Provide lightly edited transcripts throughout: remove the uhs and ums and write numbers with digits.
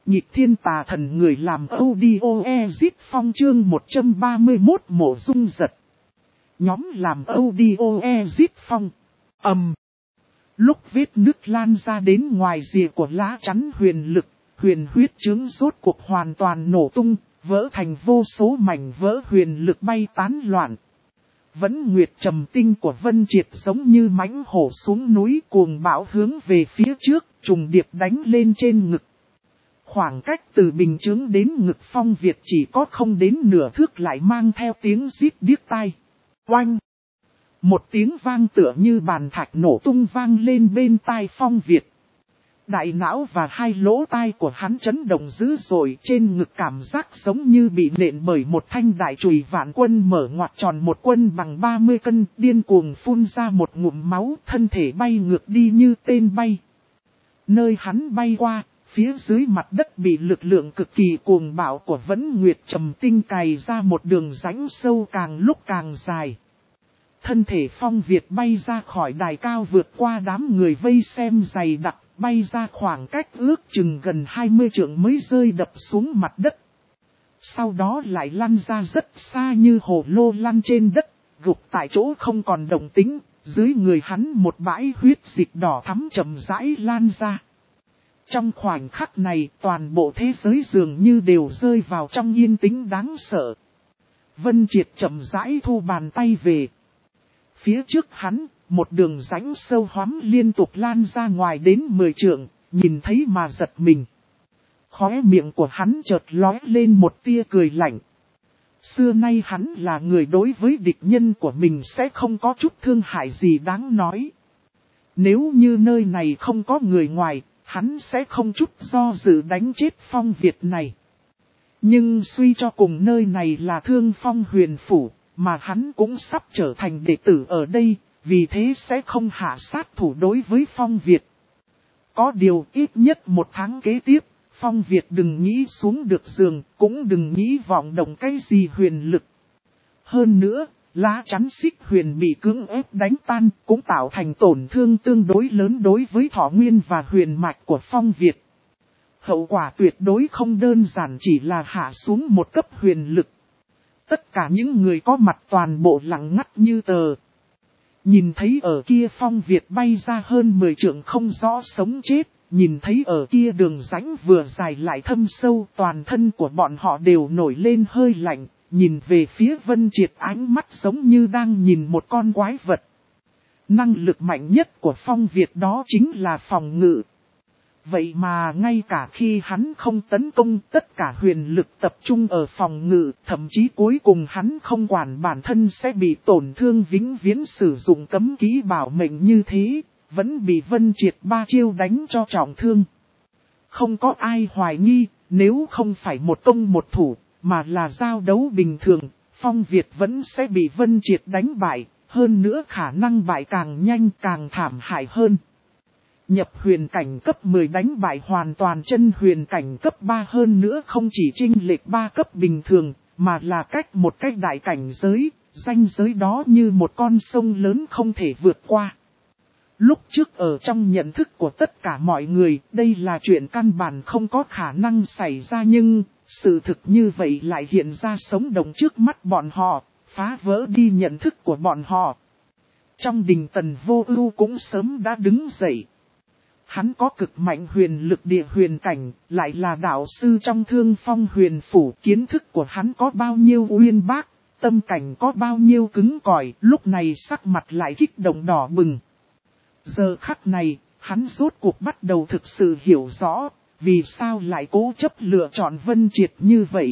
Nhịp thiên tà thần người làm audio exit phong chương 131 mộ dung giật. Nhóm làm audio exit phong. Lúc vết nứt lan ra đến ngoài rìa của lá chắn huyền lực, huyền huyết chứng rốt cuộc hoàn toàn nổ tung, vỡ thành vô số mảnh vỡ huyền lực bay tán loạn. Vẫn nguyệt trầm tinh của Vân Triệt giống như mãnh hổ xuống núi cuồng bão hướng về phía trước, trùng điệp đánh lên trên ngực. Khoảng cách từ bình chướng đến ngực Phong Việt chỉ có không đến nửa thước lại mang theo tiếng rít điếc tai. Oanh! Một tiếng vang tựa như bàn thạch nổ tung vang lên bên tai Phong Việt. Đại não và hai lỗ tai của hắn chấn động dữ dội, trên ngực cảm giác giống như bị nện bởi một thanh đại chùy vạn quân mở ngoặt tròn một quân bằng 30 cân, điên cuồng phun ra một ngụm máu, thân thể bay ngược đi như tên bay. Nơi hắn bay qua, phía dưới mặt đất bị lực lượng cực kỳ cuồng bạo của Vẫn Nguyệt Trầm Tinh cày ra một đường rãnh sâu càng lúc càng dài. Thân thể Phong Việt bay ra khỏi đài cao vượt qua đám người vây xem dày đặc, bay ra khoảng cách ước chừng gần 20 trượng mới rơi đập xuống mặt đất. Sau đó lại lăn ra rất xa như hồ lô lăn trên đất, gục tại chỗ không còn động tĩnh, dưới người hắn một bãi huyết dịch đỏ thắm chậm rãi lan ra. Trong khoảnh khắc này, toàn bộ thế giới dường như đều rơi vào trong yên tĩnh đáng sợ. Vân Triệt chậm rãi thu bàn tay về. Phía trước hắn, một đường rãnh sâu hoắm liên tục lan ra ngoài đến 10 trượng, nhìn thấy mà giật mình. Khóe miệng của hắn chợt lóe lên một tia cười lạnh. Xưa nay hắn là người đối với địch nhân của mình sẽ không có chút thương hại gì đáng nói. Nếu như nơi này không có người ngoài, hắn sẽ không chút do dự đánh chết Phong Việt này. Nhưng suy cho cùng nơi này là Thương Phong Huyền Phủ, mà hắn cũng sắp trở thành đệ tử ở đây, vì thế sẽ không hạ sát thủ đối với Phong Việt. Có điều ít nhất một tháng kế tiếp, Phong Việt đừng nghĩ xuống được giường, cũng đừng nghĩ vọng động cái gì huyền lực. Hơn nữa, lá chắn xích huyền bị cưỡng ép đánh tan, cũng tạo thành tổn thương tương đối lớn đối với thọ nguyên và huyền mạch của Phong Việt. Hậu quả tuyệt đối không đơn giản chỉ là hạ xuống một cấp huyền lực. Tất cả những người có mặt toàn bộ lặng ngắt như tờ. Nhìn thấy ở kia Phong Việt bay ra hơn 10 trượng không rõ sống chết, nhìn thấy ở kia đường rãnh vừa dài lại thâm sâu, toàn thân của bọn họ đều nổi lên hơi lạnh, nhìn về phía Vân Triệt ánh mắt giống như đang nhìn một con quái vật. Năng lực mạnh nhất của Phong Việt đó chính là phòng ngự. Vậy mà ngay cả khi hắn không tấn công, tất cả huyền lực tập trung ở phòng ngự, thậm chí cuối cùng hắn không quản bản thân sẽ bị tổn thương vĩnh viễn sử dụng cấm kỹ bảo mệnh như thế, vẫn bị Vân Triệt 3 chiêu đánh cho trọng thương. Không có ai hoài nghi, nếu không phải một công một thủ, mà là giao đấu bình thường, Phong Việt vẫn sẽ bị Vân Triệt đánh bại, hơn nữa khả năng bại càng nhanh càng thảm hại hơn. Nhập huyền cảnh cấp 10 đánh bại hoàn toàn chân huyền cảnh cấp 3 hơn nữa không chỉ chênh lệch 3 cấp bình thường, mà là cách một cách đại cảnh giới, ranh giới đó như một con sông lớn không thể vượt qua. Lúc trước ở trong nhận thức của tất cả mọi người, đây là chuyện căn bản không có khả năng xảy ra nhưng, sự thực như vậy lại hiện ra sống động trước mắt bọn họ, phá vỡ đi nhận thức của bọn họ. Trong đình Tần Vô Ưu cũng sớm đã đứng dậy. Hắn có cực mạnh huyền lực địa huyền cảnh, lại là đạo sư trong Thương Phong Huyền Phủ, kiến thức của hắn có bao nhiêu uyên bác, tâm cảnh có bao nhiêu cứng cỏi, lúc này sắc mặt lại kích động đỏ bừng. Giờ khắc này, hắn rốt cuộc bắt đầu thực sự hiểu rõ, vì sao lại cố chấp lựa chọn Vân Triệt như vậy.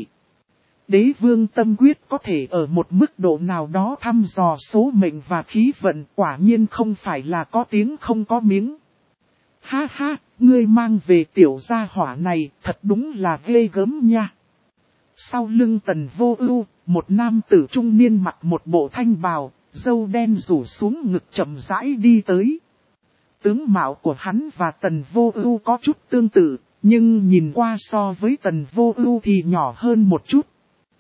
Đế vương tâm quyết có thể ở một mức độ nào đó thăm dò số mệnh và khí vận, quả nhiên không phải là có tiếng không có miếng. Ha ha, ngươi mang về tiểu gia hỏa này, thật đúng là ghê gớm nha. Sau lưng Tần Vô Ưu, một nam tử trung niên mặc một bộ thanh bào, râu đen rủ xuống ngực chậm rãi đi tới. Tướng mạo của hắn và Tần Vô Ưu có chút tương tự, nhưng nhìn qua so với Tần Vô Ưu thì nhỏ hơn một chút.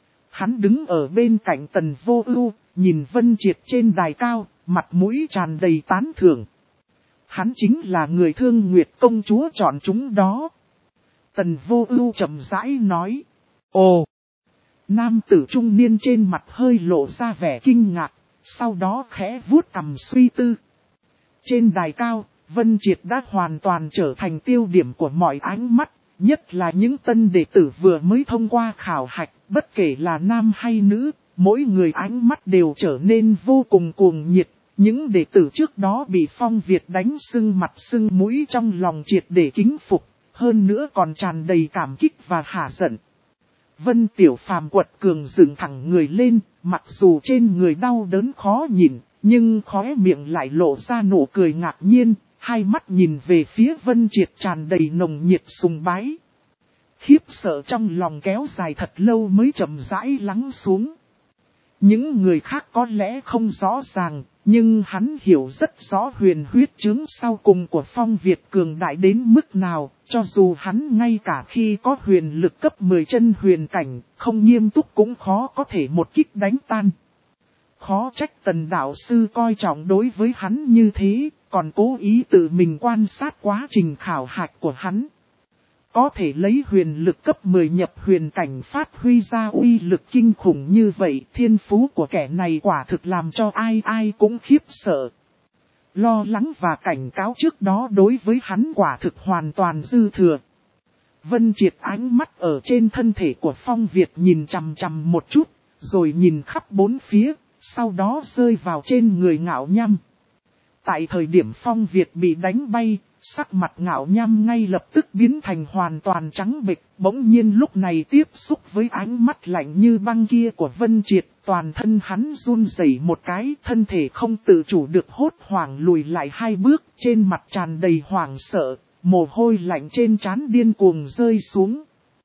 Hắn đứng ở bên cạnh Tần Vô Ưu, nhìn Vân Triệt trên đài cao, mặt mũi tràn đầy tán thưởng. Hắn chính là người Thương Nguyệt công chúa chọn chúng đó. Tần Vô Ưu chậm rãi nói. Ồ! Nam tử trung niên trên mặt hơi lộ ra vẻ kinh ngạc, sau đó khẽ vuốt cằm suy tư. Trên đài cao, Vân Triệt đã hoàn toàn trở thành tiêu điểm của mọi ánh mắt, nhất là những tân đệ tử vừa mới thông qua khảo hạch, bất kể là nam hay nữ, mỗi người ánh mắt đều trở nên vô cùng cuồng nhiệt. Những đệ tử trước đó bị Phong Việt đánh sưng mặt sưng mũi trong lòng triệt để kính phục, hơn nữa còn tràn đầy cảm kích và hả giận. Vân Tiểu Phàm quật cường dựng thẳng người lên, mặc dù trên người đau đớn khó nhìn, nhưng khóe miệng lại lộ ra nụ cười ngạc nhiên, hai mắt nhìn về phía Vân Triệt tràn đầy nồng nhiệt sùng bái. Khiếp sợ trong lòng kéo dài thật lâu mới chậm rãi lắng xuống. Những người khác có lẽ không rõ ràng, nhưng hắn hiểu rất rõ huyền huyết chứng sau cùng của Phong Việt cường đại đến mức nào, cho dù hắn ngay cả khi có huyền lực cấp 10 chân huyền cảnh, không nghiêm túc cũng khó có thể một kích đánh tan. Khó trách Tần đạo sư coi trọng đối với hắn như thế, còn cố ý tự mình quan sát quá trình khảo hạch của hắn. Có thể lấy huyền lực cấp 10 nhập huyền cảnh phát huy ra uy lực kinh khủng như vậy, thiên phú của kẻ này quả thực làm cho ai ai cũng khiếp sợ. Lo lắng và cảnh cáo trước đó đối với hắn quả thực hoàn toàn dư thừa. Vân Triệt ánh mắt ở trên thân thể của Phong Việt nhìn chằm chằm một chút, rồi nhìn khắp bốn phía, sau đó rơi vào trên người Ngạo Nham. Tại thời điểm Phong Việt bị đánh bay, sắc mặt Ngạo Nham ngay lập tức biến thành hoàn toàn trắng bệch, bỗng nhiên lúc này tiếp xúc với ánh mắt lạnh như băng kia của Vân Triệt, toàn thân hắn run rẩy một cái, thân thể không tự chủ được hốt hoảng lùi lại hai bước, trên mặt tràn đầy hoảng sợ, mồ hôi lạnh trên trán điên cuồng rơi xuống.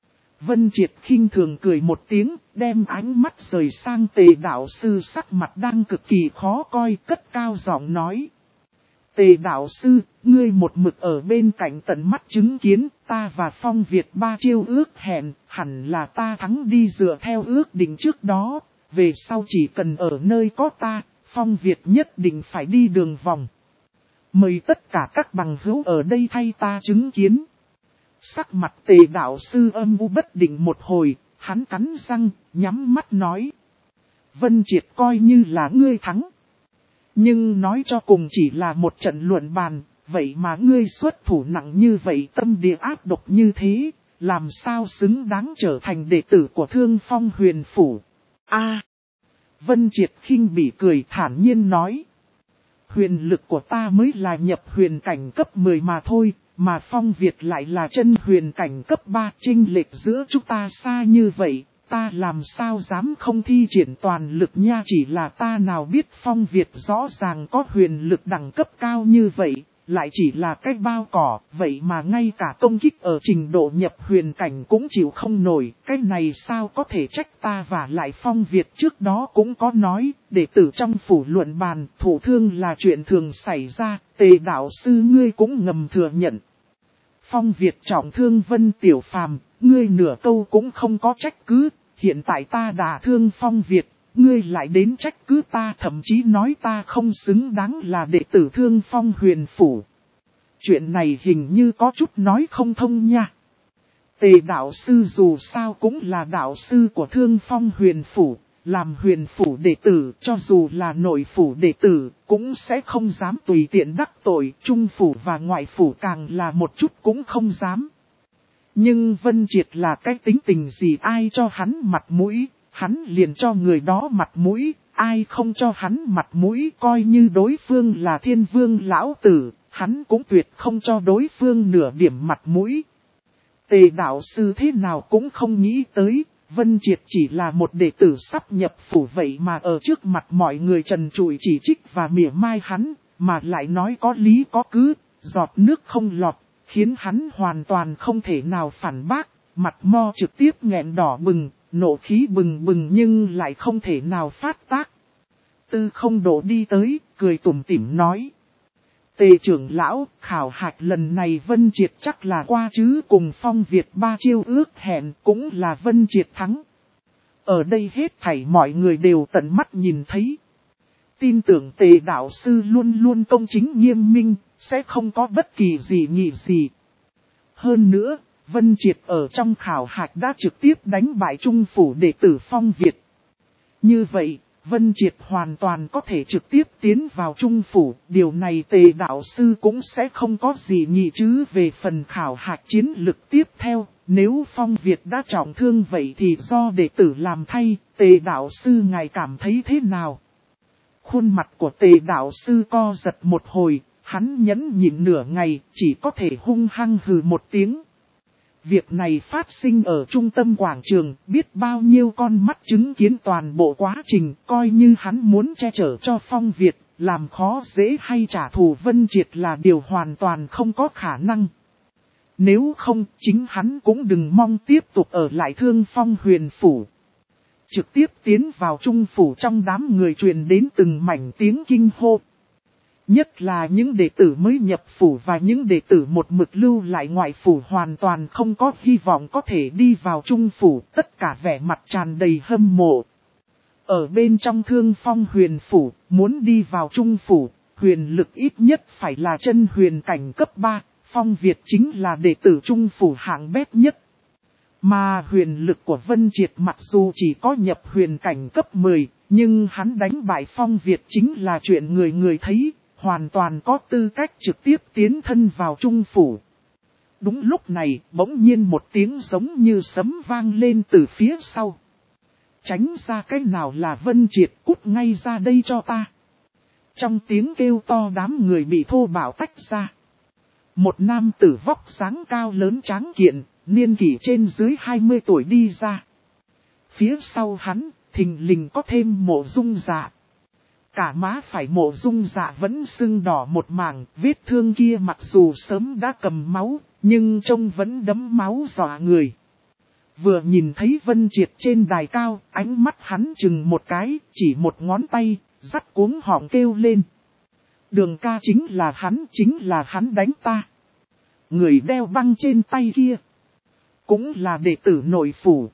Vân Triệt khinh thường cười một tiếng, đem ánh mắt rời sang Tề đạo sư sắc mặt đang cực kỳ khó coi, cất cao giọng nói. Tề đạo sư, ngươi một mực ở bên cạnh tận mắt chứng kiến, ta và Phong Việt ba chiêu ước hẹn, hẳn là ta thắng đi dựa theo ước định trước đó, về sau chỉ cần ở nơi có ta, Phong Việt nhất định phải đi đường vòng. Mời tất cả các bằng hữu ở đây thay ta chứng kiến. Sắc mặt Tề đạo sư âm u bất định một hồi, hắn cắn răng, nhắm mắt nói. Vân Triệt coi như là ngươi thắng. Nhưng nói cho cùng chỉ là một trận luận bàn, vậy mà ngươi xuất thủ nặng như vậy, tâm địa ác độc như thế, làm sao xứng đáng trở thành đệ tử của Thương Phong Huyền Phủ. Vân Triệt khinh bỉ cười thản nhiên nói. Huyền lực của ta mới là nhập huyền cảnh cấp 10 mà thôi, mà Phong Việt lại là chân huyền cảnh cấp 3, chênh lệch giữa chúng ta xa như vậy. Ta làm sao dám không thi triển toàn lực nha, chỉ là ta nào biết Phong Việt rõ ràng có huyền lực đẳng cấp cao như vậy, lại chỉ là cái bao cỏ, vậy mà ngay cả công kích ở trình độ nhập huyền cảnh cũng chịu không nổi, cái này sao có thể trách ta, và lại Phong Việt trước đó cũng có nói, đệ tử trong phủ luận bàn, thụ thương là chuyện thường xảy ra, Tề đạo sư ngươi cũng ngầm thừa nhận. Phong Việt trọng thương Vân Tiểu Phàm, ngươi nửa câu cũng không có trách cứ. Hiện tại ta đả thương Phong Việt, ngươi lại đến trách cứ ta, thậm chí nói ta không xứng đáng là đệ tử Thương Phong Huyền Phủ. Chuyện này hình như có chút nói không thông nha. Tề đạo sư dù sao cũng là đạo sư của Thương Phong Huyền Phủ, làm huyền phủ đệ tử, cho dù là nội phủ đệ tử, cũng sẽ không dám tùy tiện đắc tội, trung phủ và ngoại phủ càng là một chút cũng không dám. Nhưng Vân Triệt là cái tính tình gì, ai cho hắn mặt mũi, hắn liền cho người đó mặt mũi, ai không cho hắn mặt mũi, coi như đối phương là Thiên Vương lão tử, hắn cũng tuyệt không cho đối phương nửa điểm mặt mũi. Tề đạo sư thế nào cũng không nghĩ tới, Vân Triệt chỉ là một đệ tử sắp nhập phủ, vậy mà ở trước mặt mọi người trần trụi chỉ trích và mỉa mai hắn, mà lại nói có lý có cứ, giọt nước không lọt. Khiến hắn hoàn toàn không thể nào phản bác, mặt mo trực tiếp nghẹn đỏ bừng, nộ khí bừng bừng nhưng lại không thể nào phát tác. Tư Không Độ đi tới, cười tủm tỉm nói. Tề trưởng lão, khảo hạch lần này Vân Triệt chắc là qua chứ, cùng Phong Việt ba chiêu ước hẹn cũng là Vân Triệt thắng. Ở đây hết thảy mọi người đều tận mắt nhìn thấy. Tin tưởng Tề đạo sư luôn luôn công chính nghiêm minh, sẽ không có bất kỳ gì nhị gì. Hơn nữa, Vân Triệt ở trong khảo hạch đã trực tiếp đánh bại trung phủ đệ tử Phong Việt. Như vậy, Vân Triệt hoàn toàn có thể trực tiếp tiến vào trung phủ, điều này Tề đạo sư cũng sẽ không có gì nhị chứ. Về phần khảo hạch chiến lực tiếp theo, nếu Phong Việt đã trọng thương vậy thì do đệ tử làm thay, Tề đạo sư ngài cảm thấy thế nào? Khuôn mặt của Tề đạo sư co giật một hồi, hắn nhẫn nhịn nửa ngày, chỉ có thể hung hăng hừ một tiếng. Việc này phát sinh ở trung tâm quảng trường, biết bao nhiêu con mắt chứng kiến toàn bộ quá trình, coi như hắn muốn che chở cho Phong Việt, làm khó dễ hay trả thù Vân Triệt là điều hoàn toàn không có khả năng. Nếu không, chính hắn cũng đừng mong tiếp tục ở lại Thương Phong Huyền Phủ. Trực tiếp tiến vào trung phủ, trong đám người truyền đến từng mảnh tiếng kinh hô. Nhất là những đệ tử mới nhập phủ và những đệ tử một mực lưu lại ngoại phủ hoàn toàn không có hy vọng có thể đi vào trung phủ, tất cả vẻ mặt tràn đầy hâm mộ. Ở bên trong Thương Phong Huyền Phủ, muốn đi vào trung phủ, huyền lực ít nhất phải là chân huyền cảnh cấp 3, Phong Việt chính là đệ tử trung phủ hạng bét nhất. Mà huyền lực của Vân Triệt mặc dù chỉ có nhập huyền cảnh cấp 10, nhưng hắn đánh bại Phong Việt chính là chuyện người người thấy, hoàn toàn có tư cách trực tiếp tiến thân vào trung phủ. Đúng lúc này, bỗng nhiên một tiếng giống như sấm vang lên từ phía sau. Tránh ra cái nào là Vân Triệt, cút ngay ra đây cho ta. Trong tiếng kêu to, đám người bị thô bạo tách ra. Một nam tử vóc dáng cao lớn tráng kiện, niên kỷ trên dưới 20 tuổi đi ra. Phía sau hắn, thình lình có thêm Mộ Dung Dạ. Cả má phải Mộ Dung Dạ vẫn sưng đỏ một mảng, vết thương kia mặc dù sớm đã cầm máu, nhưng trông vẫn đẫm máu dọa người. Vừa nhìn thấy Vân Triệt trên đài cao, ánh mắt hắn chừng một cái, chỉ một ngón tay, dắt cuống họng kêu lên. Đường ca, chính là hắn đánh ta. Người đeo băng trên tay kia, cũng là đệ tử nội phủ.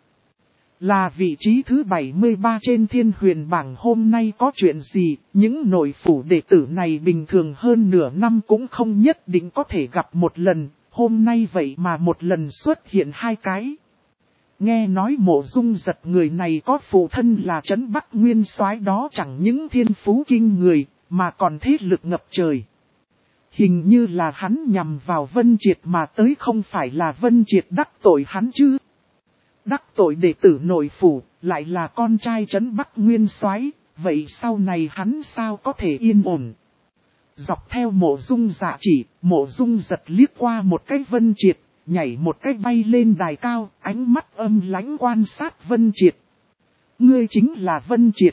Là vị trí thứ 73 trên thiên huyền bảng. Hôm nay có chuyện gì, những nội phủ đệ tử này bình thường hơn nửa năm cũng không nhất định có thể gặp một lần, hôm nay vậy mà một lần xuất hiện hai cái. Nghe nói Mộ Dung Giật người này có phụ thân là Trấn Bắc Nguyên Soái, đó chẳng những thiên phú kinh người, mà còn thế lực ngập trời. Hình như là hắn nhằm vào Vân Triệt mà tới, không phải là Vân Triệt đắc tội hắn chứ. Đắc tội đệ tử nội phủ, lại là con trai Trấn Bắc Nguyên Soái, vậy sau này hắn sao có thể yên ổn. Dọc theo Mộ Dung Dạ chỉ, Mộ Dung Giật liếc qua một cái Vân Triệt, nhảy một cái bay lên đài cao, ánh mắt âm lãnh quan sát Vân Triệt. Ngươi chính là Vân Triệt.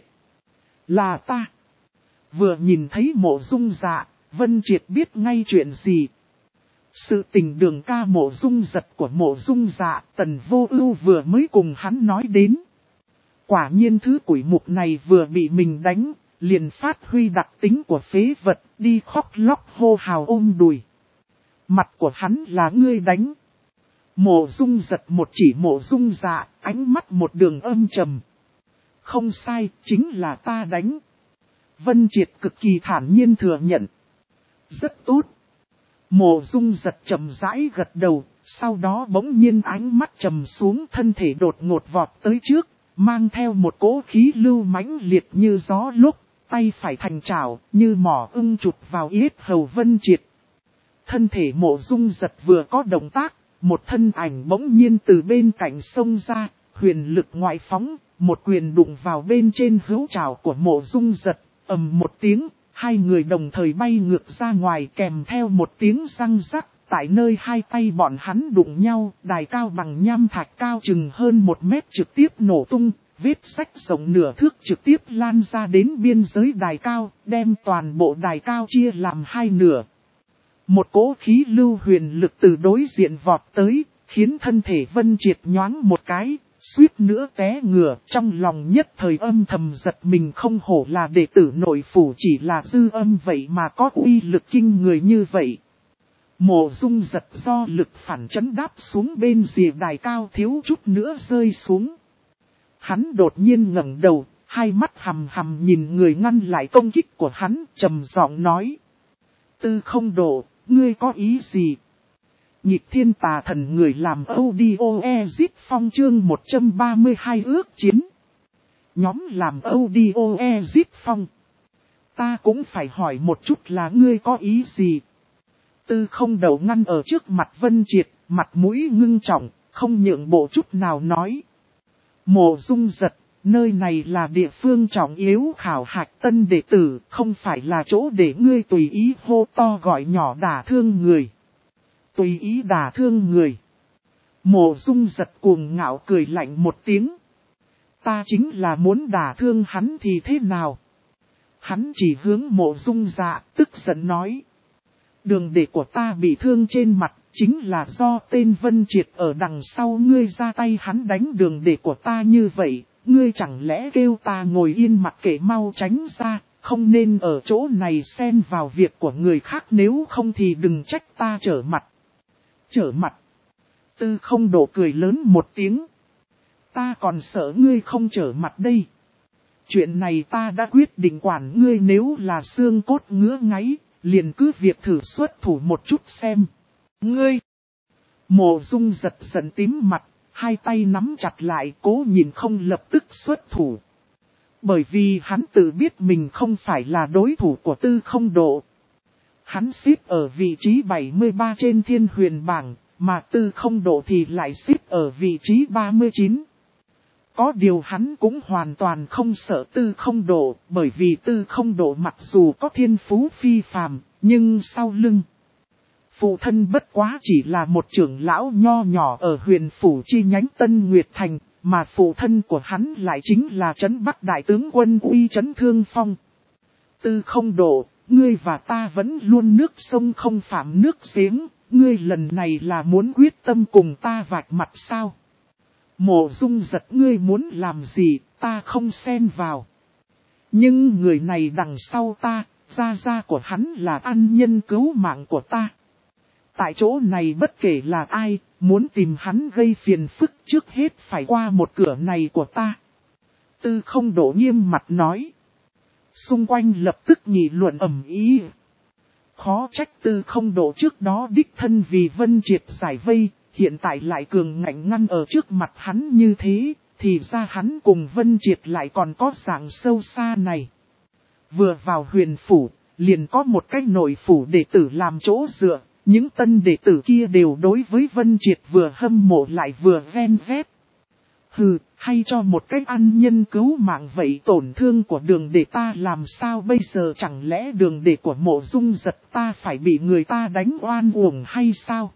Là ta. Vừa nhìn thấy Mộ Dung Dạ, Vân Triệt biết ngay chuyện gì. Sự tình đường ca Mộ Dung Giật của Mộ Dung Dạ, Tần Vô Ưu vừa mới cùng hắn nói đến. Quả nhiên thứ quỷ mục này vừa bị mình đánh, liền phát huy đặc tính của phế vật, đi khóc lóc hô hào ôm đùi. Mặt của hắn là ngươi đánh. Mộ Dung Giật một chỉ Mộ Dung Dạ, ánh mắt một đường âm trầm. Không sai, chính là ta đánh. Vân Triệt cực kỳ thản nhiên thừa nhận. Rất tốt. Mộ Dung Giật chậm rãi gật đầu, sau đó bỗng nhiên ánh mắt trầm xuống, thân thể đột ngột vọt tới trước, mang theo một cỗ khí lưu mãnh liệt như gió lúc, tay phải thành chảo, như mỏ ưng chụp vào yết hầu Vân Triệt. Thân thể Mộ Dung Giật vừa có động tác, một thân ảnh bỗng nhiên từ bên cạnh xông ra, huyền lực ngoại phóng, một quyền đụng vào bên trên hữu trảo của Mộ Dung Giật, ầm một tiếng, hai người đồng thời bay ngược ra ngoài, kèm theo một tiếng răng rắc, tại nơi hai tay bọn hắn đụng nhau, đài cao bằng nham thạch cao chừng hơn 1 mét trực tiếp nổ tung, vết rách rộng nửa thước trực tiếp lan ra đến biên giới đài cao, đem toàn bộ đài cao chia làm hai nửa. Một cỗ khí lưu huyền lực từ đối diện vọt tới, khiến thân thể Vân Triệt nhoáng một cái, suýt nữa té ngửa, trong lòng nhất thời âm thầm giật mình, không hổ là đệ tử nội phủ, chỉ là dư âm vậy mà có uy lực kinh người như vậy. Mộ Dung Giật do lực phản chấn đáp xuống bên rìa đài cao, thiếu chút nữa rơi xuống. Hắn đột nhiên ngẩng đầu, hai mắt hằm hằm nhìn người ngăn lại công kích của hắn, trầm giọng nói. Tư Không Độ, ngươi có ý gì? Nhịp thiên tà thần người làm audio exit phong chương 132 ước chiến. Nhóm làm audio exit phong. Ta cũng phải hỏi một chút là ngươi có ý gì? Tư không đầu ngăn ở trước mặt Vân Triệt, mặt mũi ngưng trọng, không nhượng bộ chút nào nói. Mộ Dung Giật, nơi này là địa phương trọng yếu khảo hạch tân đệ tử, không phải là chỗ để ngươi tùy ý hô to gọi nhỏ đả thương người. Tùy ý đả thương người. Mộ Dung Giật cuồng ngạo cười lạnh một tiếng. Ta chính là muốn đả thương hắn thì thế nào? Hắn chỉ hướng Mộ Dung Dạ, tức giận nói. Đường đệ của ta bị thương trên mặt, chính là do tên Vân Triệt ở đằng sau ngươi ra tay hắn đánh đường đệ của ta như vậy. Ngươi chẳng lẽ kêu ta ngồi yên mặc kệ mau tránh ra, không nên ở chỗ này xen vào việc của người khác, nếu không thì đừng trách ta trở mặt. Trở mặt. Tư không độ cười lớn một tiếng. Ta còn sợ ngươi không trở mặt đây. Chuyện này ta đã quyết định quản ngươi, nếu là xương cốt ngứa ngáy, liền cứ việc thử xuất thủ một chút xem. Ngươi! Mộ Dung Giật giận tím mặt, hai tay nắm chặt lại cố nhìn không lập tức xuất thủ. Bởi vì hắn tự biết mình không phải là đối thủ của Tư không độ. Hắn xếp ở vị trí 73 trên thiên huyền bảng, mà Tư không độ thì lại xếp ở vị trí 39. Có điều hắn cũng hoàn toàn không sợ Tư không độ, bởi vì Tư không độ mặc dù có thiên phú phi phàm, nhưng sau lưng. Phụ thân bất quá chỉ là một trưởng lão nho nhỏ ở huyền phủ chi nhánh Tân Nguyệt Thành, mà phụ thân của hắn lại chính là Trấn Bắc Đại tướng quân Uy Trấn Thương Phong. Tư không độ, ngươi và ta vẫn luôn nước sông không phạm nước giếng, ngươi lần này là muốn quyết tâm cùng ta vạch mặt sao? Mộ Dung Giật, ngươi muốn làm gì, ta không xen vào. Nhưng người này đằng sau ta, gia gia của hắn là ân nhân cứu mạng của ta. Tại chỗ này bất kể là ai, muốn tìm hắn gây phiền phức trước hết phải qua một cửa này của ta. Tư không độ nghiêm mặt nói. Xung quanh lập tức nghị luận ầm ĩ. Khó trách Tư không độ trước đó đích thân vì Vân Triệt giải vây, hiện tại lại cường ngạnh ngăn ở trước mặt hắn như thế, thì ra hắn cùng Vân Triệt lại còn có dạng sâu xa này. Vừa vào huyền phủ, liền có một cái nội phủ đệ tử làm chỗ dựa, những tân đệ tử kia đều đối với Vân Triệt vừa hâm mộ lại vừa ven vét. Hừ, hay cho một cách ăn nhân cứu mạng vậy, tổn thương của đường đệ ta làm sao bây giờ, chẳng lẽ đường đệ của Mộ Dung Giật ta phải bị người ta đánh oan uổng hay sao?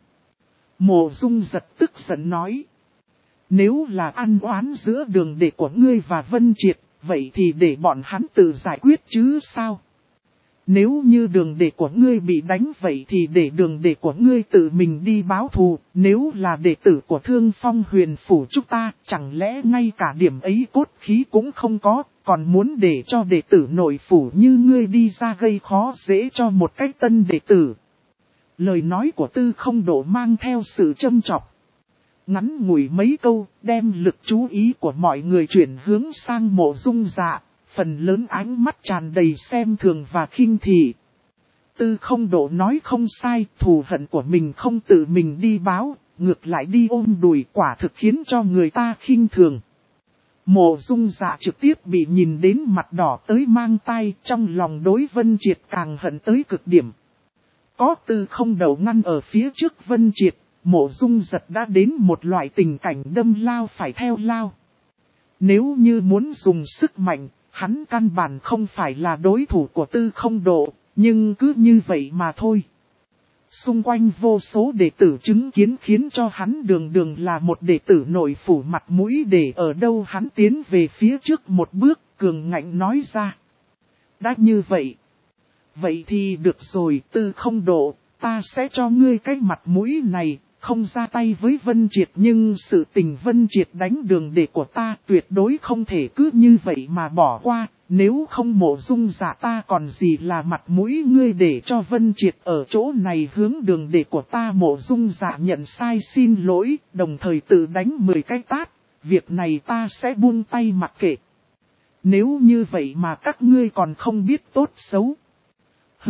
Mộ Dung Giật tức giận nói. Nếu là ăn oán giữa đường đệ của ngươi và Vân Triệt, vậy thì để bọn hắn tự giải quyết chứ sao? Nếu như đường đệ của ngươi bị đánh vậy thì để đường đệ của ngươi tự mình đi báo thù. Nếu là đệ tử của Thương Phong huyền phủ chúng ta, chẳng lẽ ngay cả điểm ấy cốt khí cũng không có, còn muốn để cho đệ tử nội phủ như ngươi đi ra gây khó dễ cho một cách tân đệ tử. Lời nói của Tư không độ mang theo sự châm chọc. Ngắn ngủi mấy câu, đem lực chú ý của mọi người chuyển hướng sang Mộ Dung Dạ. Phần lớn ánh mắt tràn đầy xem thường và khinh thị. Tư không độ nói không sai, thù hận của mình không tự mình đi báo, ngược lại đi ôm đùi, quả thực khiến cho người ta khinh thường. Mộ Dung Dạ trực tiếp bị nhìn đến mặt đỏ tới mang tai, trong lòng đối Vân Triệt càng hận tới cực điểm. Có Tư không độ ngăn ở phía trước Vân Triệt, Mộ Dung Giật đã đến một loại tình cảnh đâm lao phải theo lao. Nếu như muốn dùng sức mạnh, hắn căn bản không phải là đối thủ của Tư không độ, nhưng cứ như vậy mà thôi. Xung quanh vô số đệ tử chứng kiến khiến cho hắn đường đường là một đệ tử nội phủ mặt mũi để ở đâu, hắn tiến về phía trước một bước, cường ngạnh nói ra. Đã như vậy. Vậy thì được rồi, Tư không độ, ta sẽ cho ngươi cái mặt mũi này. Không ra tay với Vân Triệt, nhưng sự tình Vân Triệt đánh đường đệ của ta tuyệt đối không thể cứ như vậy mà bỏ qua. Nếu không Mộ Dung Dạ ta còn gì là mặt mũi ngươi để cho Vân Triệt ở chỗ này hướng đường đệ của ta. Mộ Dung Dạ nhận sai xin lỗi, đồng thời tự đánh 10 cái tát. Việc này ta sẽ buông tay mặc kệ. Nếu như vậy mà các ngươi còn không biết tốt xấu. Hừ,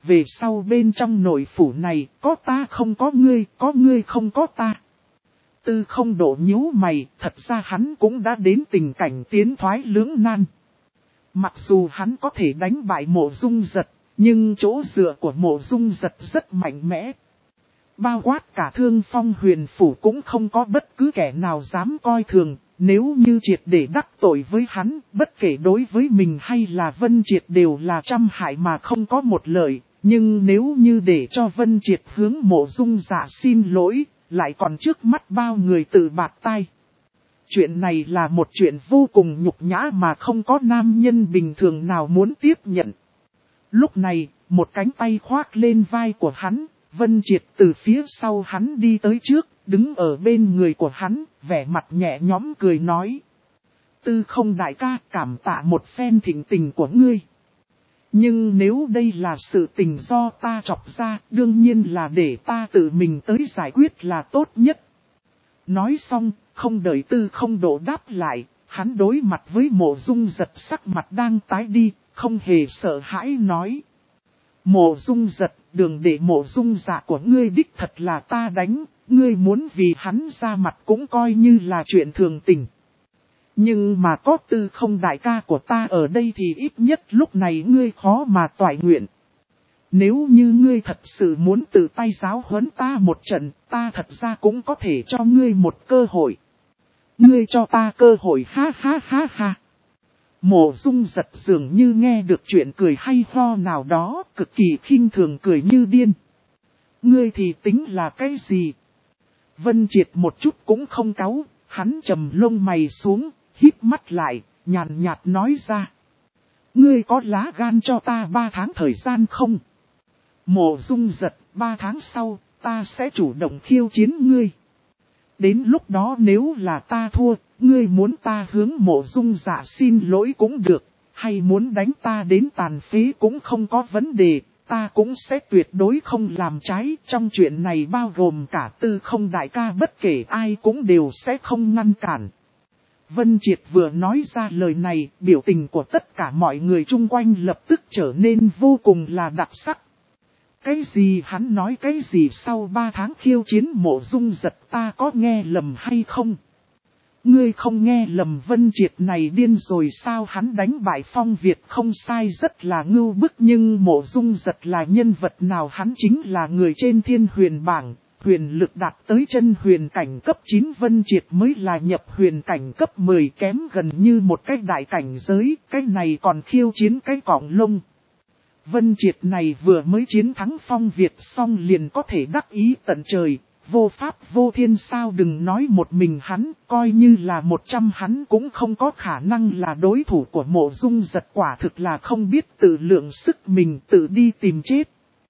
về sau bên trong nội phủ này, có ta không có ngươi không có ta. Tư Không Độ nhíu mày, thật ra hắn cũng đã đến tình cảnh tiến thoái lưỡng nan. Mặc dù hắn có thể đánh bại Mộ Dung Giật, nhưng chỗ dựa của Mộ Dung Giật rất mạnh mẽ. Bao quát cả Thương Phong Huyền Phủ cũng không có bất cứ kẻ nào dám coi thường, nếu như triệt để đắc tội với hắn, bất kể đối với mình hay là Vân Triệt đều là trăm hại mà không có một lợi, nhưng nếu như để cho Vân Triệt hướng Mộ Dung Dạ xin lỗi, lại còn trước mắt bao người tự bạt tai. Chuyện này là một chuyện vô cùng nhục nhã mà không có nam nhân bình thường nào muốn tiếp nhận. Lúc này, một cánh tay khoác lên vai của hắn, Vân Triệt từ phía sau hắn đi tới trước, đứng ở bên người của hắn, vẻ mặt nhẹ nhõm cười nói. Tư Không đại ca, cảm tạ một phen thịnh tình của ngươi. Nhưng nếu đây là sự tình do ta chọc ra, đương nhiên là để ta tự mình tới giải quyết là tốt nhất. Nói xong, không đợi Tư Không Độ đáp lại, hắn đối mặt với Mộ Dung Giật sắc mặt đang tái đi, không hề sợ hãi nói. Mộ Dung Giật, đường để Mộ Dung Dạ của ngươi đích thật là ta đánh, ngươi muốn vì hắn ra mặt cũng coi như là chuyện thường tình. Nhưng mà có Tư Không đại ca của ta ở đây thì ít nhất lúc này ngươi khó mà toại nguyện. Nếu như ngươi thật sự muốn tự tay giáo huấn ta một trận, ta thật ra cũng có thể cho ngươi một cơ hội. Ngươi cho ta cơ hội ha ha ha ha. Mộ Dung Giật dường như nghe được chuyện cười hay ho nào đó, cực kỳ khinh thường cười như điên. Ngươi thì tính là cái gì? Vân Triệt một chút cũng không cáu, hắn trầm lông mày xuống, híp mắt lại, nhàn nhạt nói ra. Ngươi có lá gan cho ta 3 tháng thời gian không? Mộ Dung Giật, 3 tháng sau, ta sẽ chủ động khiêu chiến ngươi. Đến lúc đó nếu là ta thua, ngươi muốn ta hướng Mộ Dung Dạ xin lỗi cũng được, hay muốn đánh ta đến tàn phế cũng không có vấn đề, ta cũng sẽ tuyệt đối không làm trái. Trong chuyện này bao gồm cả Tư Không đại ca, bất kể ai cũng đều sẽ không ngăn cản. Vân Triệt vừa nói ra lời này, biểu tình của tất cả mọi người chung quanh lập tức trở nên vô cùng là đặc sắc. Cái gì hắn nói cái gì sau 3 tháng khiêu chiến Mộ Dung Giật, ta có nghe lầm hay không? Ngươi không nghe lầm, Vân Triệt này điên rồi sao? Hắn đánh bại Phong Việt không sai, rất là ngưu bức, nhưng Mộ Dung Giật là nhân vật nào? Hắn chính là người trên Thiên Huyền bảng, huyền lực đạt tới chân huyền cảnh cấp 9, Vân Triệt mới là nhập huyền cảnh cấp 10, kém gần như một cái đại cảnh giới, cái này còn khiêu chiến cái cọng lông. Vân Triệt này vừa mới chiến thắng Phong Việt xong liền có thể đắc ý tận trời, vô pháp vô thiên sao? Đừng nói một mình hắn, coi như là 100 hắn cũng không có khả năng là đối thủ của Mộ Dung Giật, quả thực là không biết tự lượng sức mình, tự đi tìm chết.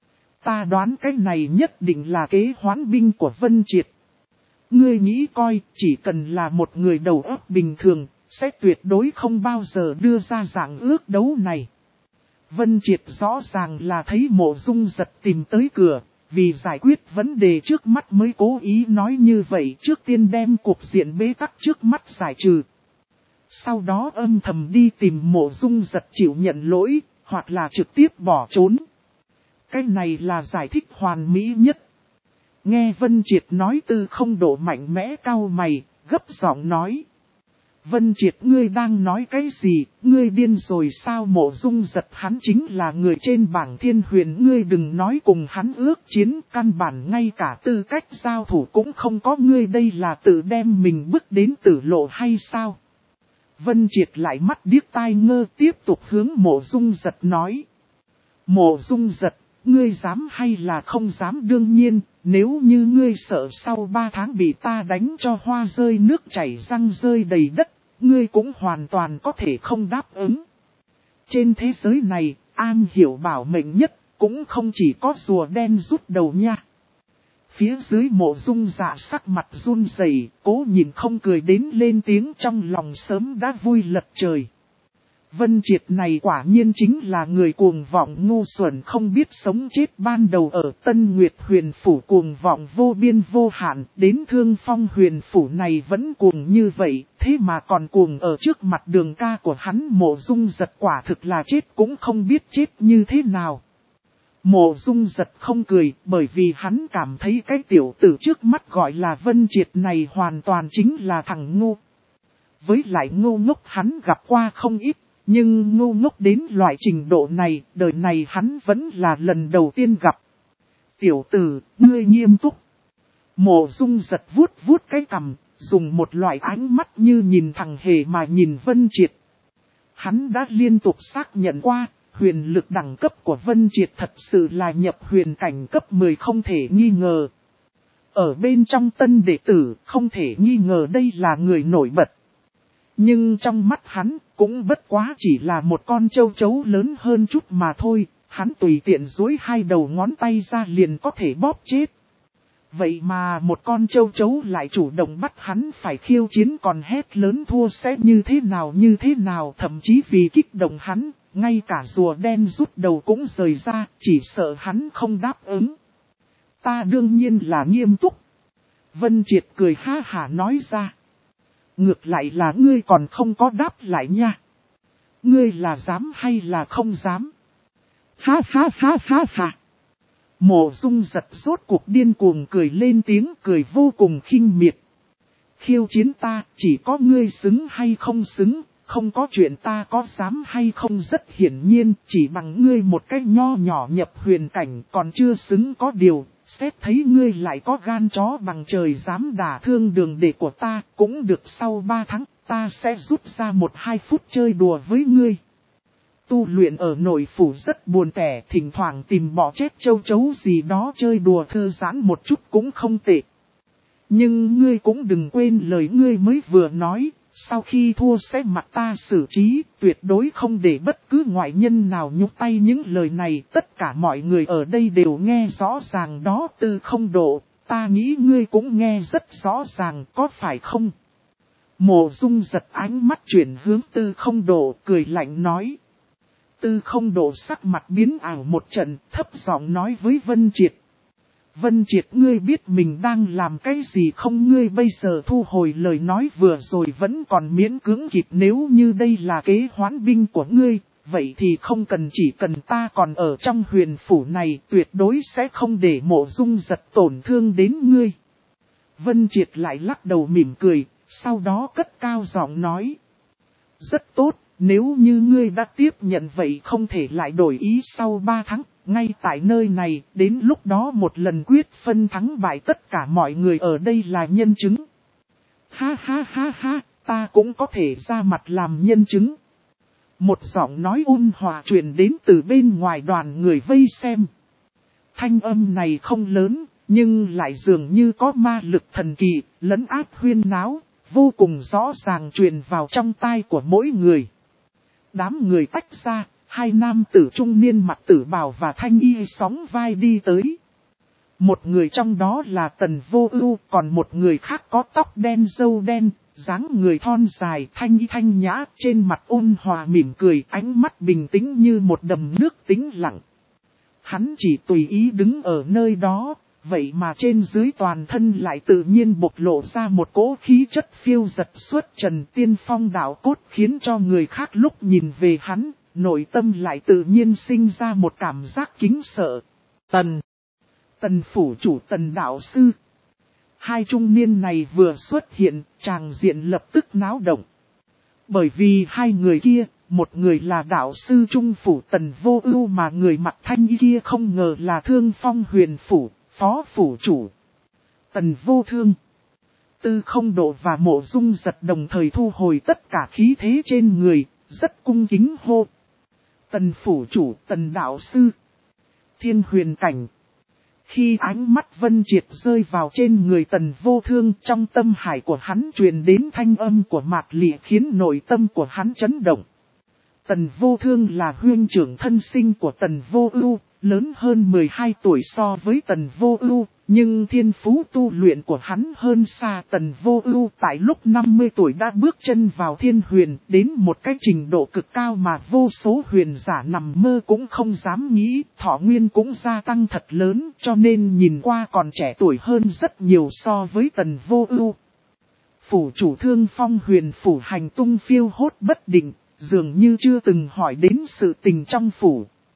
Ta đoán cái này nhất định là kế hoán binh của Vân Triệt. Ngươi nghĩ coi, chỉ cần là một người đầu óc bình thường, sẽ tuyệt đối không bao giờ đưa ra dạng ước đấu này. Vân Triệt rõ ràng là thấy Mộ Dung Giật tìm tới cửa, vì giải quyết vấn đề trước mắt mới cố ý nói như vậy, trước tiên đem cục diện bế tắc trước mắt giải trừ. Sau đó âm thầm đi tìm Mộ Dung Giật chịu nhận lỗi, hoặc là trực tiếp bỏ trốn. Cái này là giải thích hoàn mỹ nhất. Nghe Vân Triệt nói, Tư Không Độ mạnh mẽ cau mày, gấp giọng nói. Vân Triệt, ngươi đang nói cái gì? Ngươi điên rồi sao? Mộ Dung Giật hắn chính là người trên bảng Thiên Huyền, ngươi đừng nói cùng hắn ước chiến, căn bản ngay cả tư cách giao thủ cũng không có, ngươi đây là tự đem mình bước đến tử lộ hay sao? Vân Triệt lại mắt điếc tai ngơ, tiếp tục hướng Mộ Dung Giật nói. Mộ Dung Giật, ngươi dám hay là không dám? Đương nhiên, nếu như ngươi sợ sau 3 tháng bị ta đánh cho hoa rơi nước chảy răng rơi đầy đất, ngươi cũng hoàn toàn có thể không đáp ứng. Trên thế giới này, an hiểu bảo mệnh nhất, cũng không chỉ có rùa đen rút đầu nha. Phía dưới Mộ Dung Dạ sắc mặt run rẩy, cố nhìn không cười đến lên tiếng, trong lòng sớm đã vui lật trời. Vân Triệt này quả nhiên chính là người cuồng vọng ngu xuẩn không biết sống chết, ban đầu ở Tân Nguyệt Huyền Phủ cuồng vọng vô biên vô hạn, đến Thương Phong Huyền Phủ này vẫn cuồng như vậy, thế mà còn cuồng ở trước mặt đường ca của hắn. Mộ Dung Giật quả thực là chết cũng không biết chết như thế nào. Mộ Dung Giật không cười, bởi vì hắn cảm thấy cái tiểu tử trước mắt gọi là Vân Triệt này hoàn toàn chính là thằng ngu. Với lại ngu ngốc hắn gặp qua không ít, nhưng ngu ngốc đến loại trình độ này, đời này hắn vẫn là lần đầu tiên gặp. Tiểu tử, ngươi nghiêm túc. Mộ Dung Giật vuốt vuốt cái cằm, dùng một loại ánh mắt như nhìn thằng hề mà nhìn Vân Triệt. Hắn đã liên tục xác nhận qua, huyền lực đẳng cấp của Vân Triệt thật sự là nhập huyền cảnh cấp 10 không thể nghi ngờ. Ở bên trong tân đệ tử, không thể nghi ngờ đây là người nổi bật. Nhưng trong mắt hắn, cũng bất quá chỉ là một con châu chấu lớn hơn chút mà thôi, hắn tùy tiện duỗi hai đầu ngón tay ra liền có thể bóp chết. Vậy mà một con châu chấu lại chủ động bắt hắn phải khiêu chiến, còn hét lớn thua sẽ như thế nào, thậm chí vì kích động hắn, ngay cả rùa đen rút đầu cũng rời ra, chỉ sợ hắn không đáp ứng. Ta đương nhiên là nghiêm túc. Vân Triệt cười ha hả nói ra. Ngược lại là ngươi còn không có đáp lại nha. Ngươi là dám hay là không dám? Ha ha ha ha ha. Mộ Dung Giật rốt cuộc điên cuồng cười lên tiếng cười vô cùng khinh miệt. Khiêu chiến ta, chỉ có ngươi xứng hay không xứng, không có chuyện ta có dám hay không, rất hiển nhiên, chỉ bằng ngươi một cái nho nhỏ nhập huyền cảnh còn chưa xứng, có điều, xét thấy ngươi lại có gan chó bằng trời dám đả thương đường đệ của ta, cũng được, sau 3 tháng, ta sẽ rút ra 1-2 phút chơi đùa với ngươi. Tu luyện ở nội phủ rất buồn tẻ, thỉnh thoảng tìm bỏ chết châu chấu gì đó chơi đùa thư giãn một chút cũng không tệ. Nhưng ngươi cũng đừng quên lời ngươi mới vừa nói, sau khi thua sẽ mặc ta xử trí, tuyệt đối không để bất cứ ngoại nhân nào nhúc tay. Những lời này tất cả mọi người ở đây đều nghe rõ ràng đó. Tư Không Độ, ta nghĩ ngươi cũng nghe rất rõ ràng, có phải không? Mộ Dung Giật ánh mắt chuyển hướng Tư Không Độ, cười lạnh nói. Tư Không Độ sắc mặt biến ảo một trận, thấp giọng nói với Vân Triệt. Vân Triệt, ngươi biết mình đang làm cái gì không? Ngươi bây giờ thu hồi lời nói vừa rồi vẫn còn miễn cưỡng kịp, nếu như đây là kế hoán binh của ngươi, vậy thì không cần, chỉ cần ta còn ở trong huyền phủ này, tuyệt đối sẽ không để Mộ Dung Giật tổn thương đến ngươi. Vân Triệt lại lắc đầu mỉm cười, sau đó cất cao giọng nói. Rất tốt, nếu như ngươi đã tiếp nhận vậy không thể lại đổi ý sau 3 tháng. Ngay tại nơi này, đến lúc đó một lần quyết phân thắng bại, tất cả mọi người ở đây là nhân chứng. Ha ha ha ha, ta cũng có thể ra mặt làm nhân chứng. Một giọng nói ôn hòa truyền đến từ bên ngoài đoàn người vây xem. Thanh âm này không lớn, nhưng lại dường như có ma lực thần kỳ, lấn áp huyên náo, vô cùng rõ ràng truyền vào trong tai của mỗi người. Đám người tách ra. Hai nam tử trung niên mặc tử bào và thanh y sóng vai đi tới. Một người trong đó là Tần Vô Ưu, còn một người khác có tóc đen râu đen, dáng người thon dài, thanh y thanh nhã, trên mặt ôn hòa mỉm cười, ánh mắt bình tĩnh như một đầm nước tĩnh lặng. Hắn chỉ tùy ý đứng ở nơi đó, vậy mà trên dưới toàn thân lại tự nhiên bộc lộ ra một cỗ khí chất phiêu dật xuất trần, tiên phong đạo cốt, khiến cho người khác lúc nhìn về hắn, nội tâm lại tự nhiên sinh ra một cảm giác kính sợ. Tần phủ chủ, Tần đạo sư. Hai trung niên này vừa xuất hiện, tràng diện lập tức náo động. Bởi vì hai người kia, một người là đạo sư trung phủ Tần Vô Ưu, mà người mặc thanh y kia không ngờ là Thương Phong huyền phủ, phó phủ chủ Tần Vô Thương. Tư Không Độ và Mộ Dung Giật đồng thời thu hồi tất cả khí thế trên người, rất cung kính hô. Tần phủ chủ, Tần đạo sư. Thiên huyền cảnh. Khi ánh mắt Vân Triệt rơi vào trên người Tần Vô Thương, trong tâm hải của hắn truyền đến thanh âm của Mạc Lị, khiến nội tâm của hắn chấn động. Tần Vô Thương là huynh trưởng thân sinh của Tần Vô Ưu, lớn hơn 12 tuổi so với Tần Vô Ưu, nhưng thiên phú tu luyện của hắn hơn xa Tần Vô Ưu. Tại lúc 50 tuổi đã bước chân vào thiên huyền, đến một cái trình độ cực cao mà vô số huyền giả nằm mơ cũng không dám nghĩ, thọ nguyên cũng gia tăng thật lớn, cho nên nhìn qua còn trẻ tuổi hơn rất nhiều so với Tần Vô Ưu. Phủ chủ Thương Phong huyền phủ hành tung phiêu hốt bất định, dường như chưa từng hỏi đến sự tình trong phủ.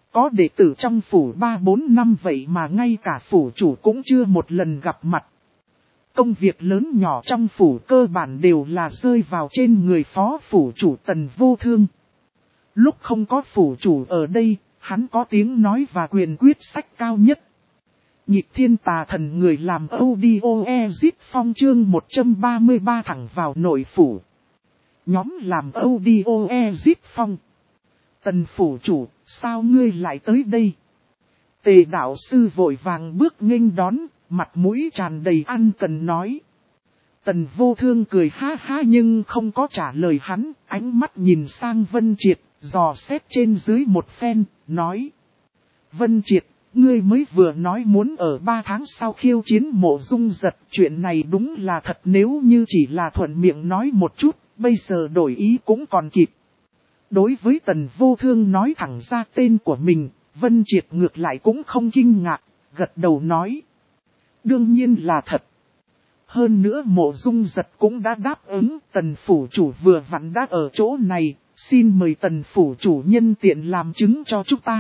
Có đệ tử trong phủ 3-4 năm vậy mà ngay cả phủ chủ cũng chưa một lần gặp mặt. Công việc lớn nhỏ trong phủ cơ bản đều là rơi vào trên người phó phủ chủ Tần Vô Thương. Lúc không có phủ chủ ở đây, hắn có tiếng nói và quyền quyết sách cao nhất. Nhịp thiên tà thần người làm audio exit phong chương 133 thẳng vào nội phủ. Nhóm làm audio exit phong. Tần phủ chủ, sao ngươi lại tới đây? Tề đạo sư vội vàng bước nghênh đón, mặt mũi tràn đầy ăn cần nói. Tần Vô Thương cười ha ha nhưng không có trả lời hắn, ánh mắt nhìn sang Vân Triệt, dò xét trên dưới một phen, nói. Vân Triệt, ngươi mới vừa nói muốn ở 3 tháng sau khiêu chiến Mộ Dung Giật, chuyện này đúng là thật, nếu như chỉ là thuận miệng nói một chút, bây giờ đổi ý cũng còn kịp. Đối với Tần Vô Thương nói thẳng ra tên của mình, Vân Triệt ngược lại cũng không kinh ngạc, gật đầu nói. Đương nhiên là thật. Hơn nữa Mộ Dung Giật cũng đã đáp ứng, Tần phủ chủ vừa vặn đã ở chỗ này, xin mời Tần phủ chủ nhân tiện làm chứng cho chúng ta.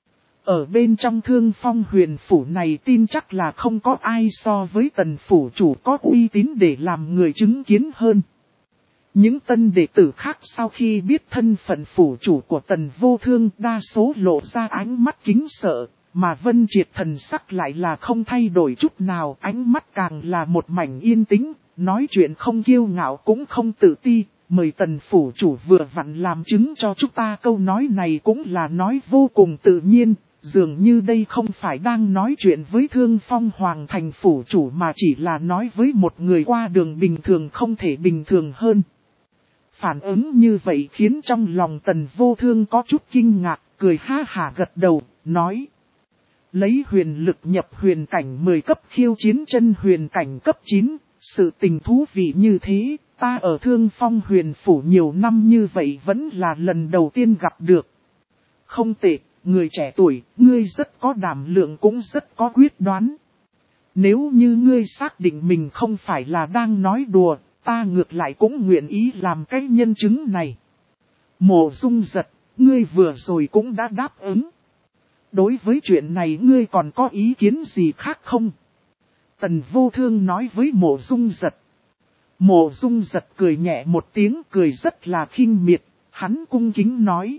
Ở bên trong Thương Phong huyền phủ này tin chắc là không có ai so với Tần phủ chủ có uy tín để làm người chứng kiến hơn. Những tân đệ tử khác sau khi biết thân phận phủ chủ của Tần Vô Thương đa số lộ ra ánh mắt kính sợ, mà Vân Triệt thần sắc lại là không thay đổi chút nào, ánh mắt càng là một mảnh yên tĩnh, nói chuyện không kiêu ngạo cũng không tự ti, mời Tần phủ chủ vừa vặn làm chứng cho chúng ta. Câu nói này cũng là nói vô cùng tự nhiên, dường như đây không phải đang nói chuyện với Thương Phong Hoàng thành phủ chủ mà chỉ là nói với một người qua đường bình thường không thể bình thường hơn. Phản ứng như vậy khiến trong lòng Tần Vô Thương có chút kinh ngạc, cười ha hả gật đầu, nói. Lấy huyền lực nhập huyền cảnh 10 cấp khiêu chiến chân huyền cảnh cấp 9, sự tình thú vị như thế, ta ở Thương Phong huyền phủ nhiều năm như vậy vẫn là lần đầu tiên gặp được. Không tệ, người trẻ tuổi, ngươi rất có đảm lượng cũng rất có quyết đoán. Nếu như ngươi xác định mình không phải là đang nói đùa, ta ngược lại cũng nguyện ý làm cái nhân chứng này. Mộ Dung Giật, ngươi vừa rồi cũng đã đáp ứng. Đối với chuyện này ngươi còn có ý kiến gì khác không? Tần Vô Thương nói với Mộ Dung Giật. Mộ Dung Giật cười nhẹ một tiếng, cười rất là khinh miệt, hắn cung kính nói.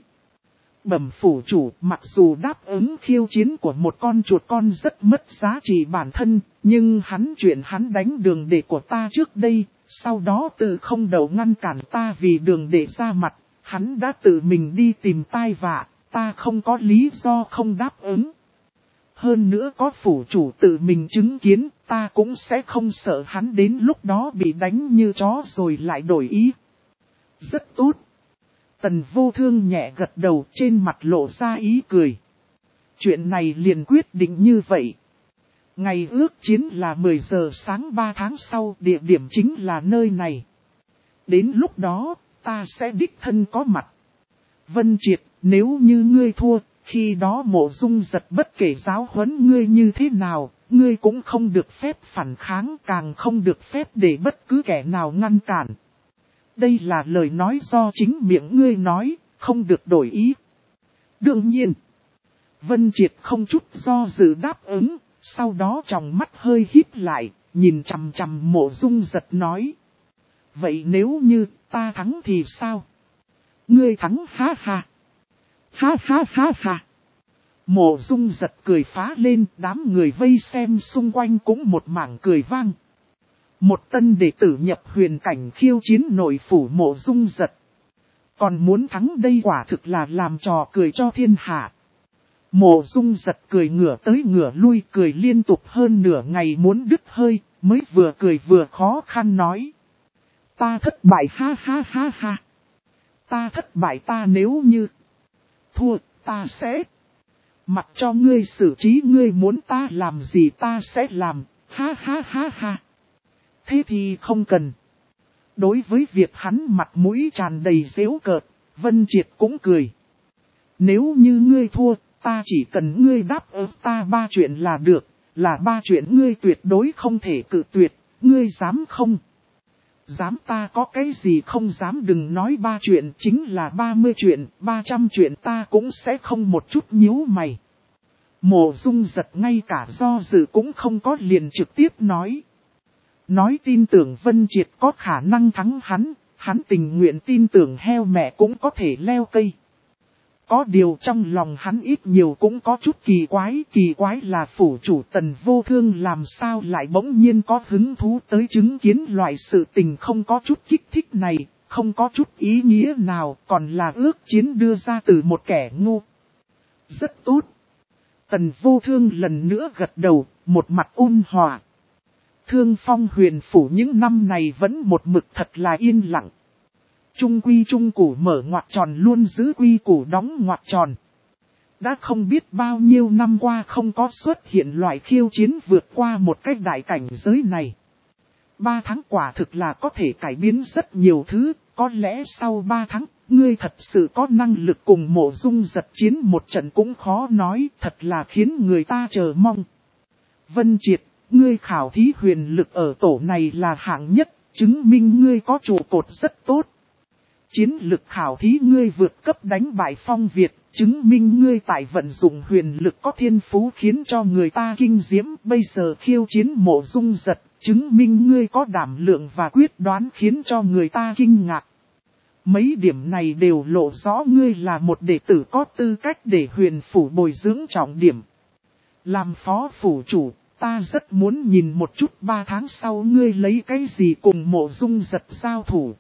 Bẩm phủ chủ, mặc dù đáp ứng khiêu chiến của một con chuột con rất mất giá trị bản thân, nhưng chuyện hắn đánh đường đệ của ta trước đây, sau đó tự không đầu ngăn cản ta vì đường đệ ra mặt, hắn đã tự mình đi tìm tai vạ, ta không có lý do không đáp ứng. Hơn nữa có phủ chủ tự mình chứng kiến, ta cũng sẽ không sợ hắn đến lúc đó bị đánh như chó rồi lại đổi ý. Rất tốt. Tần Vô Thương nhẹ gật đầu, trên mặt lộ ra ý cười. Chuyện này liền quyết định như vậy. Ngày ước chiến là 10 giờ sáng 3 tháng sau, địa điểm chính là nơi này. Đến lúc đó, ta sẽ đích thân có mặt. Vân Triệt, nếu như ngươi thua, khi đó Mộ Dung Giật bất kể giáo huấn ngươi như thế nào, ngươi cũng không được phép phản kháng, càng không được phép để bất cứ kẻ nào ngăn cản. Đây là lời nói do chính miệng ngươi nói, không được đổi ý. Đương nhiên, Vân Triệt không chút do dự đáp ứng, sau đó tròng mắt hơi híp lại, nhìn chằm chằm Mộ Dung Giật nói. Vậy nếu như ta thắng thì sao? Ngươi thắng ha ha. Ha ha ha ha. Mộ Dung Giật cười phá lên, đám người vây xem xung quanh cũng một mảng cười vang. Một tân đệ tử nhập huyền cảnh khiêu chiến nội phủ Mộ Dung Giật. Còn muốn thắng đây quả thực là làm trò cười cho thiên hạ. Mộ Dung Giật cười ngửa tới ngửa lui, cười liên tục hơn nửa ngày muốn đứt hơi, mới vừa cười vừa khó khăn nói. Ta thất bại ha ha ha ha. Ta thất bại, ta nếu như thua, ta sẽ mặc cho ngươi xử trí, ngươi muốn ta làm gì ta sẽ làm, ha ha ha ha. Thế thì không cần. Đối với việc hắn mặt mũi tràn đầy giễu cợt, Vân Triệt cũng cười. Nếu như ngươi thua, ta chỉ cần ngươi đáp ứng ta 3 chuyện là được, là 3 chuyện ngươi tuyệt đối không thể cự tuyệt, ngươi dám không? Dám ta có cái gì không dám, đừng nói 3 chuyện, chính là 30 chuyện, 300 chuyện ta cũng sẽ không một chút nhíu mày. Mộ Dung Giật ngay cả do dự cũng không có, liền trực tiếp nói. Nói tin tưởng Vân Triệt có khả năng thắng hắn tình nguyện tin tưởng heo mẹ cũng có thể leo cây. Có điều trong lòng hắn ít nhiều cũng có chút kỳ quái là phủ chủ Tần Vô Thương làm sao lại bỗng nhiên có hứng thú tới chứng kiến loại sự tình không có chút kích thích này, không có chút ý nghĩa nào, còn là ước chiến đưa ra từ một kẻ ngu. Rất tốt. Tần Vô Thương lần nữa gật đầu, một mặt ôn hòa. Thương Phong huyền phủ những năm này vẫn một mực thật là yên lặng. Trung quy trung củ mở ngoặc tròn luôn giữ quy củ đóng ngoặc tròn. Đã không biết bao nhiêu năm qua không có xuất hiện loại khiêu chiến vượt qua một cách đại cảnh giới này. 3 tháng quả thực là có thể cải biến rất nhiều thứ, có lẽ sau 3 tháng, ngươi thật sự có năng lực cùng Mộ Dung Giật chiến một trận cũng khó nói, thật là khiến người ta chờ mong. Vân Triệt, ngươi khảo thí huyền lực ở tổ này là hạng nhất, chứng minh ngươi có trụ cột rất tốt. Chiến lực khảo thí ngươi vượt cấp đánh bại Phong Việt, chứng minh ngươi tại vận dụng huyền lực có thiên phú khiến cho người ta kinh diễm. Bây giờ khiêu chiến Mộ Dung Giật, chứng minh ngươi có đảm lượng và quyết đoán khiến cho người ta kinh ngạc. Mấy điểm này đều lộ rõ ngươi là một đệ tử có tư cách để huyền phủ bồi dưỡng trọng điểm. Làm phó phủ chủ, ta rất muốn nhìn một chút 3 tháng sau ngươi lấy cái gì cùng Mộ Dung Giật giao thủ.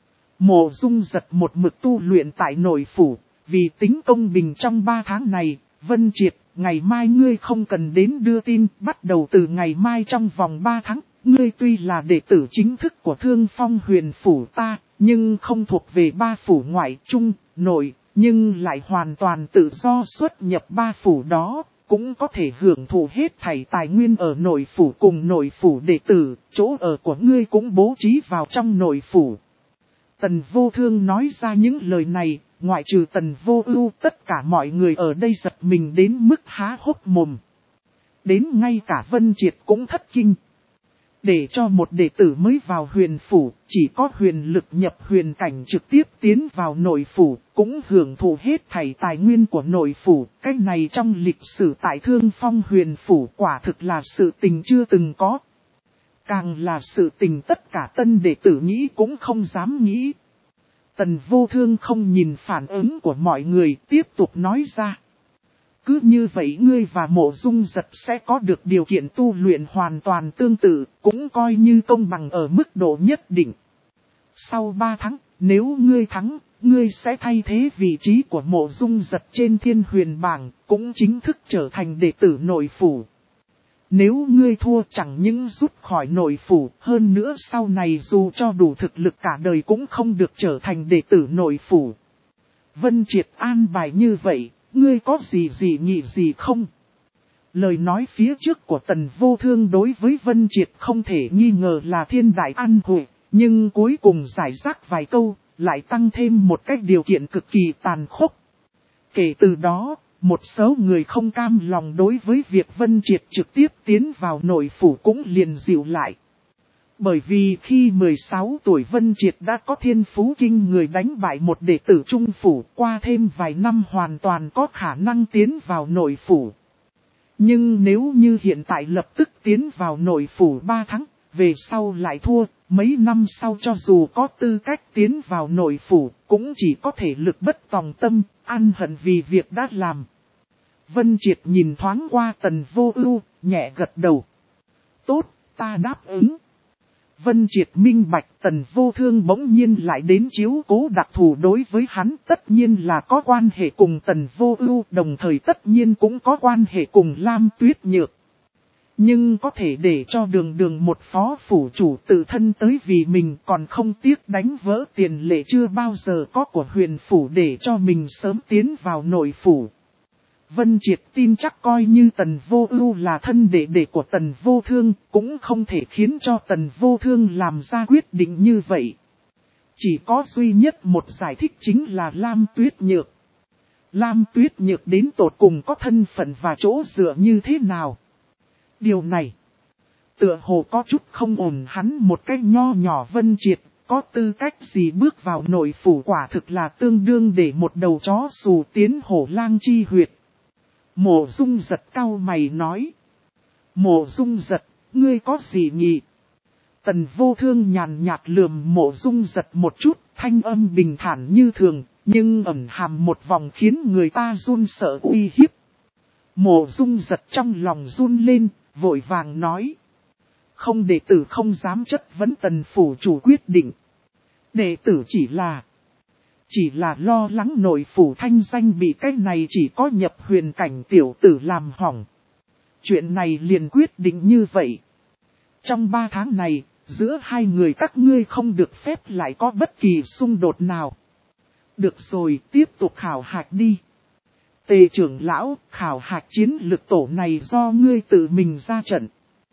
Mộ Dung Giật một mực tu luyện tại nội phủ, vì tính công bình trong 3 tháng này, Vân Triệt, ngày mai ngươi không cần đến đưa tin, bắt đầu từ ngày mai trong vòng 3 tháng, ngươi tuy là đệ tử chính thức của Thương Phong huyền phủ ta, nhưng không thuộc về 3 phủ ngoại trung, nội, nhưng lại hoàn toàn tự do xuất nhập 3 phủ đó, cũng có thể hưởng thụ hết thảy tài nguyên ở nội phủ cùng nội phủ đệ tử, chỗ ở của ngươi cũng bố trí vào trong nội phủ. Tần Vô Thương nói ra những lời này, ngoại trừ Tần Vô Ưu, tất cả mọi người ở đây giật mình đến mức há hốc mồm. Đến ngay cả Vân Triệt cũng thất kinh. Để cho một đệ tử mới vào huyền phủ, chỉ có huyền lực nhập huyền cảnh trực tiếp tiến vào nội phủ, cũng hưởng thụ hết thảy tài nguyên của nội phủ. Cái này trong lịch sử tại Thương Phong huyền phủ quả thực là sự tình chưa từng có. Càng là sự tình tất cả tân đệ tử nghĩ cũng không dám nghĩ. Tần Vô Thương không nhìn phản ứng của mọi người, tiếp tục nói ra. Cứ như vậy ngươi và Mộ Dung Giật sẽ có được điều kiện tu luyện hoàn toàn tương tự, cũng coi như công bằng ở mức độ nhất định. Sau 3 tháng, nếu ngươi thắng, ngươi sẽ thay thế vị trí của Mộ Dung Giật trên Thiên Huyền bảng, cũng chính thức trở thành đệ tử nội phủ. Nếu ngươi thua chẳng những rút khỏi nội phủ, hơn nữa sau này dù cho đủ thực lực cả đời cũng không được trở thành đệ tử nội phủ. Vân Triệt an bài như vậy, ngươi có gì nghị gì không? Lời nói phía trước của Tần Vô Thương đối với Vân Triệt không thể nghi ngờ là thiên đại an ủi, nhưng cuối cùng giải rác vài câu, lại tăng thêm một cách điều kiện cực kỳ tàn khốc. Kể từ đó, một số người không cam lòng đối với việc Vân Triệt trực tiếp tiến vào nội phủ cũng liền dịu lại. Bởi vì khi 16 tuổi Vân Triệt đã có thiên phú kinh người đánh bại một đệ tử trung phủ, qua thêm vài năm hoàn toàn có khả năng tiến vào nội phủ. Nhưng nếu như hiện tại lập tức tiến vào nội phủ 3 tháng, về sau lại thua, mấy năm sau cho dù có tư cách tiến vào nội phủ, cũng chỉ có thể lực bất tòng tâm, ăn hận vì việc đã làm. Vân Triệt nhìn thoáng qua Tần Vô Ưu, nhẹ gật đầu. Tốt, ta đáp ứng. Vân Triệt minh bạch Tần Vô Thương bỗng nhiên lại đến chiếu cố đặc thù đối với hắn, tất nhiên là có quan hệ cùng Tần Vô Ưu, đồng thời tất nhiên cũng có quan hệ cùng Lam Tuyết Nhược. Nhưng có thể để cho đường một phó phủ chủ tự thân tới vì mình còn không tiếc đánh vỡ tiền lệ chưa bao giờ có của huyền phủ để cho mình sớm tiến vào nội phủ. Vân Triệt tin chắc coi như Tần Vô Ưu là thân đệ đệ của Tần Vô Thương, cũng không thể khiến cho Tần Vô Thương làm ra quyết định như vậy. Chỉ có duy nhất một giải thích chính là Lam Tuyết Nhược. Lam Tuyết Nhược đến tột cùng có thân phận và chỗ dựa như thế nào? Điều này, tựa hồ có chút không ổn, hắn một cách nho nhỏ Vân Triệt, Có tư cách gì bước vào nội phủ, quả thực là tương đương để một đầu chó xù tiến hổ lang chi huyệt. Mộ Dung Giật cau mày nói. Mộ Dung Giật, ngươi có gì nhỉ? Tần Vô Thương nhàn nhạt lườm Mộ Dung Giật một chút, thanh âm bình thản như thường, nhưng ẩn hàm một vòng khiến người ta run sợ uy hiếp. Mộ Dung Giật trong lòng run lên, vội vàng nói. Không, đệ tử không dám chất vấn Tần phủ chủ quyết định. Đệ tử chỉ là lo lắng nội phủ thanh danh bị cái này chỉ có nhập huyền cảnh tiểu tử làm hỏng. Chuyện này liền quyết định như vậy. Trong 3 tháng này, giữa hai người các ngươi không được phép lại có bất kỳ xung đột nào. Được rồi, tiếp tục khảo hạch đi. Tề trưởng lão, khảo hạch chiến lực tổ này do ngươi tự mình ra trận.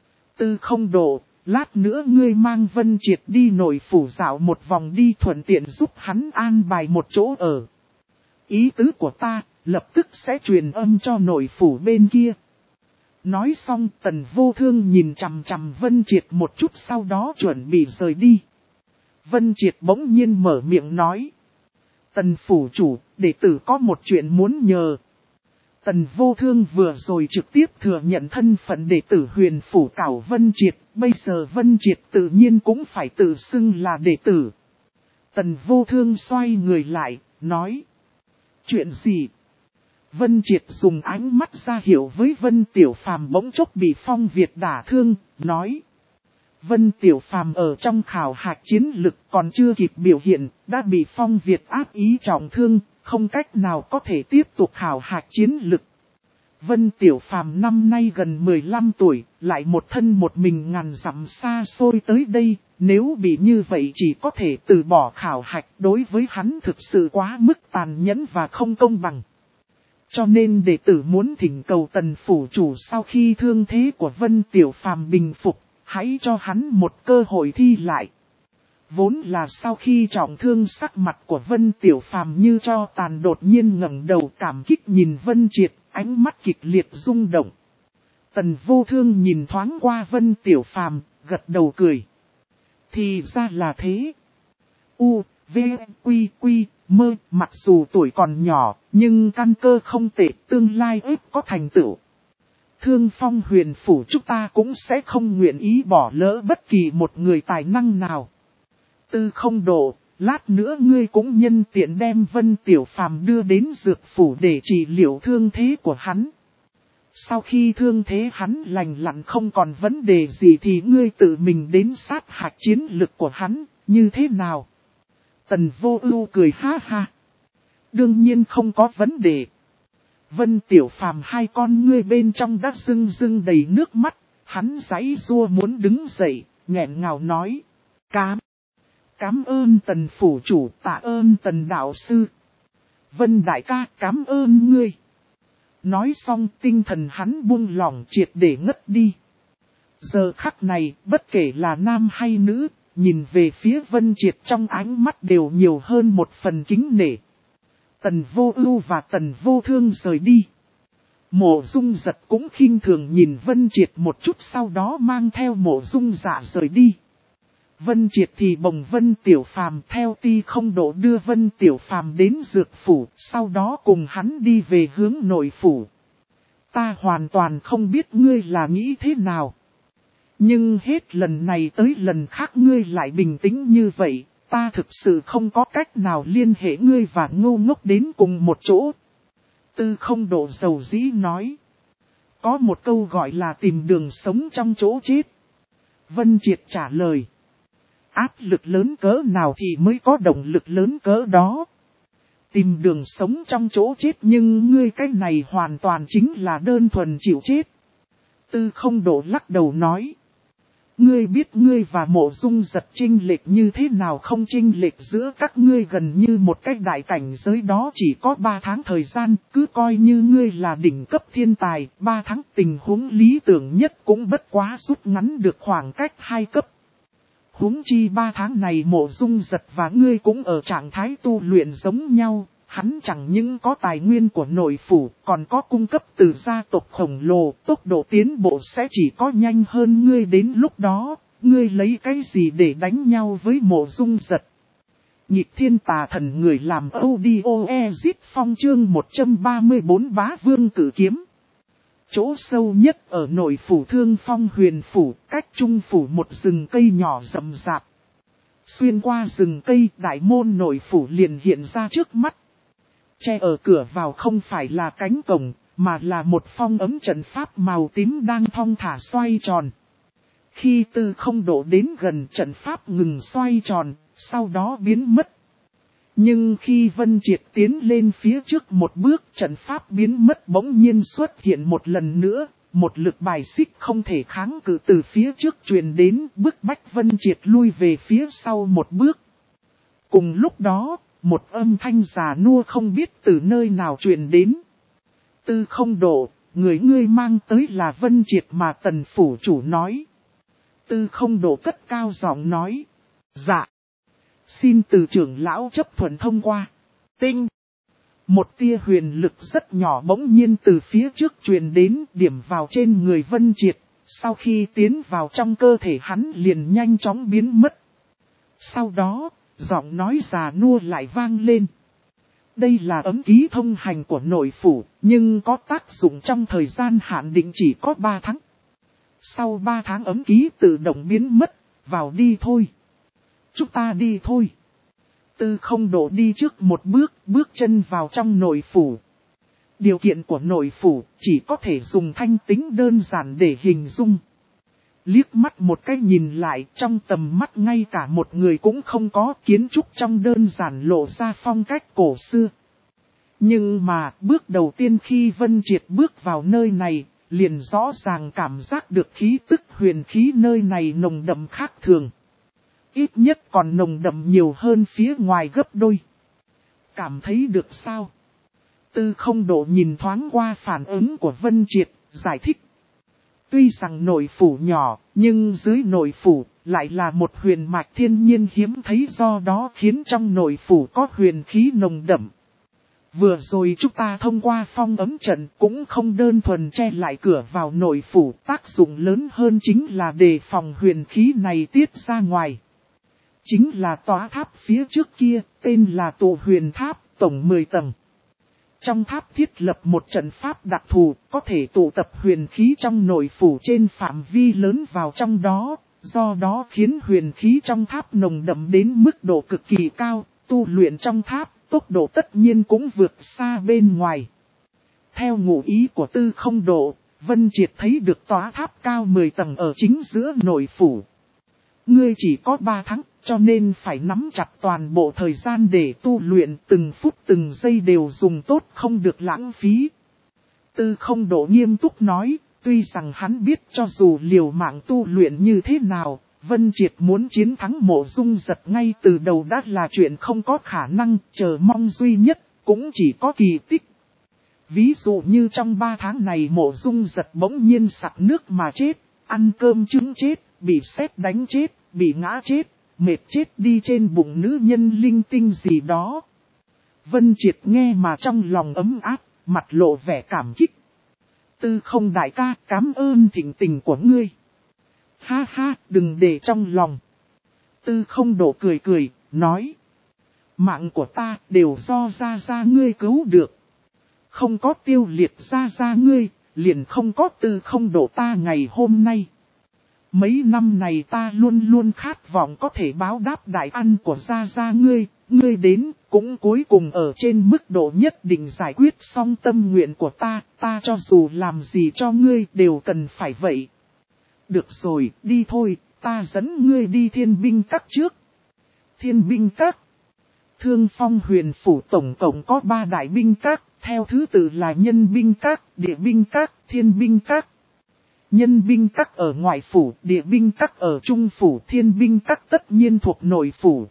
Tư Không Độ, lát nữa ngươi mang Vân Triệt đi nội phủ dạo một vòng đi, thuận tiện giúp hắn an bài một chỗ ở. Ý tứ của ta, lập tức sẽ truyền âm cho nội phủ bên kia. Nói xong, Tần Vô Thương nhìn chằm chằm Vân Triệt một chút, sau đó chuẩn bị rời đi. Vân Triệt bỗng nhiên mở miệng nói. Tần phủ chủ, đệ tử có một chuyện muốn nhờ. Tần Vô Thương vừa rồi trực tiếp thừa nhận thân phận đệ tử huyền phủ cảo Vân Triệt, bây giờ Vân Triệt tự nhiên cũng phải tự xưng là đệ tử. Tần Vô Thương xoay người lại, nói. Chuyện gì? Vân Triệt dùng ánh mắt ra hiệu với Vân Tiểu Phàm bỗng chốc bị Phong Việt đả thương, nói. Vân Tiểu Phàm ở trong khảo hạch chiến lực còn chưa kịp biểu hiện, đã bị Phong Việt áp ý trọng thương, không cách nào có thể tiếp tục khảo hạch chiến lực. Vân Tiểu Phàm năm nay gần 15 tuổi, lại một thân một mình ngàn dặm xa xôi tới đây, nếu bị như vậy chỉ có thể từ bỏ khảo hạch, đối với hắn thực sự quá mức tàn nhẫn và không công bằng. Cho nên đệ tử muốn thỉnh cầu Tần phủ chủ sau khi thương thế của Vân Tiểu Phàm bình phục, hãy cho hắn một cơ hội thi lại. Vốn là sau khi trọng thương, sắc mặt của Vân Tiểu Phàm như cho tàn, đột nhiên ngẩng đầu cảm kích nhìn Vân Triệt, ánh mắt kịch liệt rung động. Tần Vô Thương nhìn thoáng qua Vân Tiểu Phàm, gật đầu cười. Thì ra là thế. U, V, Quy, Quy, Mơ, mặc dù tuổi còn nhỏ, nhưng căn cơ không tệ, tương lai ếp có thành tựu. Thương Phong huyền phủ chúng ta cũng sẽ không nguyện ý bỏ lỡ bất kỳ một người tài năng nào. Tư Không Độ, lát nữa ngươi cũng nhân tiện đem Vân Tiểu Phàm đưa đến dược phủ để trị liệu thương thế của hắn. Sau khi thương thế hắn lành lặn không còn vấn đề gì thì ngươi tự mình đến sát hạch chiến lực của hắn, như thế nào? Tần Vô Ưu cười ha ha. Đương nhiên không có vấn đề. Vân Tiểu Phàm hai con ngươi bên trong đã rưng rưng đầy nước mắt, hắn giãy giụa muốn đứng dậy, nghẹn ngào nói: Cám ơn Tần phủ chủ, tạ ơn Tần đạo sư. Vân đại ca, cám ơn ngươi. Nói xong tinh thần hắn buông lỏng triệt để ngất đi. Giờ khắc này, bất kể là nam hay nữ, nhìn về phía Vân Triệt trong ánh mắt đều nhiều hơn một phần kính nể. Tần Vô Ưu và Tần Vô Thương rời đi. Mộ Dung Giật cũng khinh thường nhìn Vân Triệt một chút, sau đó mang theo Mộ Dung Dạ rời đi. Vân Triệt thì bồng Vân Tiểu Phàm theo Tư Không Độ đưa Vân Tiểu Phàm đến dược phủ, sau đó cùng hắn đi về hướng nội phủ. Ta hoàn toàn không biết ngươi là nghĩ thế nào. Nhưng hết lần này tới lần khác ngươi lại bình tĩnh như vậy, ta thực sự không có cách nào liên hệ ngươi và Ngô Ngốc đến cùng một chỗ. Tư Không Độ dầu dĩ nói. Có một câu gọi là tìm đường sống trong chỗ chết. Vân Triệt trả lời. Áp lực lớn cỡ nào thì mới có động lực lớn cỡ đó. Tìm đường sống trong chỗ chết, nhưng ngươi cái này hoàn toàn chính là đơn thuần chịu chết. Tư Không Độ lắc đầu nói. Ngươi biết ngươi và Mộ Dung Giật chênh lệch như thế nào không? Chênh lệch giữa các ngươi gần như một cách đại cảnh giới đó chỉ có 3 tháng thời gian, cứ coi như ngươi là đỉnh cấp thiên tài, 3 tháng tình huống lý tưởng nhất cũng bất quá rút ngắn được khoảng cách 2 cấp. Huống chi 3 tháng này Mộ Dung Giật và ngươi cũng ở trạng thái tu luyện giống nhau, hắn chẳng những có tài nguyên của nội phủ, còn có cung cấp từ gia tộc khổng lồ, tốc độ tiến bộ sẽ chỉ có nhanh hơn ngươi, đến lúc đó, ngươi lấy cái gì để đánh nhau với Mộ Dung Giật? Nhịp thiên tà thần người làm audio exit phong chương 134 bá vương cử kiếm. Chỗ sâu nhất ở nội phủ Thương Phong Huyền Phủ, cách trung phủ một rừng cây nhỏ rậm rạp. Xuyên qua rừng cây, đại môn nội phủ liền hiện ra trước mắt. Che ở cửa vào không phải là cánh cổng, mà là một phong ấm trận pháp màu tím đang thong thả xoay tròn. Khi Tư Không Độ đến gần, trận pháp ngừng xoay tròn, sau đó biến mất. Nhưng khi Vân Triệt tiến lên phía trước một bước, trận pháp biến mất bỗng nhiên xuất hiện một lần nữa, một lực bài xích không thể kháng cự từ phía trước truyền đến, bức bách Vân Triệt lui về phía sau một bước. Cùng lúc đó, một âm thanh già nua không biết từ nơi nào truyền đến. Tư Không Độ, người ngươi mang tới là Vân Triệt mà Tần phủ chủ nói. Tư Không Độ cất cao giọng nói. Dạ. Xin từ trưởng lão chấp thuận thông qua. Tinh. Một tia huyền lực rất nhỏ bỗng nhiên từ phía trước truyền đến, điểm vào trên người Vân Triệt. Sau khi tiến vào trong cơ thể hắn liền nhanh chóng biến mất. Sau đó, giọng nói già nua lại vang lên. Đây là ấm ký thông hành của nội phủ, nhưng có tác dụng trong thời gian hạn định chỉ có 3 tháng. Sau 3 tháng ấm ký tự động biến mất, vào đi thôi. Chúng ta đi thôi. Tư Không Độ đi trước một bước, bước chân vào trong nội phủ. Điều kiện của nội phủ chỉ có thể dùng thanh tính đơn giản để hình dung. Liếc mắt một cái nhìn lại, trong tầm mắt ngay cả một người cũng không có, kiến trúc trong đơn giản lộ ra phong cách cổ xưa. Nhưng mà bước đầu tiên khi Vân Triệt bước vào nơi này, liền rõ ràng cảm giác được khí tức huyền khí nơi này nồng đậm khác thường. Ít nhất còn nồng đậm nhiều hơn phía ngoài gấp đôi. Cảm thấy được sao? Tư Không Độ nhìn thoáng qua phản ứng của Vân Triệt, giải thích. Tuy rằng nội phủ nhỏ, nhưng dưới nội phủ lại là một huyền mạch thiên nhiên hiếm thấy, do đó khiến trong nội phủ có huyền khí nồng đậm. Vừa rồi chúng ta thông qua phong ấm trận cũng không đơn thuần che lại cửa vào nội phủ, tác dụng lớn hơn chính là đề phòng huyền khí này tiết ra ngoài. Chính là tòa tháp phía trước kia, tên là Tụ Huyền Tháp, tổng 10 tầng. Trong tháp thiết lập một trận pháp đặc thù, có thể tụ tập huyền khí trong nội phủ trên phạm vi lớn vào trong đó, do đó khiến huyền khí trong tháp nồng đậm đến mức độ cực kỳ cao, tu luyện trong tháp, tốc độ tất nhiên cũng vượt xa bên ngoài. Theo ngụ ý của Tư Không Độ, Vân Triệt thấy được tòa tháp cao 10 tầng ở chính giữa nội phủ. Ngươi chỉ có 3 tháng, cho nên phải nắm chặt toàn bộ thời gian để tu luyện, từng phút từng giây đều dùng tốt, không được lãng phí. Tư Không Độ nghiêm túc nói, tuy rằng hắn biết cho dù liều mạng tu luyện như thế nào, Vân Triệt muốn chiến thắng Mộ Dung Giật ngay từ đầu đã là chuyện không có khả năng, chờ mong duy nhất, cũng chỉ có kỳ tích. Ví dụ như trong 3 tháng này Mộ Dung Giật bỗng nhiên sặc nước mà chết, ăn cơm trứng chết, bị sét đánh chết, bị ngã chết, mệt chết đi trên bụng nữ nhân linh tinh gì đó. Vân Triệt nghe mà trong lòng ấm áp, mặt lộ vẻ cảm kích. Tư Không đại ca, cảm ơn thỉnh tình của ngươi. Ha ha, đừng để trong lòng. Tư Không Độ cười cười, nói. Mạng của ta đều do gia ngươi cứu được. Không có Tiêu Liệt gia ngươi, liền không có Tư Không Độ ta ngày hôm nay. Mấy năm này ta luôn luôn khát vọng có thể báo đáp đại ân của gia ngươi, ngươi đến cũng cuối cùng ở trên mức độ nhất định giải quyết xong tâm nguyện của ta cho dù làm gì cho ngươi đều cần phải vậy. Được rồi, đi thôi, ta dẫn ngươi đi Thiên Binh Các trước. Thiên Binh Các. Thương Phong Huyền Phủ tổng cộng có 3 đại binh các, theo thứ tự là Nhân Binh Các, Địa Binh Các, Thiên Binh Các. Nhân Binh Các ở ngoại phủ, Địa Binh Các ở trung phủ, Thiên Binh Các tất nhiên thuộc nội phủ.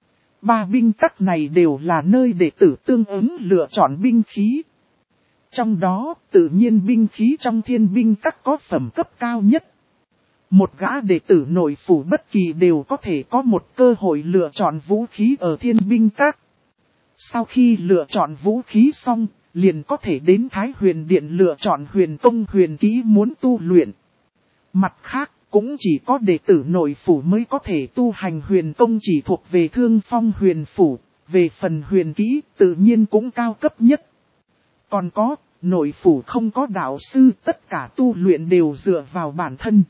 3 binh các này đều là nơi đệ tử tương ứng lựa chọn binh khí. Trong đó, tự nhiên binh khí trong Thiên Binh Các có phẩm cấp cao nhất. Một gã đệ tử nội phủ bất kỳ đều có thể có một cơ hội lựa chọn vũ khí ở Thiên Binh Các. Sau khi lựa chọn vũ khí xong, liền có thể đến Thái Huyền Điện lựa chọn huyền công huyền kỹ muốn tu luyện. Mặt khác, cũng chỉ có đệ tử nội phủ mới có thể tu hành huyền công chỉ thuộc về Thương Phong huyền phủ, về phần huyền kỹ tự nhiên cũng cao cấp nhất. Còn có, nội phủ không có đạo sư, tất cả tu luyện đều dựa vào bản thân.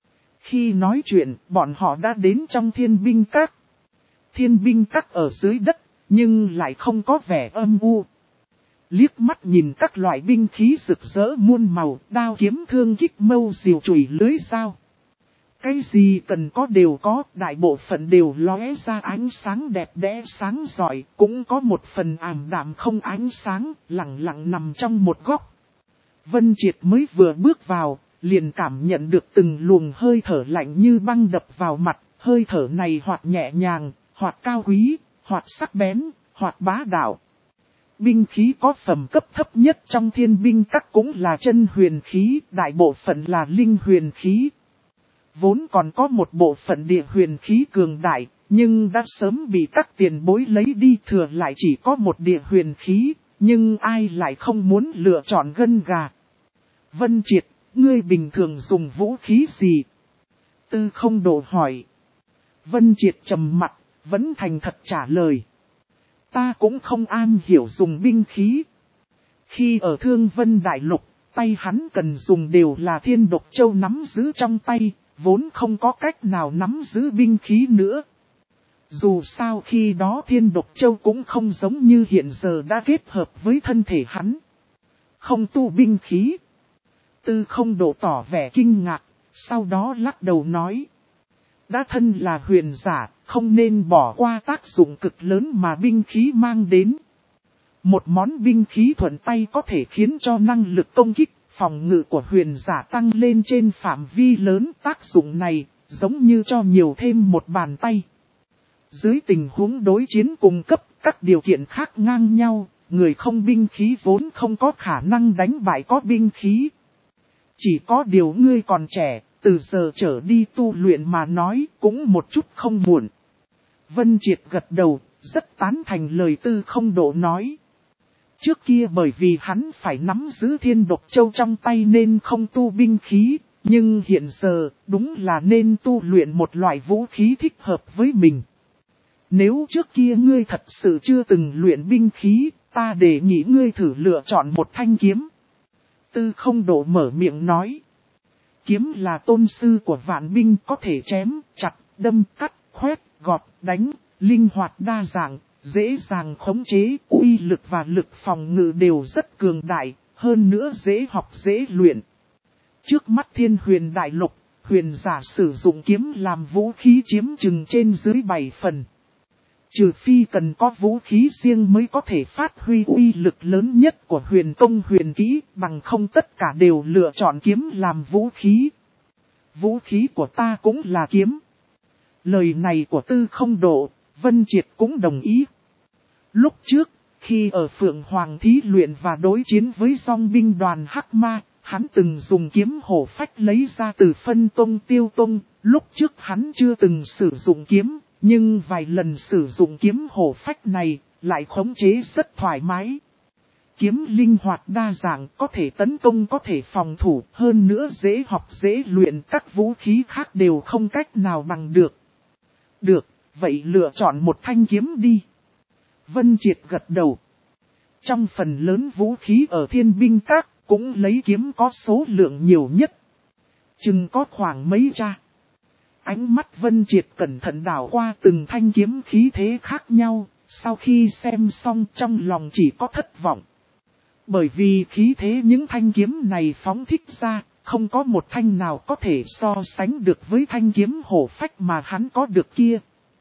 Khi nói chuyện, bọn họ đã đến trong thiên binh các. Thiên binh các ở dưới đất, nhưng lại không có vẻ âm u. Liếc mắt nhìn các loại binh khí rực rỡ muôn màu, đao kiếm thương kích mâu diều chùy lưới dao. Cái gì cần có đều có, đại bộ phận đều lóe ra ánh sáng đẹp đẽ sáng rọi, cũng có một phần ảm đạm không ánh sáng, lặng lặng nằm trong một góc. Vân Triệt mới vừa bước vào, liền cảm nhận được từng luồng hơi thở lạnh như băng đập vào mặt, hơi thở này hoặc nhẹ nhàng, hoặc cao quý, hoặc sắc bén, hoặc bá đạo. Binh khí có phẩm cấp thấp nhất trong thiên binh các cũng là chân huyền khí, đại bộ phận là linh huyền khí. Vốn còn có một bộ phận địa huyền khí cường đại, nhưng đã sớm bị các tiền bối lấy đi, thừa lại chỉ có một địa huyền khí, nhưng ai lại không muốn lựa chọn gân gà. Vân Triệt, ngươi bình thường dùng vũ khí gì? Tư Không Độ hỏi. Vân Triệt trầm mặt, vẫn thành thật trả lời. Ta cũng không am hiểu dùng binh khí. Khi ở Thương Vân Đại Lục, tay hắn cần dùng đều là Thiên Độc Châu nắm giữ trong tay, vốn không có cách nào nắm giữ binh khí nữa. Dù sao khi đó Thiên Độc Châu cũng không giống như hiện giờ đã kết hợp với thân thể hắn. Không tu binh khí. Tư Không Độ tỏ vẻ kinh ngạc, sau đó lắc đầu nói. Đã thân là huyền giả, không nên bỏ qua tác dụng cực lớn mà binh khí mang đến. Một món binh khí thuận tay có thể khiến cho năng lực công kích, phòng ngự của huyền giả tăng lên trên phạm vi lớn. Tác dụng này, giống như cho nhiều thêm một bàn tay. Dưới tình huống đối chiến cung cấp các điều kiện khác ngang nhau, người không binh khí vốn không có khả năng đánh bại có binh khí. Chỉ có điều ngươi còn trẻ, từ giờ trở đi tu luyện mà nói cũng một chút không muộn. Vân Triệt gật đầu, rất tán thành lời Tư Không Độ nói. Trước kia bởi vì hắn phải nắm giữ Thiên Độc Châu trong tay nên không tu binh khí, nhưng hiện giờ đúng là nên tu luyện một loại vũ khí thích hợp với mình. Nếu trước kia ngươi thật sự chưa từng luyện binh khí, ta đề nghị ngươi thử lựa chọn một thanh kiếm. Tư Không Độ mở miệng nói. Kiếm là tôn sư của vạn binh, có thể chém, chặt, đâm, cắt, khoét, gọt, đánh, linh hoạt đa dạng, dễ dàng khống chế, uy lực và lực phòng ngự đều rất cường đại, hơn nữa dễ học dễ luyện. Trước mắt Thiên Huyền Đại Lục, huyền giả sử dụng kiếm làm vũ khí chiếm chừng trên dưới 7 phần. Trừ phi cần có vũ khí riêng mới có thể phát huy uy lực lớn nhất của huyền công huyền kỹ, bằng không tất cả đều lựa chọn kiếm làm vũ khí. Vũ khí của ta cũng là kiếm. Lời này của Tư Không Độ, Vân Triệt cũng đồng ý. Lúc trước, khi ở Phượng Hoàng thí luyện và đối chiến với dòng binh đoàn Hắc Ma, hắn từng dùng kiếm hổ phách lấy ra từ phân tông tiêu tông. Lúc trước hắn chưa từng sử dụng kiếm, nhưng vài lần sử dụng kiếm hổ phách này, lại khống chế rất thoải mái. Kiếm linh hoạt đa dạng, có thể tấn công có thể phòng thủ, hơn nữa dễ học dễ luyện, các vũ khí khác đều không cách nào bằng được. Được, vậy lựa chọn một thanh kiếm đi. Vân Triệt gật đầu. Trong phần lớn vũ khí ở Thiên Binh Các, cũng lấy kiếm có số lượng nhiều nhất. Chừng có khoảng mấy tra. Ánh mắt Vân Triệt cẩn thận đảo qua từng thanh kiếm khí thế khác nhau, sau khi xem xong trong lòng chỉ có thất vọng. Bởi vì khí thế những thanh kiếm này phóng thích ra, không có một thanh nào có thể so sánh được với thanh kiếm hổ phách mà hắn có được kia.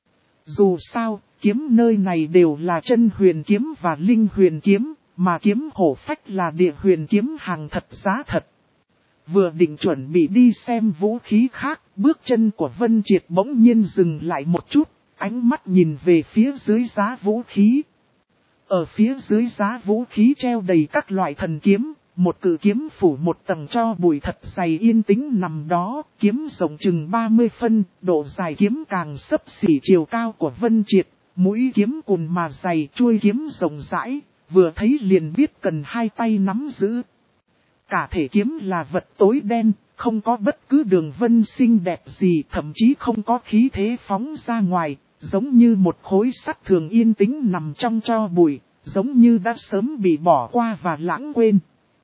Dù sao, kiếm nơi này đều là chân huyền kiếm và linh huyền kiếm, mà kiếm hổ phách là địa huyền kiếm hàng thật giá thật. Vừa định chuẩn bị đi xem vũ khí khác, bước chân của Vân Triệt bỗng nhiên dừng lại một chút, ánh mắt nhìn về phía dưới giá vũ khí. Ở phía dưới giá vũ khí treo đầy các loại thần kiếm, một cự kiếm phủ một tầng cho bụi thật dày yên tĩnh nằm đó, kiếm rộng chừng 30 phân, độ dài kiếm càng xấp xỉ chiều cao của Vân Triệt, mũi kiếm cùn mà dày, chuôi kiếm rộng rãi, vừa thấy liền biết cần hai tay nắm giữ. Cả thể kiếm là vật tối đen, không có bất cứ đường vân xinh đẹp gì, thậm chí không có khí thế phóng ra ngoài, giống như một khối sắt thường yên tĩnh nằm trong tro bụi, giống như đã sớm bị bỏ qua và lãng quên.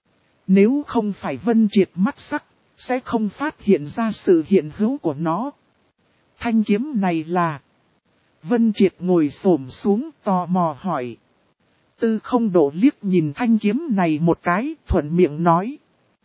Nếu không phải Vân Triệt mắt sắc, sẽ không phát hiện ra sự hiện hữu của nó. Thanh kiếm này là... Vân Triệt ngồi xổm xuống tò mò hỏi. Tư Không Độ liếc nhìn thanh kiếm này một cái, thuận miệng nói.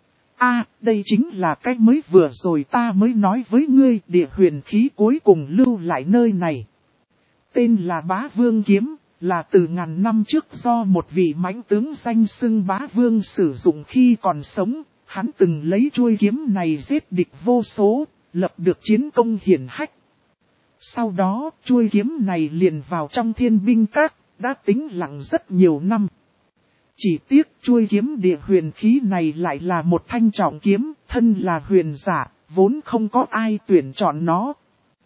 Đây chính là cái mới vừa rồi ta mới nói với ngươi, địa huyền khí cuối cùng lưu lại nơi này. Tên là Bá Vương Kiếm, là từ ngàn năm trước do một vị mãnh tướng danh xưng Bá Vương sử dụng khi còn sống. Hắn từng lấy chuôi kiếm này giết địch vô số, lập được chiến công hiển hách. Sau đó, chuôi kiếm này liền vào trong Thiên Binh Các, đã tĩnh lặng rất nhiều năm. Chỉ tiếc chuôi kiếm địa huyền khí này lại là một thanh trọng kiếm, thân là huyền giả, vốn không có ai tuyển chọn nó.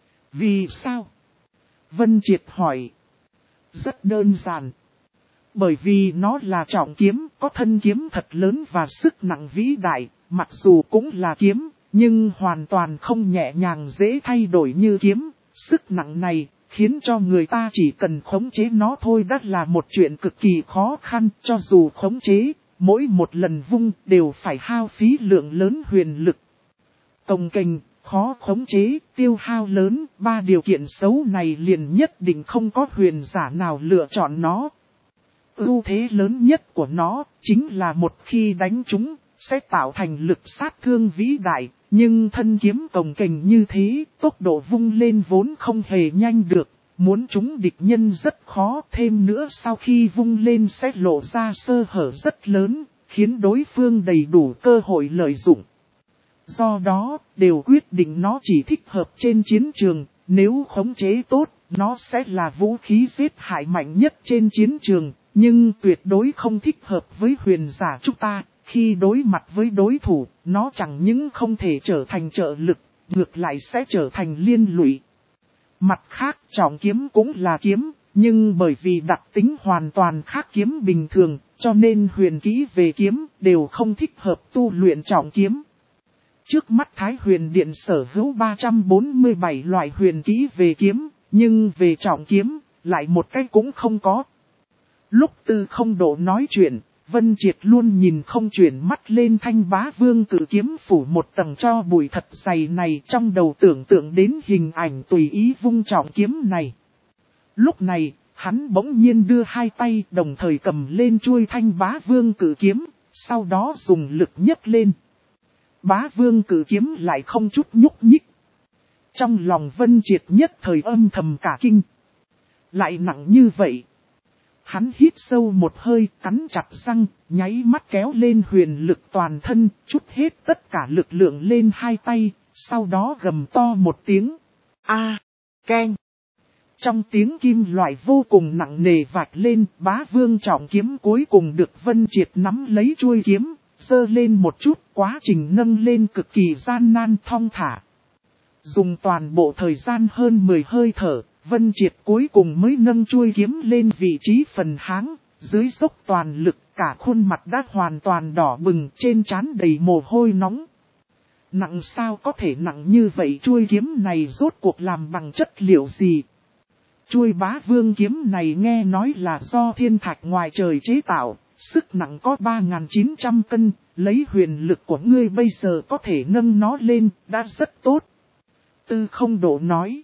Vì sao? Vân Triệt hỏi. Rất đơn giản. Bởi vì nó là trọng kiếm, có thân kiếm thật lớn và sức nặng vĩ đại, mặc dù cũng là kiếm, nhưng hoàn toàn không nhẹ nhàng dễ thay đổi như kiếm. Sức nặng này, khiến cho người ta chỉ cần khống chế nó thôi đã là một chuyện cực kỳ khó khăn, cho dù khống chế, mỗi một lần vung đều phải hao phí lượng lớn huyền lực. Cồng kềnh, khó khống chế, tiêu hao lớn, ba điều kiện xấu này liền nhất định không có huyền giả nào lựa chọn nó. Ưu thế lớn nhất của nó chính là một khi đánh chúng, sẽ tạo thành lực sát thương vĩ đại, nhưng thân kiếm cồng kềnh như thế, tốc độ vung lên vốn không hề nhanh được, muốn trúng địch nhân rất khó, thêm nữa sau khi vung lên sẽ lộ ra sơ hở rất lớn, khiến đối phương đầy đủ cơ hội lợi dụng. Do đó, đều quyết định nó chỉ thích hợp trên chiến trường, nếu khống chế tốt, nó sẽ là vũ khí giết hại mạnh nhất trên chiến trường, nhưng tuyệt đối không thích hợp với huyền giả chúng ta. Khi đối mặt với đối thủ, nó chẳng những không thể trở thành trợ lực, ngược lại sẽ trở thành liên lụy. Mặt khác, trọng kiếm cũng là kiếm, nhưng bởi vì đặc tính hoàn toàn khác kiếm bình thường, cho nên huyền kỹ về kiếm đều không thích hợp tu luyện trọng kiếm. Trước mắt Thái Huyền Điện sở hữu 347 loại huyền kỹ về kiếm, nhưng về trọng kiếm, lại một cái cũng không có. Lúc Tư Không Độ nói chuyện, Vân Triệt luôn nhìn không chuyển mắt lên thanh Bá Vương cử kiếm phủ một tầng tro bụi thật dày này, trong đầu tưởng tượng đến hình ảnh tùy ý vung trọng kiếm này. Lúc này, hắn bỗng nhiên đưa hai tay đồng thời cầm lên chuôi thanh Bá Vương cử kiếm, sau đó dùng lực nhấc lên. Bá Vương cử kiếm lại không chút nhúc nhích. Trong lòng Vân Triệt nhất thời âm thầm cả kinh. Lại nặng như vậy. Hắn hít sâu một hơi, cắn chặt răng, nháy mắt kéo lên huyền lực toàn thân, trút hết tất cả lực lượng lên hai tay, sau đó gầm to một tiếng. Keng. Trong tiếng kim loại vô cùng nặng nề vạch lên, Bá Vương trọng kiếm cuối cùng được Vân Triệt nắm lấy chuôi kiếm, giơ lên một chút, quá trình nâng lên cực kỳ gian nan thong thả. Dùng toàn bộ thời gian hơn 10 hơi thở, Vân Triệt cuối cùng mới nâng chuôi kiếm lên vị trí phần háng, dưới dốc toàn lực, cả khuôn mặt đã hoàn toàn đỏ bừng, trên trán đầy mồ hôi nóng. Nặng sao có thể nặng như vậy, chuôi kiếm này rốt cuộc làm bằng chất liệu gì? Chuôi Bá Vương kiếm này nghe nói là do thiên thạch ngoài trời chế tạo, sức nặng có 3.900 cân, lấy huyền lực của ngươi bây giờ có thể nâng nó lên, đã rất tốt. Tư Không Độ nói.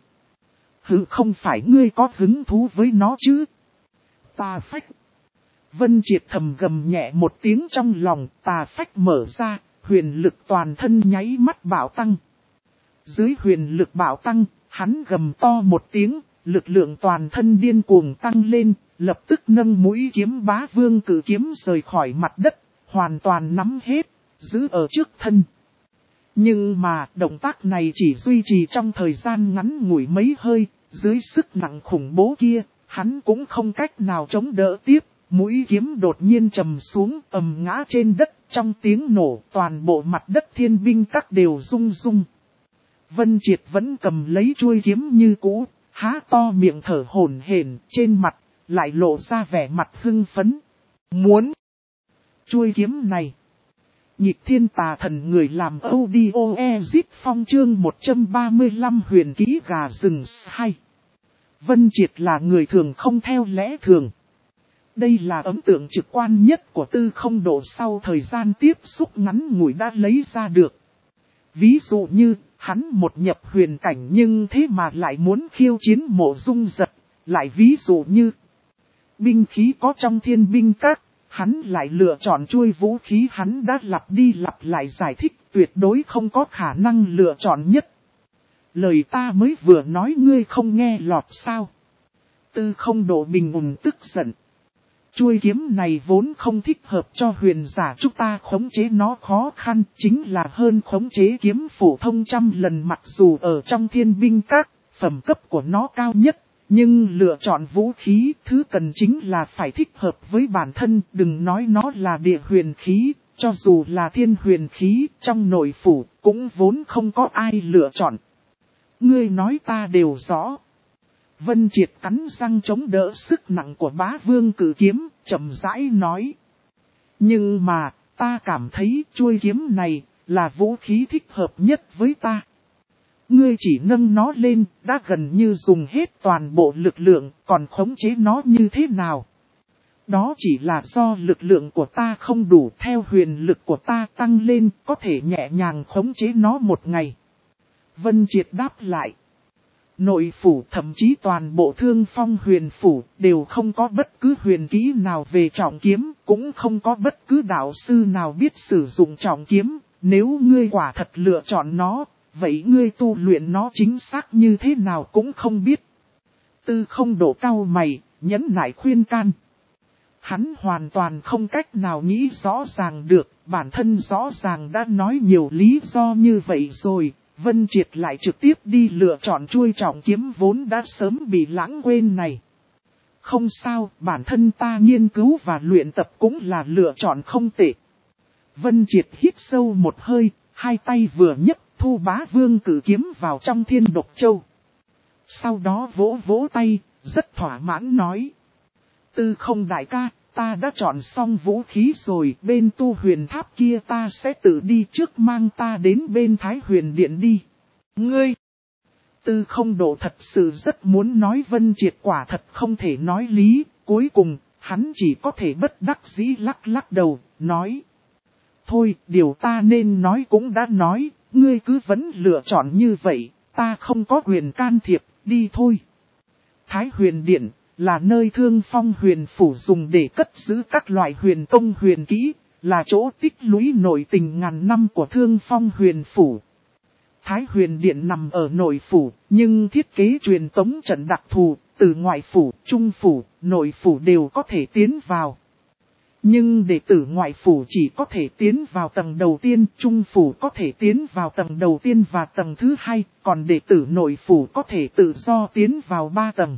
Không phải ngươi có hứng thú với nó chứ? Tà phách. Vân Triệt thầm gầm nhẹ một tiếng trong lòng, tà phách mở ra, huyền lực toàn thân nháy mắt bạo tăng. Dưới huyền lực bạo tăng, hắn gầm to một tiếng, lực lượng toàn thân điên cuồng tăng lên, lập tức nâng mũi kiếm Bá Vương cử kiếm rời khỏi mặt đất, hoàn toàn nắm hết, giữ ở trước thân. Nhưng mà động tác này chỉ duy trì trong thời gian ngắn ngủi mấy hơi, dưới sức nặng khủng bố kia, hắn cũng không cách nào chống đỡ tiếp, mũi kiếm đột nhiên trầm xuống ầm ngã trên đất, trong tiếng nổ toàn bộ mặt đất Thiên Binh Các đều rung rung. Vân Triệt vẫn cầm lấy chuôi kiếm như cũ, há to miệng thở hổn hển, trên mặt lại lộ ra vẻ mặt hưng phấn. Muốn chuôi kiếm này. Nhịp thiên tà thần người làm audio exit phong chương 135 huyền ký gà rừng 2. Vân Triệt là người thường không theo lẽ thường. Đây là ấn tượng trực quan nhất của Tư Không Độ sau thời gian tiếp xúc ngắn ngủi đã lấy ra được. Ví dụ như, hắn một nhập huyền cảnh nhưng thế mà lại muốn khiêu chiến Mộ Dung Giật. Lại ví dụ như, binh khí có trong Thiên Binh Các, hắn lại lựa chọn chuôi vũ khí hắn đã lặp đi lặp lại giải thích tuyệt đối không có khả năng lựa chọn nhất. Lời ta mới vừa nói ngươi không nghe lọt sao? Tư Không Độ bình ổn tức giận. Chuôi kiếm này vốn không thích hợp cho huyền giả chúng ta khống chế nó khó khăn chính là hơn khống chế kiếm phổ thông trăm lần mặc dù ở trong Thiên Binh Các, phẩm cấp của nó cao nhất. Nhưng lựa chọn vũ khí thứ cần chính là phải thích hợp với bản thân, đừng nói nó là địa huyền khí, cho dù là thiên huyền khí trong nội phủ cũng vốn không có ai lựa chọn. Ngươi nói ta đều rõ. Vân Triệt cắn răng chống đỡ sức nặng của Bá Vương cử kiếm, chậm rãi nói. Nhưng mà, ta cảm thấy chuôi kiếm này là vũ khí thích hợp nhất với ta. Ngươi chỉ nâng nó lên, đã gần như dùng hết toàn bộ lực lượng, còn khống chế nó như thế nào? Đó chỉ là do lực lượng của ta không đủ theo huyền lực của ta tăng lên, có thể nhẹ nhàng khống chế nó một ngày. Vân Triệt đáp lại. Nội phủ thậm chí toàn bộ Thương Phong huyền phủ đều không có bất cứ huyền kỹ nào về trọng kiếm, cũng không có bất cứ đạo sư nào biết sử dụng trọng kiếm, nếu ngươi quả thật lựa chọn nó. Vậy ngươi tu luyện nó chính xác như thế nào cũng không biết. Tư Không Độ cau mày, nhẫn nại khuyên can. Hắn hoàn toàn không cách nào nghĩ rõ ràng được, bản thân rõ ràng đã nói nhiều lý do như vậy rồi. Vân Triệt lại trực tiếp đi lựa chọn chuôi trọng kiếm vốn đã sớm bị lãng quên này. Không sao, bản thân ta nghiên cứu và luyện tập cũng là lựa chọn không tệ. Vân Triệt hít sâu một hơi, hai tay vừa nhấc. Thu Bá Vương cử kiếm vào trong Thiên Độc Châu. Sau đó vỗ vỗ tay, rất thỏa mãn nói. Tư Không đại ca, ta đã chọn xong vũ khí rồi, bên tu huyền tháp kia ta sẽ tự đi trước mang ta đến bên Thái Huyền Điện đi. Ngươi! Tư Không Độ thật sự rất muốn nói Vân Triệt quả thật không thể nói lý, cuối cùng, hắn chỉ có thể bất đắc dĩ lắc lắc đầu, nói. Thôi, điều ta nên nói cũng đã nói. Ngươi cứ vẫn lựa chọn như vậy, ta không có quyền can thiệp, đi thôi. Thái Huyền Điện là nơi Thương Phong huyền phủ dùng để cất giữ các loại huyền công huyền kỹ, là chỗ tích lũy nội tình ngàn năm của Thương Phong huyền phủ. Thái Huyền Điện nằm ở nội phủ, nhưng thiết kế truyền tống trận đặc thù, từ ngoại phủ, trung phủ, nội phủ đều có thể tiến vào. Nhưng đệ tử ngoại phủ chỉ có thể tiến vào tầng đầu tiên, trung phủ có thể tiến vào tầng đầu tiên và tầng thứ hai, còn đệ tử nội phủ có thể tự do tiến vào 3 tầng.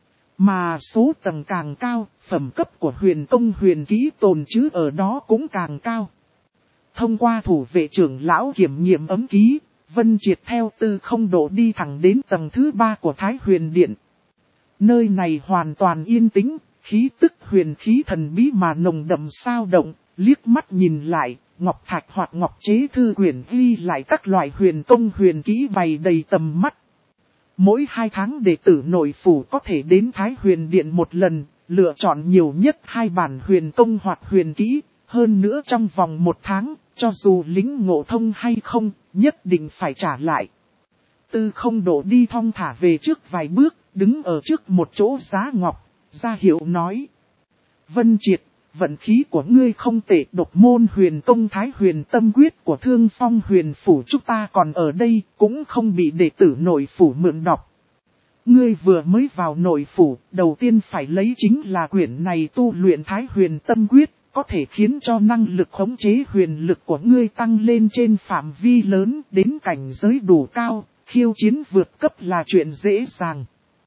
Mà số tầng càng cao, phẩm cấp của huyền công huyền kỹ tồn trữ ở đó cũng càng cao. Thông qua thủ vệ trưởng lão kiểm nghiệm ấm ký, Vân Triệt theo Tư Không Độ đi thẳng đến tầng thứ 3 của Thái Huyền Điện. Nơi này hoàn toàn yên tĩnh. Khí tức huyền khí thần bí mà nồng đậm sao động, liếc mắt nhìn lại, ngọc thạch hoặc ngọc chế thư quyển ghi lại các loại huyền công huyền kỹ bày đầy tầm mắt. Mỗi 2 tháng đệ tử nội phủ có thể đến Thái Huyền Điện một lần, lựa chọn nhiều nhất 2 bản huyền công hoặc huyền kỹ, hơn nữa trong vòng 1 tháng, cho dù lính ngộ thông hay không, nhất định phải trả lại. Tư Không Độ đi thong thả về trước vài bước, đứng ở trước một chỗ giá ngọc. Ra hiệu nói. Vân Triệt, vận khí của ngươi không tệ, độc môn huyền công Thái Huyền tâm quyết của Thương Phong huyền phủ chúng ta còn ở đây, cũng không bị đệ tử nội phủ mượn đọc. Ngươi vừa mới vào nội phủ, đầu tiên phải lấy chính là quyển này tu luyện Thái Huyền tâm quyết, có thể khiến cho năng lực khống chế huyền lực của ngươi tăng lên trên phạm vi lớn đến cảnh giới đủ cao, khiêu chiến vượt cấp là chuyện dễ dàng.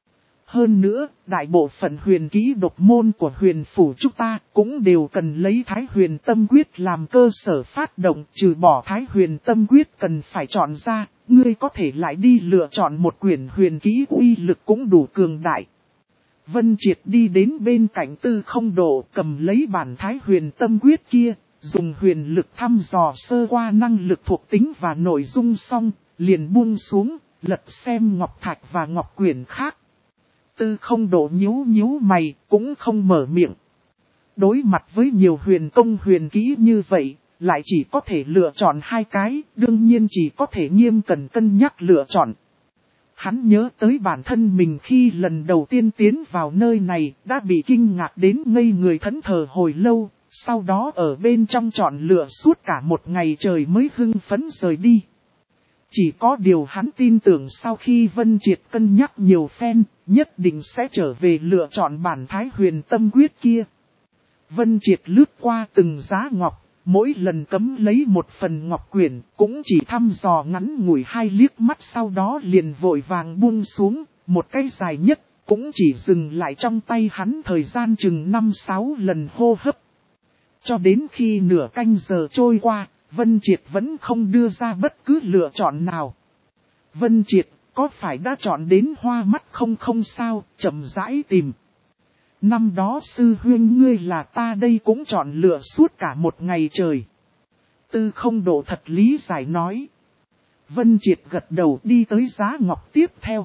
Hơn nữa, đại bộ phận huyền kỹ độc môn của huyền phủ chúng ta cũng đều cần lấy Thái Huyền tâm quyết làm cơ sở phát động, trừ bỏ Thái Huyền tâm quyết cần phải chọn ra, ngươi có thể lại đi lựa chọn một quyển huyền kỹ uy lực cũng đủ cường đại. Vân Triệt đi đến bên cạnh Tư Không Độ cầm lấy bản Thái Huyền tâm quyết kia, dùng huyền lực thăm dò sơ qua năng lực thuộc tính và nội dung xong, liền buông xuống, lật xem ngọc thạch và ngọc quyển khác. Tư không độ nhíu mày, cũng không mở miệng. Đối mặt với nhiều huyền công huyền kỹ như vậy, lại chỉ có thể lựa chọn hai cái, đương nhiên chỉ có thể nghiêm cẩn cân nhắc lựa chọn. Hắn nhớ tới bản thân mình khi lần đầu tiên tiến vào nơi này, đã bị kinh ngạc đến ngây người thẫn thờ hồi lâu, sau đó ở bên trong chọn lựa suốt cả một ngày trời mới hưng phấn rời đi. Chỉ có điều hắn tin tưởng sau khi Vân Triệt cân nhắc nhiều phen, nhất định sẽ trở về lựa chọn bản Thái Huyền Tâm Quyết kia. Vân Triệt lướt qua từng giá ngọc, mỗi lần cấm lấy một phần ngọc quyển, cũng chỉ thăm dò ngắn ngủi hai liếc mắt, sau đó liền vội vàng buông xuống, một cái dài nhất, cũng chỉ dừng lại trong tay hắn thời gian chừng 5-6 lần hô hấp. Cho đến khi nửa canh giờ trôi qua, Vân Triệt vẫn không đưa ra bất cứ lựa chọn nào. Vân Triệt, có phải đã chọn đến hoa mắt không sao, chậm rãi tìm. Năm đó sư huynh ngươi là ta đây cũng chọn lựa suốt cả một ngày trời. Tư không độ thật lý giải nói. Vân Triệt gật đầu đi tới giá ngọc tiếp theo.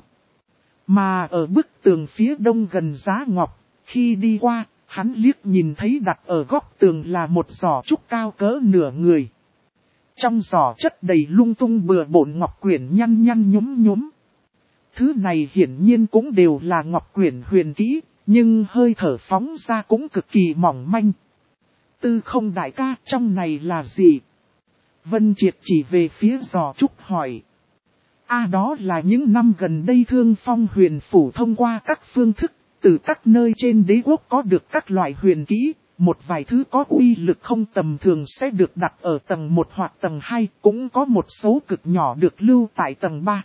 Mà ở bức tường phía đông gần giá ngọc, khi đi qua, hắn liếc nhìn thấy đặt ở góc tường là một giỏ trúc cao cỡ nửa người. Trong giỏ chất đầy lung tung bừa bộn ngọc quyển nhăn nhúm. Thứ này hiển nhiên cũng đều là ngọc quyển huyền kỹ, nhưng hơi thở phóng ra cũng cực kỳ mỏng manh. Tư không đại ca, trong này là gì? Vân Triệt chỉ về phía giỏ trúc hỏi. Đó là những năm gần đây Thương Phong huyền phủ thông qua các phương thức, từ các nơi trên đế quốc có được các loại huyền kỹ. Một vài thứ có uy lực không tầm thường sẽ được đặt ở tầng 1 hoặc tầng 2, cũng có một số cực nhỏ được lưu tại tầng 3.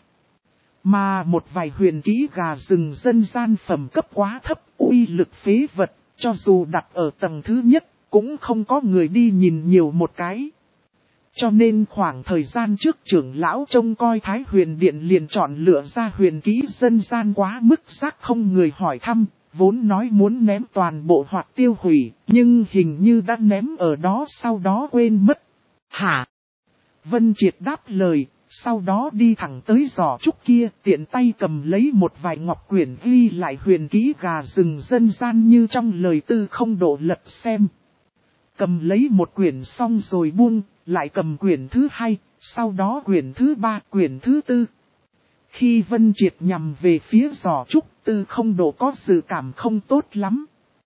Mà một vài huyền kỹ gà rừng dân gian phẩm cấp quá thấp, uy lực phế vật, cho dù đặt ở tầng thứ nhất, cũng không có người đi nhìn nhiều một cái. Cho nên khoảng thời gian trước trưởng lão trông coi Thái Huyền Điện liền chọn lựa ra huyền kỹ dân gian quá mức rác không người hỏi thăm. Vốn nói muốn ném toàn bộ hoặc tiêu hủy, nhưng hình như đã ném ở đó sau đó quên mất. Hả? Vân Triệt đáp lời, sau đó đi thẳng tới giỏ trúc kia, tiện tay cầm lấy một vài ngọc quyển ghi lại huyền kỹ gà rừng dân gian như trong lời Tư không độ lật xem. Cầm lấy một quyển xong rồi buông, lại cầm quyển thứ 2, sau đó quyển thứ 3, quyển thứ 4. Khi Vân Triệt nhằm về phía giỏ trúc, Tư không độ có dự cảm không tốt lắm.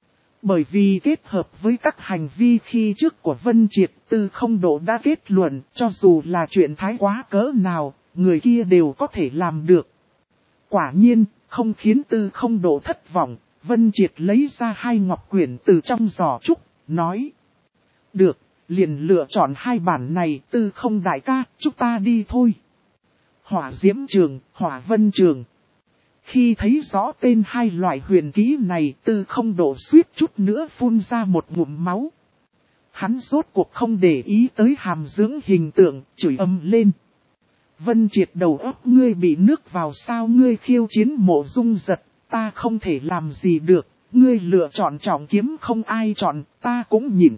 Bởi vì kết hợp với các hành vi khi trước của Vân Triệt, Tư không độ đã kết luận, cho dù là chuyện thái quá cỡ nào, người kia đều có thể làm được. Quả nhiên, không khiến Tư không độ thất vọng, Vân Triệt lấy ra 2 ngọc quyển từ trong giỏ trúc, nói. Được, liền lựa chọn 2 bản này, Tư không đại ca, chúng ta đi thôi. Hỏa diễm trường, hỏa vân trường. Khi thấy rõ tên 2 loại huyền kỹ này, Tư không độ suýt chút nữa phun ra một ngụm máu. Hắn rốt cuộc không để ý tới hàm dưỡng hình tượng, chửi ầm lên. Vân Triệt đầu óc ngươi bị nước vào sao, ngươi khiêu chiến Mộ Dung Giật, ta không thể làm gì được, ngươi lựa chọn trọng kiếm không ai chọn, ta cũng nhịn.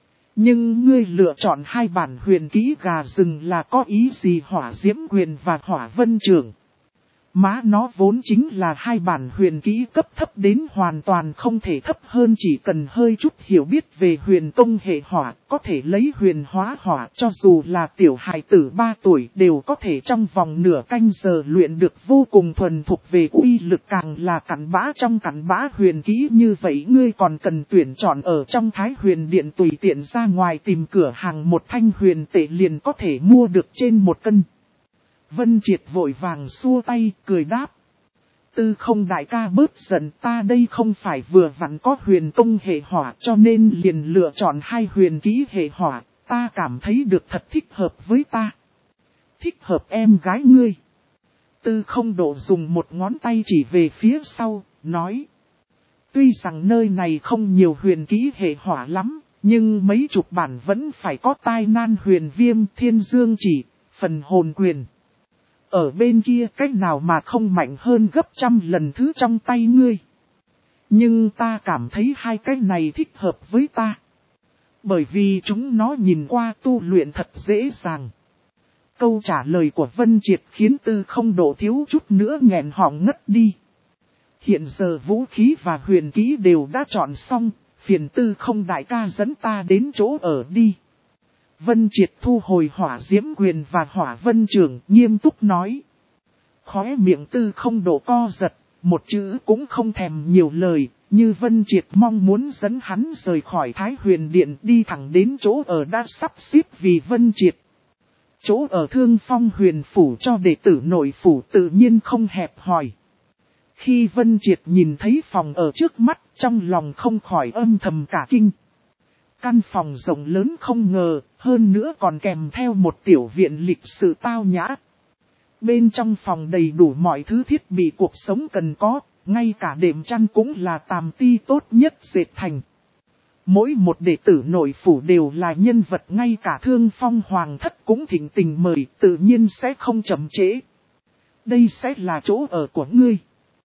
Nhưng ngươi lựa chọn 2 bản huyền kỹ gà rừng là có ý gì? Hỏa diễm quyền và hỏa vân trường. Má nó vốn chính là 2 bản huyền kỹ cấp thấp đến hoàn toàn không thể thấp hơn, chỉ cần hơi chút hiểu biết về huyền công hệ hỏa, có thể lấy huyền hóa hỏa, cho dù là tiểu hài tử 3 tuổi đều có thể trong vòng nửa canh giờ luyện được vô cùng thuần thục, về uy lực càng là cặn bã trong cặn bã huyền kỹ. Như vậy ngươi còn cần tuyển chọn ở trong Thái Huyền Điện tùy tiện ra ngoài tìm cửa hàng một thanh huyền tệ liền có thể mua được trên 1 cân. Vân Triệt vội vàng xua tay, cười đáp. Tư không đại ca bớt giận, ta đây không phải vừa vặn có huyền công hệ hỏa cho nên liền lựa chọn 2 huyền kỹ hệ hỏa, ta cảm thấy được thật thích hợp với ta. Thích hợp em gái ngươi. Tư không độ dùng một ngón tay chỉ về phía sau, nói. Tuy rằng nơi này không nhiều huyền kỹ hệ hỏa lắm, nhưng mấy chục bản vẫn phải có tai nan huyền viêm, thiên dương chỉ, phần hồn quyền. Ở bên kia cách nào mà không mạnh hơn gấp 100 lần thứ trong tay ngươi. Nhưng ta cảm thấy 2 cái này thích hợp với ta. Bởi vì chúng nó nhìn qua tu luyện thật dễ dàng. Câu trả lời của Vân Triệt khiến Tư Không Độ thiếu chút nữa nghẹn họng ngất đi. Hiện giờ vũ khí và huyền kỹ đều đã chọn xong, phiền Tư Không đại ca dẫn ta đến chỗ ở đi. Vân Triệt thu hồi hỏa diễm quyền và hỏa vân trường, nghiêm túc nói. Khóe miệng Tư Không Độ co giật, một chữ cũng không thèm nhiều lời, như Vân Triệt mong muốn dẫn hắn rời khỏi Thái Huyền Điện đi thẳng đến chỗ ở đã sắp xếp vì Vân Triệt. Chỗ ở Thương Phong Huyền Phủ cho đệ tử nội phủ tự nhiên không hẹp hòi. Khi Vân Triệt nhìn thấy phòng ở trước mắt, trong lòng không khỏi âm thầm cả kinh. Căn phòng rộng lớn không ngờ, hơn nữa còn kèm theo một tiểu viện lịch sự tao nhã. Bên trong phòng đầy đủ mọi thứ thiết bị cuộc sống cần có, ngay cả đệm chăn cũng là tàm ti tốt nhất dệt thành. Mỗi một đệ tử nội phủ đều là nhân vật, ngay cả Thương Phong Hoàng thất cũng thỉnh tình mời, tự nhiên sẽ không chậm trễ. Đây sẽ là chỗ ở của ngươi.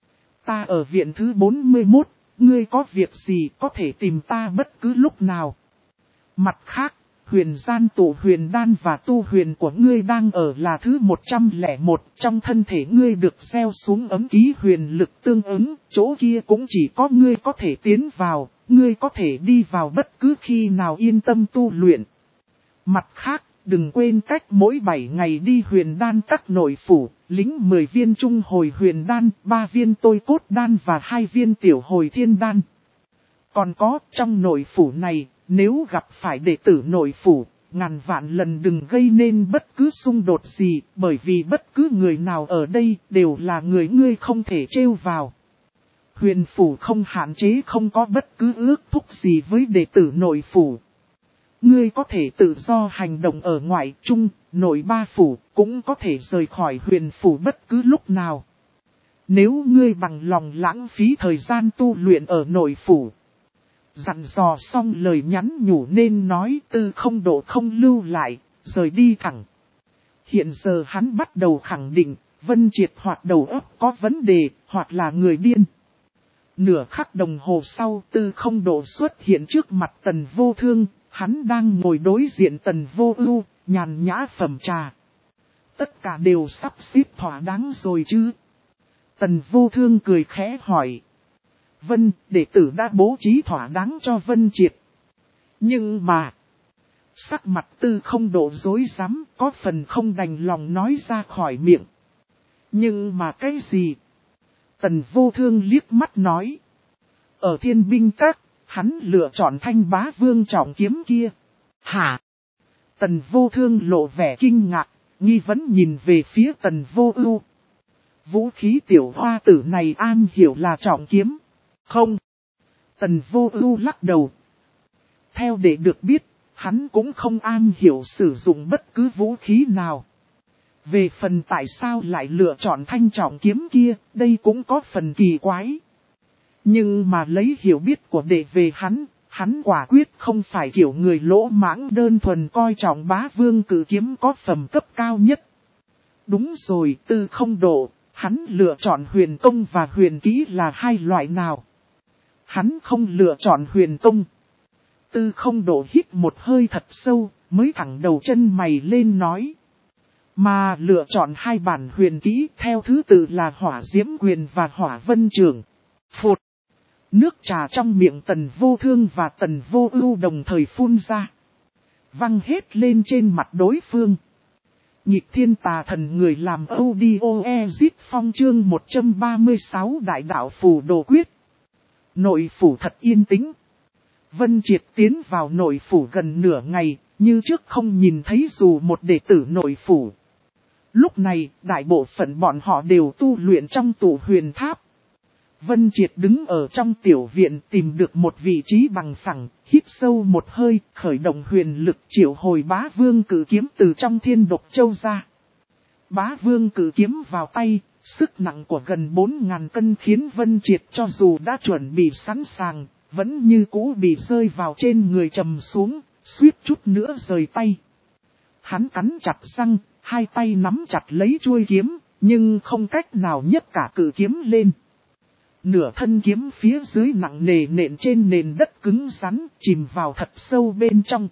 Ta ở viện thứ 41, ngươi có việc gì có thể tìm ta bất cứ lúc nào. Mặt khác, huyền gian tụ huyền đan và tu huyền của ngươi đang ở là thứ 101, trong thân thể ngươi được gieo xuống ấm ký huyền lực tương ứng, chỗ kia cũng chỉ có ngươi có thể tiến vào, ngươi có thể đi vào bất cứ khi nào yên tâm tu luyện. Mặt khác, đừng quên cách mỗi 7 ngày đi huyền đan các nội phủ, lĩnh 10 viên trung hồi huyền đan, 3 viên tôi cốt đan và 2 viên tiểu hồi thiên đan. Còn có, trong nội phủ này, nếu gặp phải đệ tử nội phủ, ngàn vạn lần đừng gây nên bất cứ xung đột gì, bởi vì bất cứ người nào ở đây đều là người ngươi không thể trêu vào. Huyền phủ không hạn chế, không có bất cứ ước thúc gì với đệ tử nội phủ. Ngươi có thể tự do hành động ở ngoại trung, nội 3 phủ, cũng có thể rời khỏi huyền phủ bất cứ lúc nào. Nếu ngươi bằng lòng lãng phí thời gian tu luyện ở nội phủ, dặn dò xong lời nhắn nhủ nên nói, Tư Không Độ không lưu lại, rời đi thẳng. Hiện giờ hắn bắt đầu khẳng định, Vân Triệt hoặc đầu óc có vấn đề, hoặc là người điên. Nửa khắc đồng hồ sau, Tư Không Độ xuất hiện trước mặt Tần Vô Thương, hắn đang ngồi đối diện Tần Vô Ưu, nhàn nhã phẩm trà. Tất cả đều sắp xếp thỏa đáng rồi chứ? Tần Vô Thương cười khẽ hỏi. Vân, đệ tử đã bố trí thỏa đáng cho Vân Triệt. Nhưng mà, sắc mặt Tư Không Độ rối rắm, có phần không đành lòng nói ra khỏi miệng. Nhưng mà cái gì? Tần Vô Thương liếc mắt nói. Ở Thiên Binh Các, hắn lựa chọn Thanh Bá Vương trọng kiếm kia. Hả? Tần Vô Thương lộ vẻ kinh ngạc, nghi vấn nhìn về phía Tần Vô Ưu. Vũ khí tiểu hoa tử này am hiểu là trọng kiếm. Không. Tần Vô Ưu lắc đầu. Theo đệ được biết, hắn cũng không am hiểu sử dụng bất cứ vũ khí nào. Về phần tại sao lại lựa chọn thanh trọng kiếm kia, đây cũng có phần kỳ quái. Nhưng mà lấy hiểu biết của đệ về hắn quả quyết không phải kiểu người lỗ mãng đơn thuần coi trọng Bá Vương cử kiếm có phẩm cấp cao nhất. Đúng rồi, Tư Không Độ, hắn lựa chọn huyền công và huyền kỹ là hai loại nào? Hắn không lựa chọn huyền công. Tư Không Độ hít một hơi thật sâu, mới thẳng đầu chân mày lên nói. Mà lựa chọn hai bản huyền kỹ theo thứ tự là hỏa diễm quyền và hỏa vân trường. Phụt! Nước trà trong miệng Tần Vô Thương và Tần Vô Ưu đồng thời phun ra. Văng hết lên trên mặt đối phương. Nhịp thiên tà thần người làm audio phong chương 136 đại đạo phù đồ quyết. Nội phủ thật yên tĩnh. Vân Triệt tiến vào nội phủ gần nửa ngày, như trước không nhìn thấy dù một đệ tử nội phủ. Lúc này, đại bộ phận bọn họ đều tu luyện trong tụ huyền tháp. Vân Triệt đứng ở trong tiểu viện tìm được một vị trí bằng phẳng, hít sâu một hơi, khởi động huyền lực triệu hồi Bá Vương cử kiếm từ trong Thiên Độc Châu ra. Bá Vương cử kiếm vào tay, sức nặng của gần 4.000 cân khiến Vân Triệt cho dù đã chuẩn bị sẵn sàng, vẫn như cũ bị rơi vào trên người trầm xuống, suýt chút nữa rời tay. Hắn cắn chặt răng, hai tay nắm chặt lấy chuôi kiếm, nhưng không cách nào nhấc cả cử kiếm lên. Nửa thân kiếm phía dưới nặng nề nện trên nền đất cứng rắn, chìm vào thật sâu bên trong.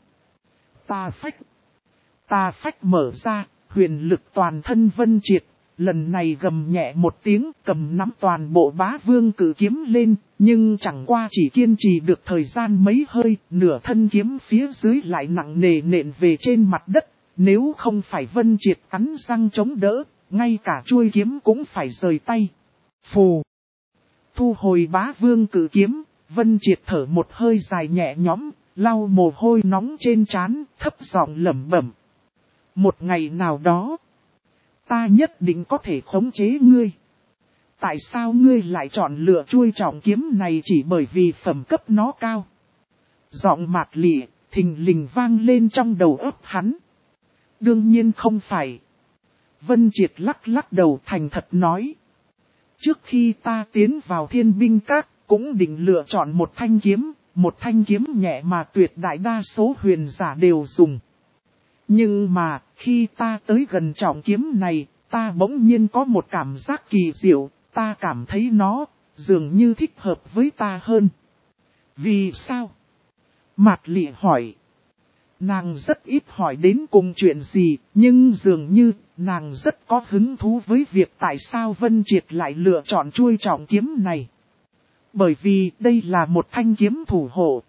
Ta phách mở ra, huyền lực toàn thân Vân Triệt, lần này gầm nhẹ một tiếng, cầm nắm toàn bộ Bá Vương cử kiếm lên, nhưng chẳng qua chỉ kiên trì được thời gian mấy hơi, nửa thân kiếm phía dưới lại nặng nề nện về trên mặt đất, nếu không phải Vân Triệt cắn răng chống đỡ, ngay cả chuôi kiếm cũng phải rời tay. Phù! Thu hồi Bá Vương cử kiếm, Vân Triệt thở một hơi dài nhẹ nhõm, lau mồ hôi nóng trên trán, thấp giọng lẩm bẩm. Một ngày nào đó, ta nhất định có thể khống chế ngươi. Tại sao ngươi lại chọn lựa chuôi trọng kiếm này chỉ bởi vì phẩm cấp nó cao? Giọng mạc lịa, thình lình vang lên trong đầu óc hắn. Đương nhiên không phải. Vân Triệt lắc lắc đầu thành thật nói. Trước khi ta tiến vào Thiên Binh Các, cũng định lựa chọn một thanh kiếm nhẹ mà tuyệt đại đa số huyền giả đều dùng. Nhưng mà, khi ta tới gần trọng kiếm này, ta bỗng nhiên có một cảm giác kỳ diệu, ta cảm thấy nó, dường như thích hợp với ta hơn. Vì sao? Mạc Lị hỏi. Nàng rất ít hỏi đến cùng chuyện gì, nhưng dường như, nàng rất có hứng thú với việc tại sao Vân Triệt lại lựa chọn chuôi trọng kiếm này. Bởi vì đây là một thanh kiếm thủ hộ.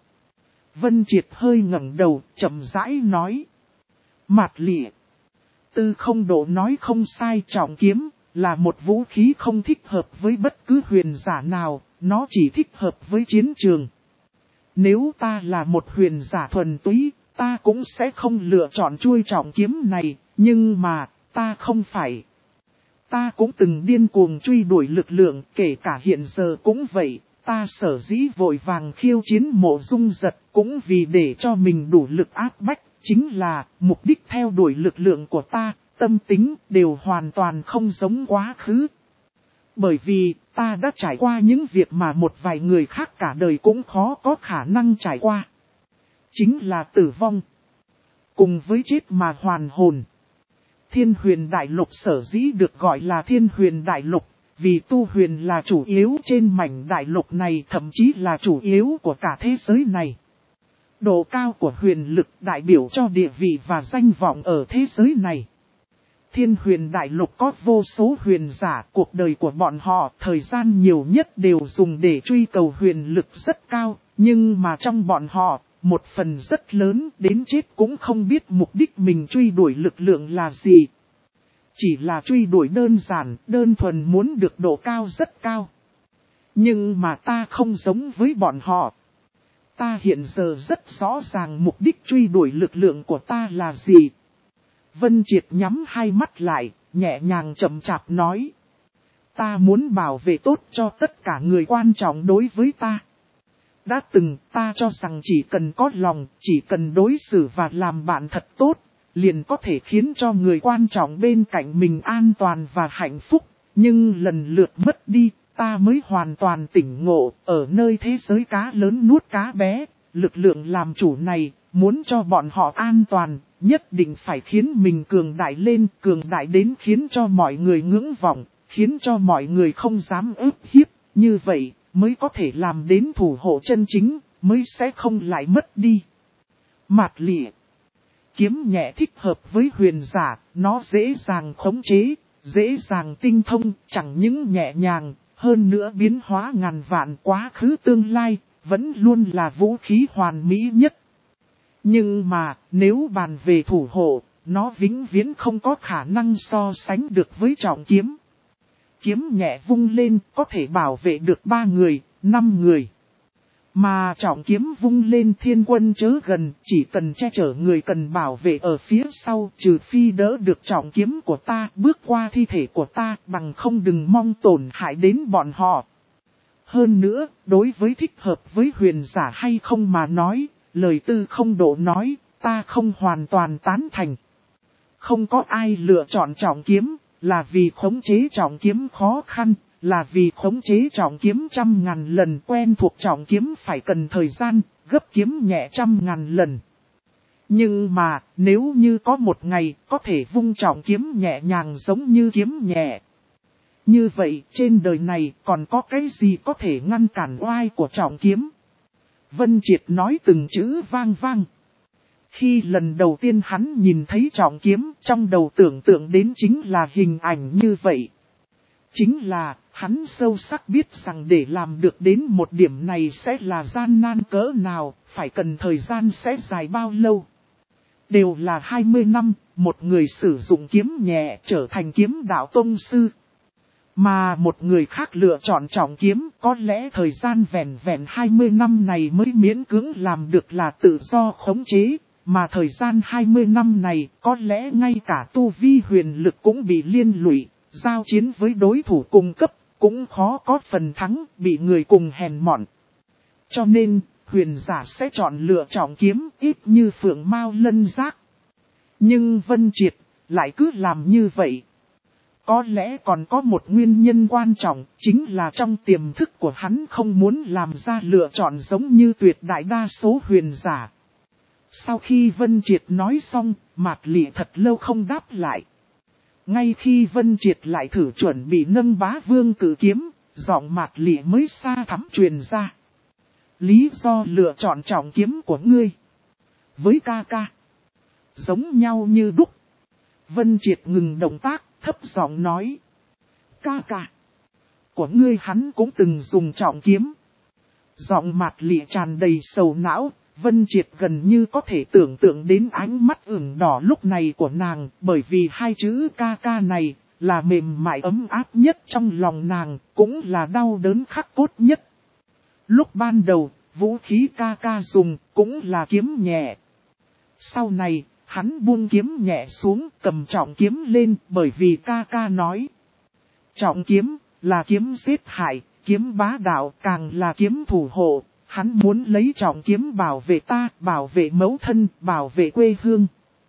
Vân Triệt hơi ngẩng đầu, chậm rãi nói. Mạc Lị. Tư Không Độ nói không sai, trọng kiếm là một vũ khí không thích hợp với bất cứ huyền giả nào, nó chỉ thích hợp với chiến trường. Nếu ta là một huyền giả thuần túy, ta cũng sẽ không lựa chọn chuôi trọng kiếm này, nhưng mà, ta không phải. Ta cũng từng điên cuồng truy đuổi lực lượng, kể cả hiện giờ cũng vậy, ta sở dĩ vội vàng khiêu chiến Mộ Dung Giật, cũng vì để cho mình đủ lực áp bách, chính là mục đích theo đuổi lực lượng của ta, tâm tính đều hoàn toàn không giống quá khứ. Bởi vì, ta đã trải qua những việc mà một vài người khác cả đời cũng khó có khả năng trải qua. Chính là tử vong. Cùng với chết mà hoàn hồn. Thiên Huyền Đại Lục sở dĩ được gọi là Thiên Huyền Đại Lục, vì tu huyền là chủ yếu trên mảnh đại lục này, thậm chí là chủ yếu của cả thế giới này. Độ cao của huyền lực đại biểu cho địa vị và danh vọng ở thế giới này. Thiên Huyền Đại Lục có vô số huyền giả, cuộc đời của bọn họ thời gian nhiều nhất đều dùng để truy cầu huyền lực rất cao, nhưng mà trong bọn họ, một phần rất lớn đến chết cũng không biết mục đích mình truy đuổi lực lượng là gì. Chỉ là truy đuổi đơn giản, đơn thuần muốn được độ cao rất cao. Nhưng mà ta không giống với bọn họ. Ta hiện giờ rất rõ ràng mục đích truy đuổi lực lượng của ta là gì. Vân Triệt nhắm hai mắt lại, nhẹ nhàng chậm chạp nói. Ta muốn bảo vệ tốt cho tất cả người quan trọng đối với ta. Đã từng ta cho rằng chỉ cần có lòng, chỉ cần đối xử và làm bạn thật tốt, liền có thể khiến cho người quan trọng bên cạnh mình an toàn và hạnh phúc. Nhưng lần lượt mất đi, ta mới hoàn toàn tỉnh ngộ, ở nơi thế giới cá lớn nuốt cá bé, lực lượng làm chủ này, muốn cho bọn họ an toàn, nhất định phải khiến mình cường đại lên, cường đại đến khiến cho mọi người ngưỡng vọng, khiến cho mọi người không dám ức hiếp, như vậy mới có thể làm đến thủ hộ chân chính, mới sẽ không lại mất đi. Mạc Lị. Kiếm nhẹ thích hợp với huyền giả, nó dễ dàng khống chế, dễ dàng tinh thông, chẳng những nhẹ nhàng, hơn nữa biến hóa ngàn vạn quá khứ tương lai, vẫn luôn là vũ khí hoàn mỹ nhất. Nhưng mà, nếu bàn về thủ hộ, nó vĩnh viễn không có khả năng so sánh được với trọng kiếm. Kiếm nhẹ vung lên có thể bảo vệ được 3 người, 5 người. Mà trọng kiếm vung lên thiên quân chớ gần, chỉ cần che chở người cần bảo vệ ở phía sau, trừ phi đỡ được trọng kiếm của ta, bước qua thi thể của ta, bằng không đừng mong tổn hại đến bọn họ. Hơn nữa, đối với thích hợp với huyền giả hay không mà nói, lời Tư Không Độ nói, ta không hoàn toàn tán thành. Không có ai lựa chọn trọng kiếm, là vì khống chế trọng kiếm khó khăn, là vì khống chế trọng kiếm 100.000 lần, quen thuộc trọng kiếm phải cần thời gian, gấp kiếm nhẹ 100.000 lần. Nhưng mà, nếu như có một ngày có thể vung trọng kiếm nhẹ nhàng giống như kiếm nhẹ, Như vậy trên đời này còn có cái gì có thể ngăn cản oai của trọng kiếm? Vân Triệt nói từng chữ vang vang. Khi lần đầu tiên hắn nhìn thấy trọng kiếm, trong đầu tưởng tượng đến chính là hình ảnh như vậy. Chính là, hắn sâu sắc biết rằng để làm được đến một điểm này sẽ là gian nan cỡ nào, phải cần thời gian sẽ dài bao lâu. Đều là 20 năm, một người sử dụng kiếm nhẹ trở thành kiếm đạo tông sư. Mà một người khác lựa chọn trọng kiếm, có lẽ thời gian vẹn vẹn 20 năm này mới miễn cưỡng làm được là tự do khống chế. Mà thời gian 20 năm này, có lẽ ngay cả tu vi huyền lực cũng bị liên lụy, giao chiến với đối thủ cùng cấp, cũng khó có phần thắng, bị người cùng hèn mọn. Cho nên, huyền giả sẽ chọn lựa trọng kiếm, ít như phượng mao lân giác. Nhưng Vân Triệt, lại cứ làm như vậy. Có lẽ còn có một nguyên nhân quan trọng, chính là trong tiềm thức của hắn không muốn làm ra lựa chọn giống như tuyệt đại đa số huyền giả. Sau khi Vân Triệt nói xong, Mạc Lị thật lâu không đáp lại. Ngay khi Vân Triệt lại thử chuẩn bị nâng bá vương cử kiếm, giọng Mạc Lị mới xa thắm truyền ra. Lý do lựa chọn trọng kiếm của ngươi với ca ca giống nhau như đúc. Vân Triệt ngừng động tác, thấp giọng nói. Ca ca của ngươi hắn cũng từng dùng trọng kiếm. Giọng Mạc Lị tràn đầy sầu não. Vân Triệt gần như có thể tưởng tượng đến ánh mắt ửng đỏ lúc này của nàng, bởi vì hai chữ ca ca này là mềm mại ấm áp nhất trong lòng nàng, cũng là đau đớn khắc cốt nhất. Lúc ban đầu, vũ khí ca ca dùng cũng là kiếm nhẹ. Sau này, hắn buông kiếm nhẹ xuống, cầm trọng kiếm lên, bởi vì ca ca nói. Trọng kiếm là kiếm giết hại, kiếm bá đạo, càng là kiếm thủ hộ. Hắn muốn lấy trọng kiếm bảo vệ ta, bảo vệ mẫu thân, bảo vệ quê hương.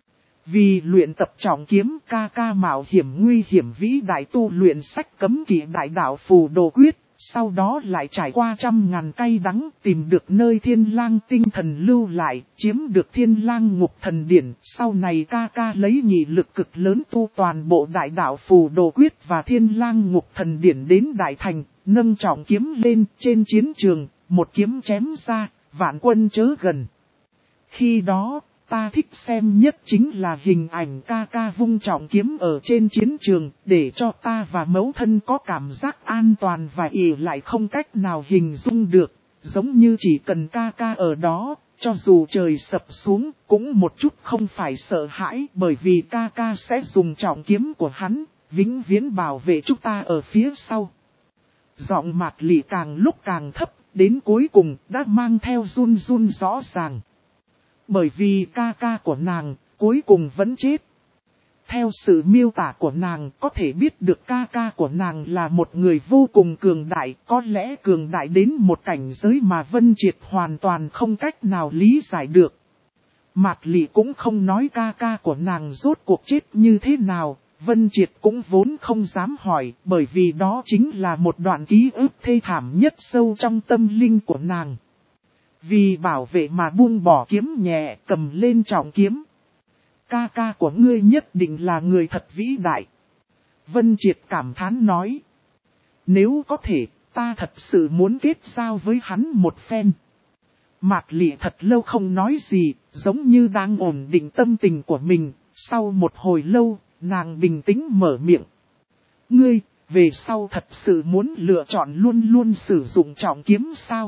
Vì luyện tập trọng kiếm, ca ca mạo hiểm nguy hiểm vĩ đại tu luyện sách cấm kỵ đại đạo phù đồ quyết, sau đó lại trải qua 100.000 cay đắng, tìm được nơi thiên lang tinh thần lưu lại, chiếm được thiên lang ngục thần điển. Sau này ca ca lấy nhị lực cực lớn tu toàn bộ đại đạo phù đồ quyết và thiên lang ngục thần điển đến đại thành, nâng trọng kiếm lên trên chiến trường. Một kiếm chém ra, vạn quân chớ gần. Khi đó, ta thích xem nhất chính là hình ảnh ca ca vung trọng kiếm ở trên chiến trường, để cho ta và mẫu thân có cảm giác an toàn và ỷ lại không cách nào hình dung được. Giống như chỉ cần ca ca ở đó, cho dù trời sập xuống, cũng một chút không phải sợ hãi, bởi vì ca ca sẽ dùng trọng kiếm của hắn, vĩnh viễn bảo vệ chúng ta ở phía sau. Giọng Mạc Lị càng lúc càng thấp. Đến cuối cùng đã mang theo run run rõ ràng. Bởi vì ca ca của nàng cuối cùng vẫn chết. Theo sự miêu tả của nàng có thể biết được ca ca của nàng là một người vô cùng cường đại. Có lẽ cường đại đến một cảnh giới mà Vân Triệt hoàn toàn không cách nào lý giải được. Mạc Lị cũng không nói ca ca của nàng rốt cuộc chết như thế nào. Vân Triệt cũng vốn không dám hỏi, bởi vì đó chính là một đoạn ký ức thê thảm nhất sâu trong tâm linh của nàng. Vì bảo vệ mà buông bỏ kiếm nhẹ, cầm lên trọng kiếm. Ca ca của ngươi nhất định là người thật vĩ đại. Vân Triệt cảm thán nói. Nếu có thể, ta thật sự muốn kết giao với hắn một phen. Mạc Lị thật lâu không nói gì, giống như đang ổn định tâm tình của mình. Sau một hồi lâu, nàng bình tĩnh mở miệng. Ngươi, về sau thật sự muốn lựa chọn luôn luôn sử dụng trọng kiếm sao?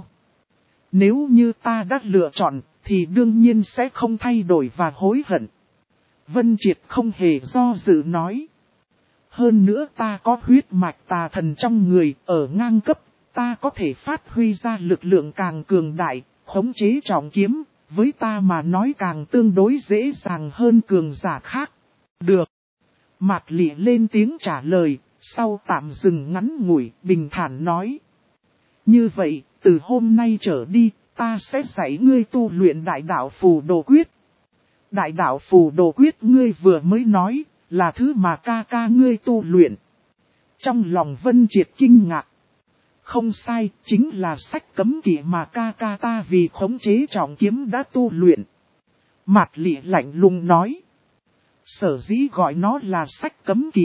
Nếu như ta đã lựa chọn, thì đương nhiên sẽ không thay đổi và hối hận. Vân Triệt không hề do dự nói. Hơn nữa ta có huyết mạch tà thần trong người, ở ngang cấp, ta có thể phát huy ra lực lượng càng cường đại, khống chế trọng kiếm, với ta mà nói càng tương đối dễ dàng hơn cường giả khác. Được. Mạc Lị lên tiếng trả lời, sau tạm dừng ngắn ngủi, bình thản nói. Như vậy, từ hôm nay trở đi, ta sẽ dạy ngươi tu luyện đại đạo phù đồ quyết. Đại đạo phù đồ quyết ngươi vừa mới nói, là thứ mà ca ca ngươi tu luyện. Trong lòng Vân Triệt kinh ngạc. Không sai, chính là sách cấm kỵ mà ca ca ta vì khống chế trọng kiếm đã tu luyện. Mạc Lị lạnh lùng nói. Sở dĩ gọi nó là sách cấm kỵ,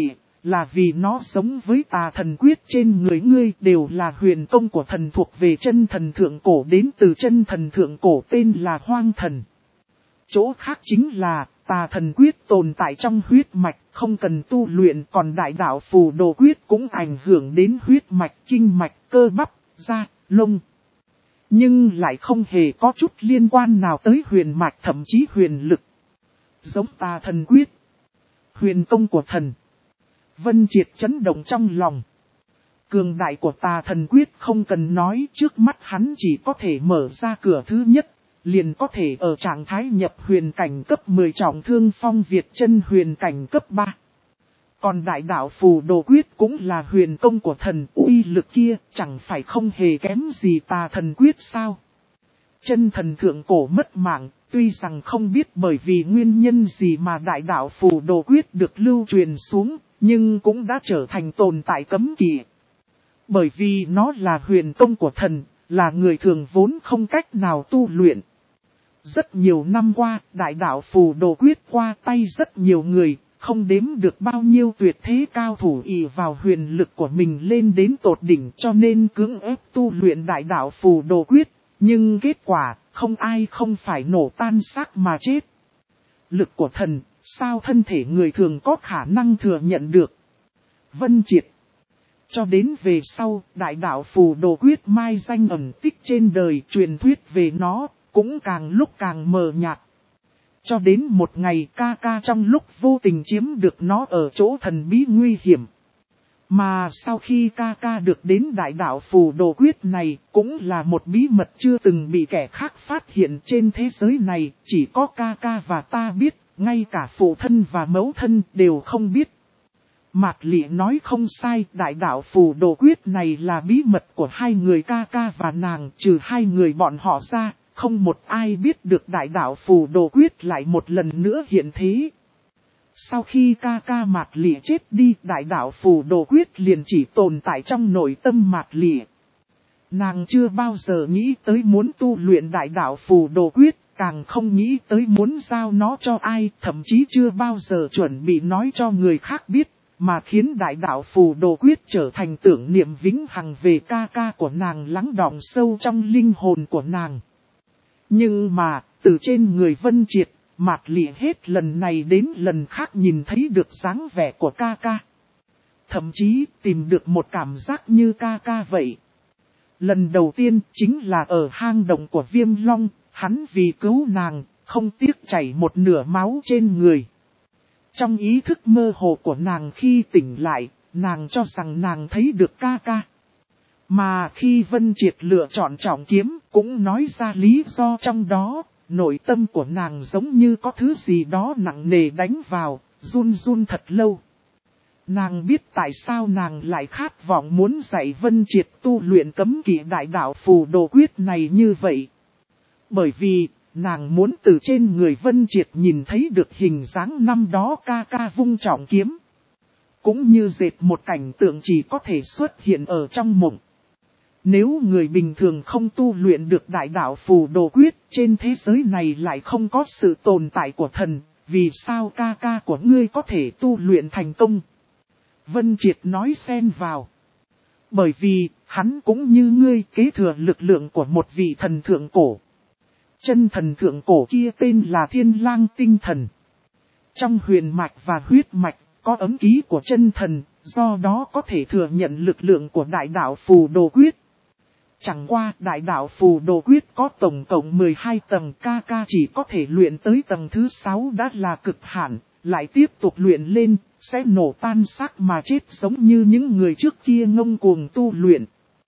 là vì nó giống với tà thần quyết trên người ngươi đều là huyền công của thần thuộc về chân thần thượng cổ đến từ chân thần thượng cổ tên là hoang thần. Chỗ khác chính là tà thần quyết tồn tại trong huyết mạch không cần tu luyện còn đại đạo phù đồ quyết cũng ảnh hưởng đến huyết mạch, kinh mạch, cơ bắp, da, lông. Nhưng lại không hề có chút liên quan nào tới huyền mạch thậm chí huyền lực. Giống tà thần quyết, huyền công của thần. Vân Triệt chấn động trong lòng. Cường đại của tà thần quyết không cần nói, trước mắt hắn chỉ có thể mở ra cửa thứ nhất, liền có thể ở trạng thái nhập huyền cảnh cấp 10 trọng thương phong Việt chân huyền cảnh cấp 3. Còn đại đạo phù đồ quyết cũng là huyền công của thần, uy lực kia chẳng phải không hề kém gì tà thần quyết sao. Chân thần thượng cổ mất mạng, tuy rằng không biết bởi vì nguyên nhân gì mà đại đạo phù đồ quyết được lưu truyền xuống, nhưng cũng đã trở thành tồn tại cấm kỵ. Bởi vì nó là huyền công của thần, là người thường vốn không cách nào tu luyện. Rất nhiều năm qua, đại đạo phù đồ quyết qua tay rất nhiều người, không đếm được bao nhiêu tuyệt thế cao thủ ỷ vào huyền lực của mình lên đến tột đỉnh cho nên cưỡng ép tu luyện đại đạo phù đồ quyết. Nhưng kết quả, không ai không phải nổ tan xác mà chết. Lực của thần, sao thân thể người thường có khả năng thừa nhận được? Vân Triệt. Cho đến về sau, đại đạo phù đồ quyết mai danh ẩn tích trên đời truyền thuyết về nó, cũng càng lúc càng mờ nhạt. Cho đến một ngày ca ca trong lúc vô tình chiếm được nó ở chỗ thần bí nguy hiểm. Mà sau khi ca ca được đến đại đạo phù đồ quyết này, cũng là một bí mật chưa từng bị kẻ khác phát hiện trên thế giới này, chỉ có ca ca và ta biết, ngay cả phụ thân và mẫu thân đều không biết. Mạc Lị nói không sai, đại đạo phù đồ quyết này là bí mật của hai người ca ca và nàng, trừ hai người bọn họ ra, không một ai biết được đại đạo phù đồ quyết lại một lần nữa hiện thế. Sau khi ca ca Mạc Lị chết đi, đại đạo phù đồ quyết liền chỉ tồn tại trong nội tâm Mạc Lị. Nàng chưa bao giờ nghĩ tới muốn tu luyện đại đạo phù đồ quyết, càng không nghĩ tới muốn giao nó cho ai, thậm chí chưa bao giờ chuẩn bị nói cho người khác biết, mà khiến đại đạo phù đồ quyết trở thành tưởng niệm vĩnh hằng về ca ca của nàng lắng đọng sâu trong linh hồn của nàng. Nhưng mà, từ trên người Vân Triệt, Mạc Lị hết lần này đến lần khác nhìn thấy được dáng vẻ của ca ca. Thậm chí tìm được một cảm giác như ca ca vậy. Lần đầu tiên chính là ở hang động của Viêm Long, hắn vì cứu nàng, không tiếc chảy một nửa máu trên người. Trong ý thức mơ hồ của nàng khi tỉnh lại, nàng cho rằng nàng thấy được ca ca. Mà khi Vân Triệt lựa chọn trọng kiếm, cũng nói ra lý do trong đó, nội tâm của nàng giống như có thứ gì đó nặng nề đánh vào, run run thật lâu. Nàng biết tại sao nàng lại khát vọng muốn dạy Vân Triệt tu luyện cấm kỵ đại đạo phù đồ quyết này như vậy. Bởi vì, nàng muốn từ trên người Vân Triệt nhìn thấy được hình dáng năm đó ca ca vung trọng kiếm. Cũng như dệt một cảnh tượng chỉ có thể xuất hiện ở trong mộng. Nếu người bình thường không tu luyện được đại đạo phù đồ quyết, trên thế giới này lại không có sự tồn tại của thần, vì sao ca ca của ngươi có thể tu luyện thành công? Vân Triệt nói xen vào. Bởi vì, hắn cũng như ngươi kế thừa lực lượng của một vị thần thượng cổ. Chân thần thượng cổ kia tên là Thiên Lang Tinh Thần. Trong huyền mạch và huyết mạch, có ấm ký của chân thần, do đó có thể thừa nhận lực lượng của đại đạo phù đồ quyết. Chẳng qua đại đạo phù đồ quyết có tổng cộng 12 tầng, ca ca chỉ có thể luyện tới tầng thứ 6 đã là cực hạn, lại tiếp tục luyện lên, sẽ nổ tan xác mà chết giống như những người trước kia ngông cuồng tu luyện.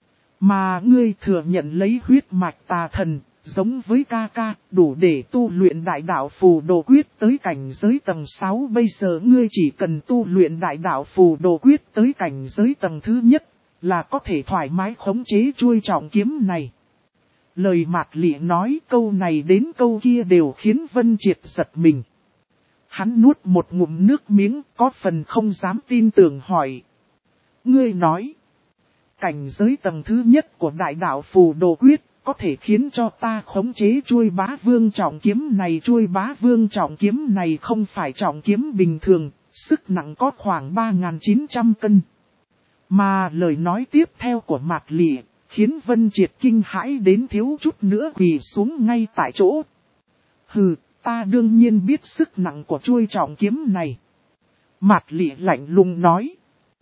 Mà ngươi thừa nhận lấy huyết mạch tà thần, giống với ca ca, đủ để tu luyện đại đạo phù đồ quyết tới cảnh giới tầng 6. Bây giờ ngươi chỉ cần tu luyện đại đạo phù đồ quyết tới cảnh giới tầng thứ nhất, là có thể thoải mái khống chế chuôi trọng kiếm này. Lời Mạc Lị nói câu này đến câu kia đều khiến Vân Triệt giật mình. Hắn nuốt một ngụm nước miếng, có phần không dám tin tưởng hỏi. Ngươi nói, cảnh giới tầng thứ nhất của đại đạo phù đồ quyết, có thể khiến cho ta khống chế chuôi bá vương trọng kiếm này. Chuôi bá vương trọng kiếm này không phải trọng kiếm bình thường, sức nặng có khoảng 3.900 cân. Mà lời nói tiếp theo của Mạc Lị, khiến Vân Triệt kinh hãi đến thiếu chút nữa quỳ xuống ngay tại chỗ. Hừ, ta đương nhiên biết sức nặng của chuôi trọng kiếm này. Mạc Lị lạnh lùng nói.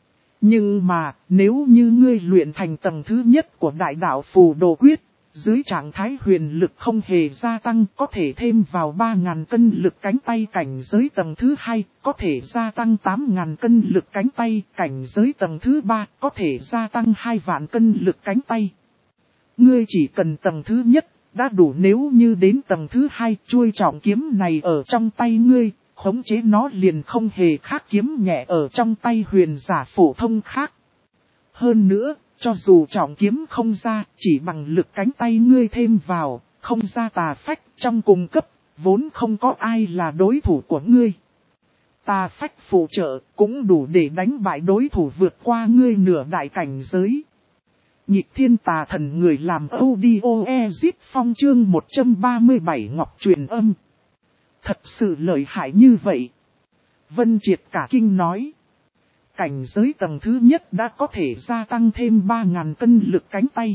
Nhưng mà, nếu như ngươi luyện thành tầng thứ nhất của đại đạo phù đồ quyết, dưới trạng thái huyền lực không hề gia tăng, có thể thêm vào 3.000 cân lực cánh tay cảnh giới tầng thứ 2, có thể gia tăng 8.000 cân lực cánh tay cảnh giới tầng thứ 3, có thể gia tăng 2 vạn cân lực cánh tay. Ngươi chỉ cần tầng thứ nhất, đã đủ. Nếu như đến tầng thứ 2, chuôi trọng kiếm này ở trong tay ngươi, khống chế nó liền không hề khác kiếm nhẹ ở trong tay huyền giả phổ thông khác. Hơn nữa, cho dù trọng kiếm không ra, chỉ bằng lực cánh tay ngươi thêm vào, không ra tà phách trong cùng cấp, vốn không có ai là đối thủ của ngươi. Tà phách phụ trợ cũng đủ để đánh bại đối thủ vượt qua ngươi nửa đại cảnh giới. Nhịp thiên tà thần người làm audio phong chương 137 ngọc truyền âm. Thật sự lợi hại như vậy. Vân Triệt cả kinh nói. Cảnh giới tầng thứ nhất đã có thể gia tăng thêm 3.000 cân lực cánh tay.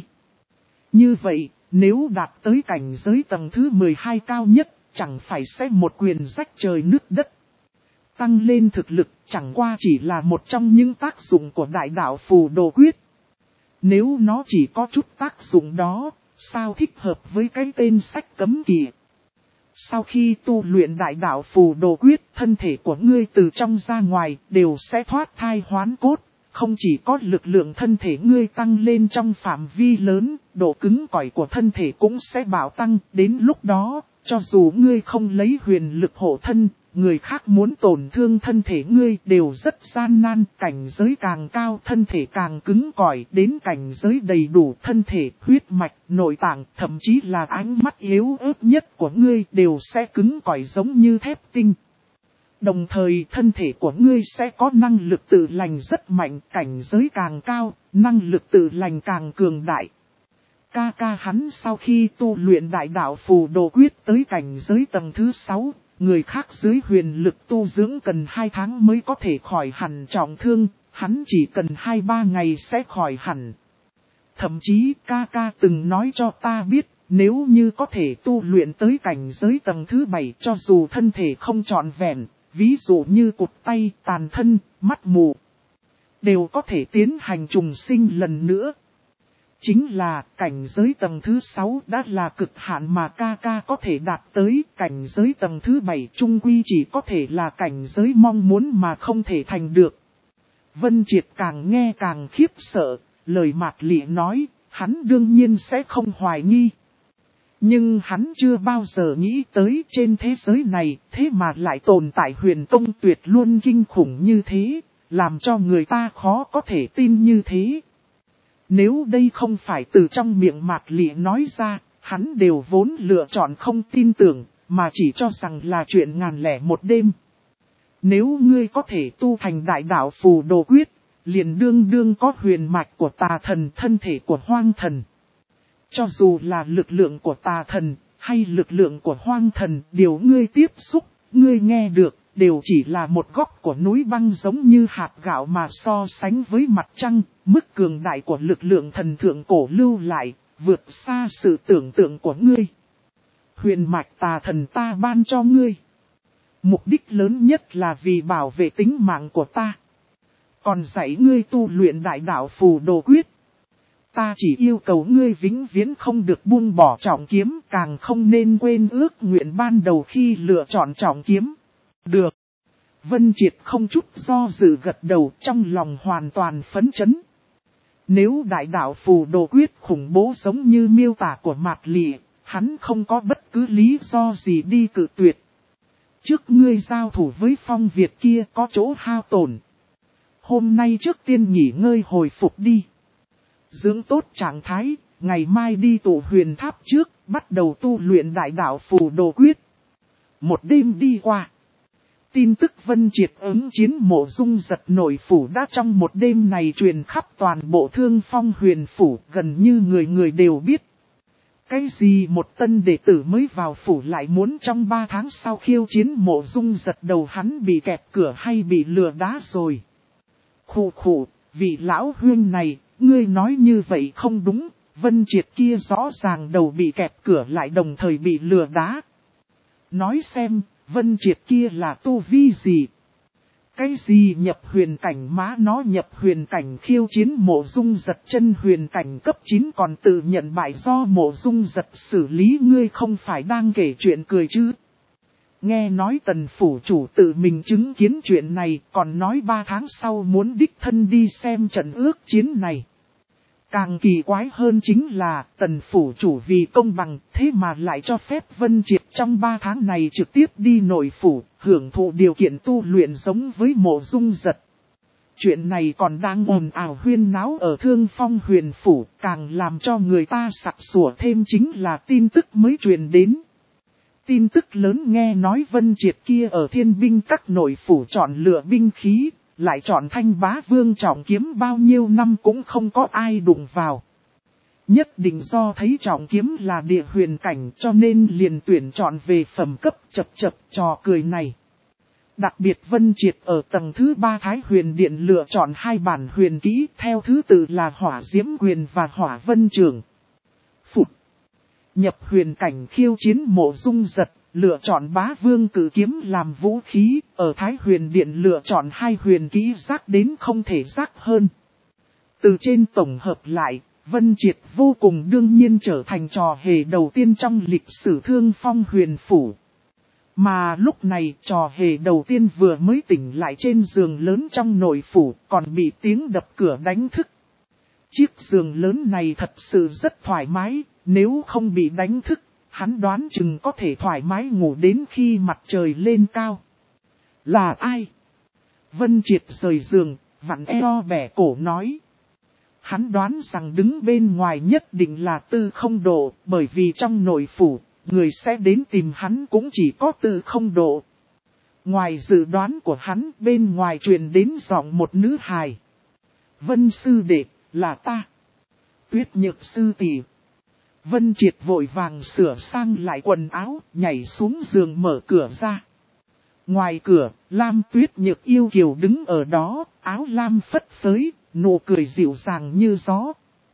Như vậy, nếu đạt tới cảnh giới tầng thứ 12 cao nhất, chẳng phải sẽ một quyền rách trời nứt đất. Tăng lên thực lực chẳng qua chỉ là một trong những tác dụng của đại đạo phù đồ quyết. Nếu nó chỉ có chút tác dụng đó, sao thích hợp với cái tên sách cấm kỵ. Sau khi tu luyện đại đạo phù đồ quyết, thân thể của ngươi từ trong ra ngoài đều sẽ thoát thai hoán cốt. Không chỉ có lực lượng thân thể ngươi tăng lên trong phạm vi lớn, độ cứng cỏi của thân thể cũng sẽ bạo tăng. Đến lúc đó, cho dù ngươi không lấy huyền lực hộ thân, người khác muốn tổn thương thân thể ngươi đều rất gian nan. Cảnh giới càng cao, thân thể càng cứng cỏi, đến cảnh giới đầy đủ thân thể, huyết mạch, nội tạng, thậm chí là ánh mắt yếu ớt nhất của ngươi đều sẽ cứng cỏi giống như thép tinh. Đồng thời thân thể của ngươi sẽ có năng lực tự lành rất mạnh, cảnh giới càng cao, năng lực tự lành càng cường đại. Ca hắn sau khi tu luyện đại đạo phù đồ quyết tới cảnh giới tầng thứ 6, người khác dưới huyền lực tu dưỡng cần 2 tháng mới có thể khỏi hẳn trọng thương, hắn chỉ cần 2-3 ngày sẽ khỏi hẳn. Thậm chí ca từng nói cho ta biết, nếu như có thể tu luyện tới cảnh giới tầng thứ 7 cho dù thân thể không trọn vẹn, ví dụ như cụt tay, tàn thân, mắt mù, đều có thể tiến hành trùng sinh lần nữa. Chính là cảnh giới tầng thứ 6 đã là cực hạn mà ca có thể đạt tới, cảnh giới tầng thứ 7 trung quy chỉ có thể là cảnh giới mong muốn mà không thể thành được. Vân Triệt càng nghe càng khiếp sợ, lời Mạc Lị nói, hắn đương nhiên sẽ không hoài nghi. Nhưng hắn chưa bao giờ nghĩ tới trên thế giới này, thế mà lại tồn tại huyền tông tuyệt luôn kinh khủng như thế, làm cho người ta khó có thể tin như thế. Nếu đây không phải từ trong miệng Mạc Lị nói ra, hắn đều vốn lựa chọn không tin tưởng, mà chỉ cho rằng là chuyện 1001 đêm. Nếu ngươi có thể tu thành đại đạo phù đồ quyết, liền đương có huyền mạch của tà thần, thân thể của hoang thần. Cho dù là lực lượng của tà thần, hay lực lượng của hoang thần, điều ngươi tiếp xúc, ngươi nghe được, đều chỉ là một góc của núi băng giống như hạt gạo mà so sánh với mặt trăng, mức cường đại của lực lượng thần thượng cổ lưu lại, vượt xa sự tưởng tượng của ngươi. Huyền mạch tà thần ta ban cho ngươi. Mục đích lớn nhất là vì bảo vệ tính mạng của ta. Còn dạy ngươi tu luyện đại đạo phù đồ quyết. Ta chỉ yêu cầu ngươi vĩnh viễn không được buông bỏ trọng kiếm, càng không nên quên ước nguyện ban đầu khi lựa chọn trọng kiếm. Được. Vân Triệt không chút do dự gật đầu, trong lòng hoàn toàn phấn chấn. Nếu đại đạo phù đồ quyết khủng bố giống như miêu tả của Mạc Lị, hắn không có bất cứ lý do gì đi cự tuyệt. Trước ngươi giao thủ với Phong Việt kia có chỗ hao tổn. Hôm nay trước tiên nghỉ ngơi hồi phục đi. Dưỡng tốt trạng thái, ngày mai đi tụ huyền tháp trước, bắt đầu tu luyện đại đạo phù đồ quyết. Một đêm đi qua. Tin tức Vân Triệt ứng chiến Mộ Dung Giật nội phủ đã trong một đêm này truyền khắp toàn bộ Thương Phong huyền phủ, gần như người người đều biết. Cái gì một tân đệ tử mới vào phủ lại muốn trong 3 tháng sau khiêu chiến Mộ Dung Giật đầu hắn bị kẹt cửa hay bị lừa đá rồi. Khụ khụ, vị lão huynh này, ngươi nói như vậy không đúng, Vân Triệt kia rõ ràng đầu bị kẹt cửa lại đồng thời bị lừa đá. Nói xem, Vân Triệt kia là tu vi gì? Cái gì nhập huyền cảnh má nó nhập huyền cảnh khiêu chiến Mộ Dung Giật chân huyền cảnh cấp 9 còn tự nhận bại do Mộ Dung Giật xử lý, ngươi không phải đang kể chuyện cười chứ? Nghe nói Tần phủ chủ tự mình chứng kiến chuyện này, còn nói 3 tháng sau muốn đích thân đi xem trận ước chiến này. Càng kỳ quái hơn chính là Tần phủ chủ vì công bằng thế mà lại cho phép Vân Triệt trong 3 tháng này trực tiếp đi nội phủ, hưởng thụ điều kiện tu luyện giống với Mộ Dung Giật. Chuyện này còn đang ồn ào huyên náo ở Thương Phong huyền phủ, càng làm cho người ta sặc sủa thêm chính là tin tức mới truyền đến. Tin tức lớn nghe nói Vân Triệt kia ở Thiên binh các nội phủ chọn lựa binh khí, lại chọn Thanh Bá Vương trọng kiếm bao nhiêu năm cũng không có ai đụng vào. Nhất định do thấy trọng kiếm là địa huyền cảnh cho nên liền tuyển chọn về phẩm cấp, chập trò cười này. Đặc biệt Vân Triệt ở tầng thứ 3 Thái Huyền Điện lựa chọn 2 bản huyền kỹ theo thứ tự là Hỏa Diễm Quyền và Hỏa Vân Trường. Phụt! Nhập huyền cảnh khiêu chiến Mộ Dung Giật, lựa chọn Bá Vương cử kiếm làm vũ khí, ở Thái Huyền Điện lựa chọn 2 huyền kỹ rác đến không thể rác hơn. Từ trên tổng hợp lại, Vân Triệt vô cùng đương nhiên trở thành trò hề đầu tiên trong lịch sử Thương Phong huyền phủ. Mà lúc này trò hề đầu tiên vừa mới tỉnh lại trên giường lớn trong nội phủ còn bị tiếng đập cửa đánh thức. Chiếc giường lớn này thật sự rất thoải mái, nếu không bị đánh thức, hắn đoán chừng có thể thoải mái ngủ đến khi mặt trời lên cao. Là ai? Vân Triệt rời giường, vặn eo bẻ cổ nói. Hắn đoán rằng đứng bên ngoài nhất định là Tư Không Độ, bởi vì trong nội phủ, người sẽ đến tìm hắn cũng chỉ có Tư Không Độ. Ngoài dự đoán của hắn, bên ngoài truyền đến giọng một nữ hài. Vân sư đệ, là ta. Tuyết Nhược sư tỷ. Vân Triệt vội vàng sửa sang lại quần áo, nhảy xuống giường mở cửa ra. Ngoài cửa, Lam Tuyết Nhược yêu kiều đứng ở đó, áo lam phất phới, nụ cười dịu dàng như gió.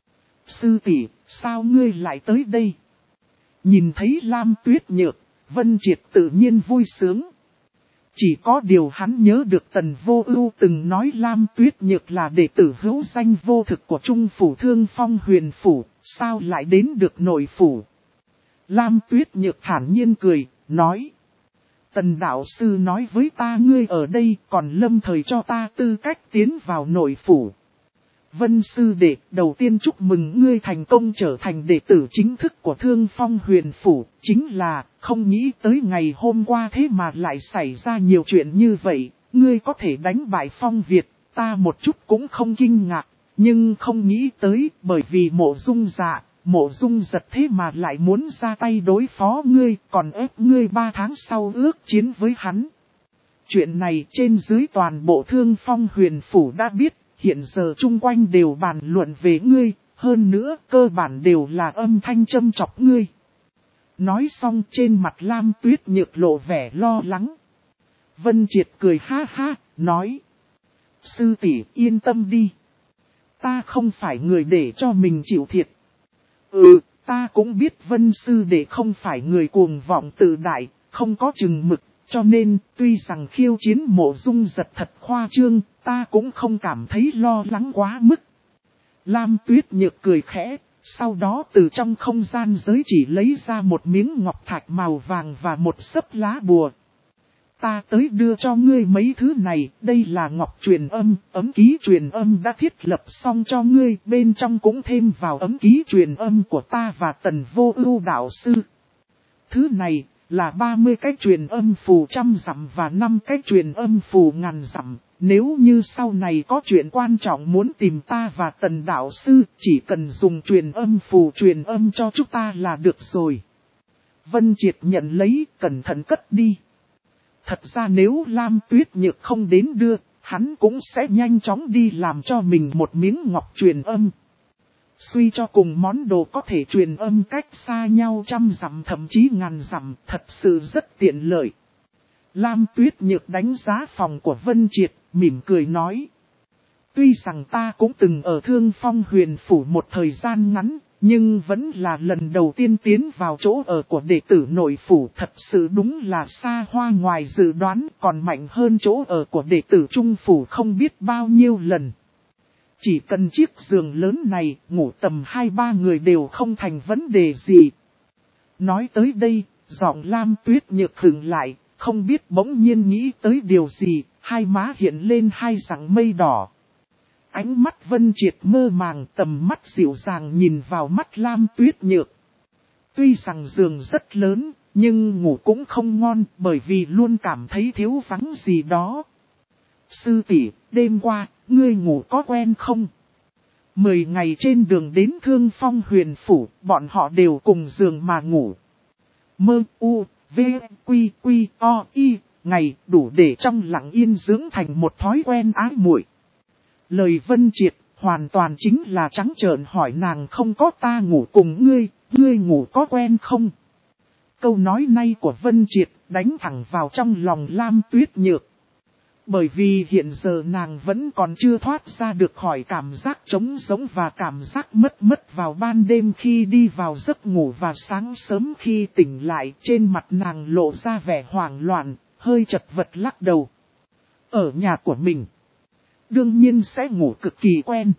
Sư tỷ, sao ngươi lại tới đây? Nhìn thấy Lam Tuyết Nhược, Vân Triệt tự nhiên vui sướng. Chỉ có điều hắn nhớ được Tần Vô Ưu từng nói Lam Tuyết Nhược là đệ tử hữu danh vô thực của Trung phủ Thương Phong huyền phủ, sao lại đến được nội phủ? Lam Tuyết Nhược thản nhiên cười, nói. Tần đạo sư nói với ta ngươi ở đây còn lâm thời cho ta tư cách tiến vào nội phủ. Vân sư đệ, đầu tiên chúc mừng ngươi thành công trở thành đệ tử chính thức của Thương Phong huyền phủ, chính là không nghĩ tới ngày hôm qua thế mà lại xảy ra nhiều chuyện như vậy, ngươi có thể đánh bại Phong Việt, ta một chút cũng không kinh ngạc, nhưng không nghĩ tới bởi vì Mộ Dung Dạ, Mộ Dung Giật thế mà lại muốn ra tay đối phó ngươi, còn ép ngươi 3 tháng sau ước chiến với hắn. Chuyện này trên dưới toàn bộ Thương Phong huyền phủ đã biết. Hiện giờ chung quanh đều bàn luận về ngươi, hơn nữa cơ bản đều là âm thanh châm chọc ngươi. Nói xong trên mặt Lam Tuyết Nhược lộ vẻ lo lắng. Vân Triệt cười ha ha, nói. Sư tỷ yên tâm đi. Ta không phải người để cho mình chịu thiệt. Ta cũng biết Vân sư đệ không phải người cuồng vọng tự đại, không có chừng mực. Cho nên, tuy rằng khiêu chiến Mộ Dung Giật thật khoa trương, ta cũng không cảm thấy lo lắng quá mức. Lam Tuyết Nhược cười khẽ, sau đó từ trong không gian giới chỉ lấy ra một miếng ngọc thạch màu vàng và một xấp lá bùa. Ta tới đưa cho ngươi mấy thứ này, đây là ngọc truyền âm, ấm ký truyền âm đã thiết lập xong cho ngươi, bên trong cũng thêm vào ấm ký truyền âm của ta và Tần Vô Ưu đạo sư. Thứ này là 30 cái truyền âm phù 100 dặm và 5 cái truyền âm phù 1000 dặm. Nếu như sau này có chuyện quan trọng muốn tìm ta và Tần đạo sư, chỉ cần dùng truyền âm phù truyền âm cho chúng ta là được rồi. Vân Triệt nhận lấy, cẩn thận cất đi. Thật ra nếu Lam Tuyết Nhược không đến đưa, hắn cũng sẽ nhanh chóng đi làm cho mình một miếng ngọc truyền âm. Suy cho cùng món đồ có thể truyền âm cách xa nhau trăm dặm thậm chí ngàn dặm, thật sự rất tiện lợi. Lam Tuyết Nhược đánh giá phòng của Vân Triệt, mỉm cười nói. Tuy rằng ta cũng từng ở Thương Phong Huyền Phủ một thời gian ngắn, nhưng vẫn là lần đầu tiên tiến vào chỗ ở của đệ tử nội phủ, thật sự đúng là xa hoa ngoài dự đoán, còn mạnh hơn chỗ ở của đệ tử trung phủ không biết bao nhiêu lần. Chỉ cần chiếc giường lớn này, ngủ tầm 2-3 người đều không thành vấn đề gì. Nói tới đây, giọng Lam Tuyết Nhược khựng lại, không biết bỗng nhiên nghĩ tới điều gì, hai má hiện lên hai dòng mây đỏ. Ánh mắt Vân Triệt mơ màng, tầm mắt dịu dàng nhìn vào mắt Lam Tuyết Nhược. Tuy rằng giường rất lớn, nhưng ngủ cũng không ngon bởi vì luôn cảm thấy thiếu vắng gì đó. Sư tỷ, đêm qua, ngươi ngủ có quen không? 10 ngày trên đường đến Thương Phong Huyền Phủ, bọn họ đều cùng giường mà ngủ. Mơ, u, v, quy, quy, o, y, ngày đủ để trong lặng yên dưỡng thành một thói quen ái muội. Lời Vân Triệt hoàn toàn chính là trắng trợn hỏi nàng không có ta ngủ cùng ngươi ngủ có quen không? Câu nói này của Vân Triệt đánh thẳng vào trong lòng Lam Tuyết Nhược. Bởi vì hiện giờ nàng vẫn còn chưa thoát ra được khỏi cảm giác trống rỗng và cảm giác mất vào ban đêm khi đi vào giấc ngủ và sáng sớm khi tỉnh lại, trên mặt nàng lộ ra vẻ hoảng loạn, hơi chật vật lắc đầu. Ở nhà của mình, đương nhiên sẽ ngủ cực kỳ quen.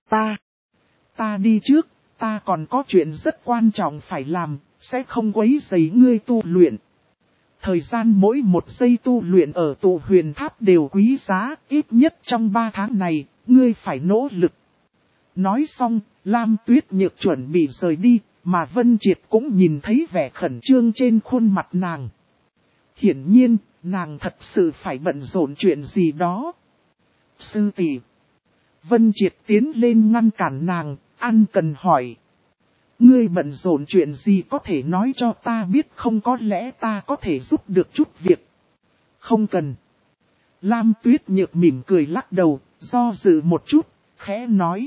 Ta đi trước, ta còn có chuyện rất quan trọng phải làm, sẽ không quấy rầy ngươi tu luyện. Thời gian mỗi một giây tu luyện ở tụ huyền tháp đều quý giá, ít nhất trong 3 tháng này, ngươi phải nỗ lực. Nói xong, Lam Tuyết Nhược chuẩn bị rời đi, mà Vân Triệt cũng nhìn thấy vẻ khẩn trương trên khuôn mặt nàng. Hiển nhiên, nàng thật sự phải bận rộn chuyện gì đó. Sư tỷ. Vân Triệt tiến lên ngăn cản nàng, ăn cần hỏi. Ngươi bận rộn chuyện gì có thể nói cho ta biết không, có lẽ ta có thể giúp được chút việc. Không cần. Lam Tuyết Nhược mỉm cười lắc đầu, do dự một chút, khẽ nói.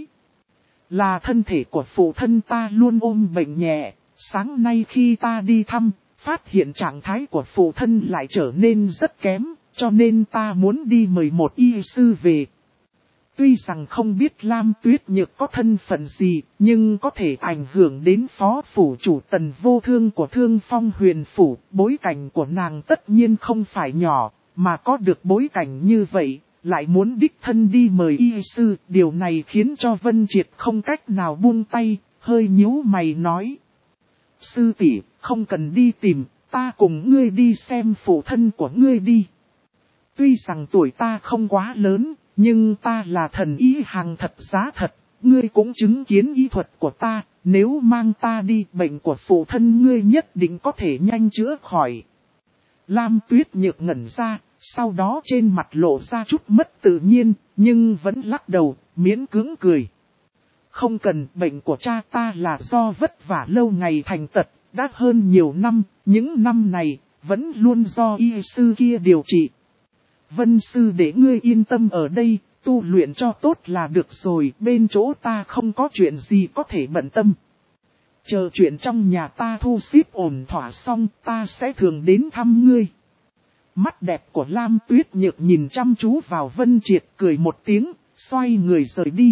Là thân thể của phụ thân ta luôn ôm bệnh nhẹ, sáng nay khi ta đi thăm, phát hiện trạng thái của phụ thân lại trở nên rất kém, cho nên ta muốn đi mời một y sư về. Tuy rằng không biết Lam Tuyết Nhược có thân phận gì, nhưng có thể ảnh hưởng đến phó phủ chủ Tần Vô Thương của Thương Phong Huyền Phủ. Bối cảnh của nàng tất nhiên không phải nhỏ, mà có được bối cảnh như vậy, lại muốn đích thân đi mời y sư. Điều này khiến cho Vân Triệt không cách nào buông tay, hơi nhíu mày nói. Sư tỷ, không cần đi tìm, ta cùng ngươi đi xem phụ thân của ngươi đi. Tuy rằng tuổi ta không quá lớn, nhưng ta là thần y hàng thật giá thật, ngươi cũng chứng kiến y thuật của ta, nếu mang ta đi bệnh của phụ thân ngươi nhất định có thể nhanh chữa khỏi. Lam Tuyết Nhược ngẩn ra, sau đó trên mặt lộ ra chút mất tự nhiên, nhưng vẫn lắc đầu, miễn cưỡng cười. Không cần, bệnh của cha ta là do vất vả lâu ngày thành tật, đã hơn nhiều năm, những năm này, vẫn luôn do y sư kia điều trị. Vân sư để ngươi yên tâm ở đây, tu luyện cho tốt là được rồi, bên chỗ ta không có chuyện gì có thể bận tâm. Chờ chuyện trong nhà ta thu xếp ổn thỏa xong, ta sẽ thường đến thăm ngươi. Mắt đẹp của Lam Tuyết Nhược nhìn chăm chú vào Vân Triệt, cười một tiếng, xoay người rời đi.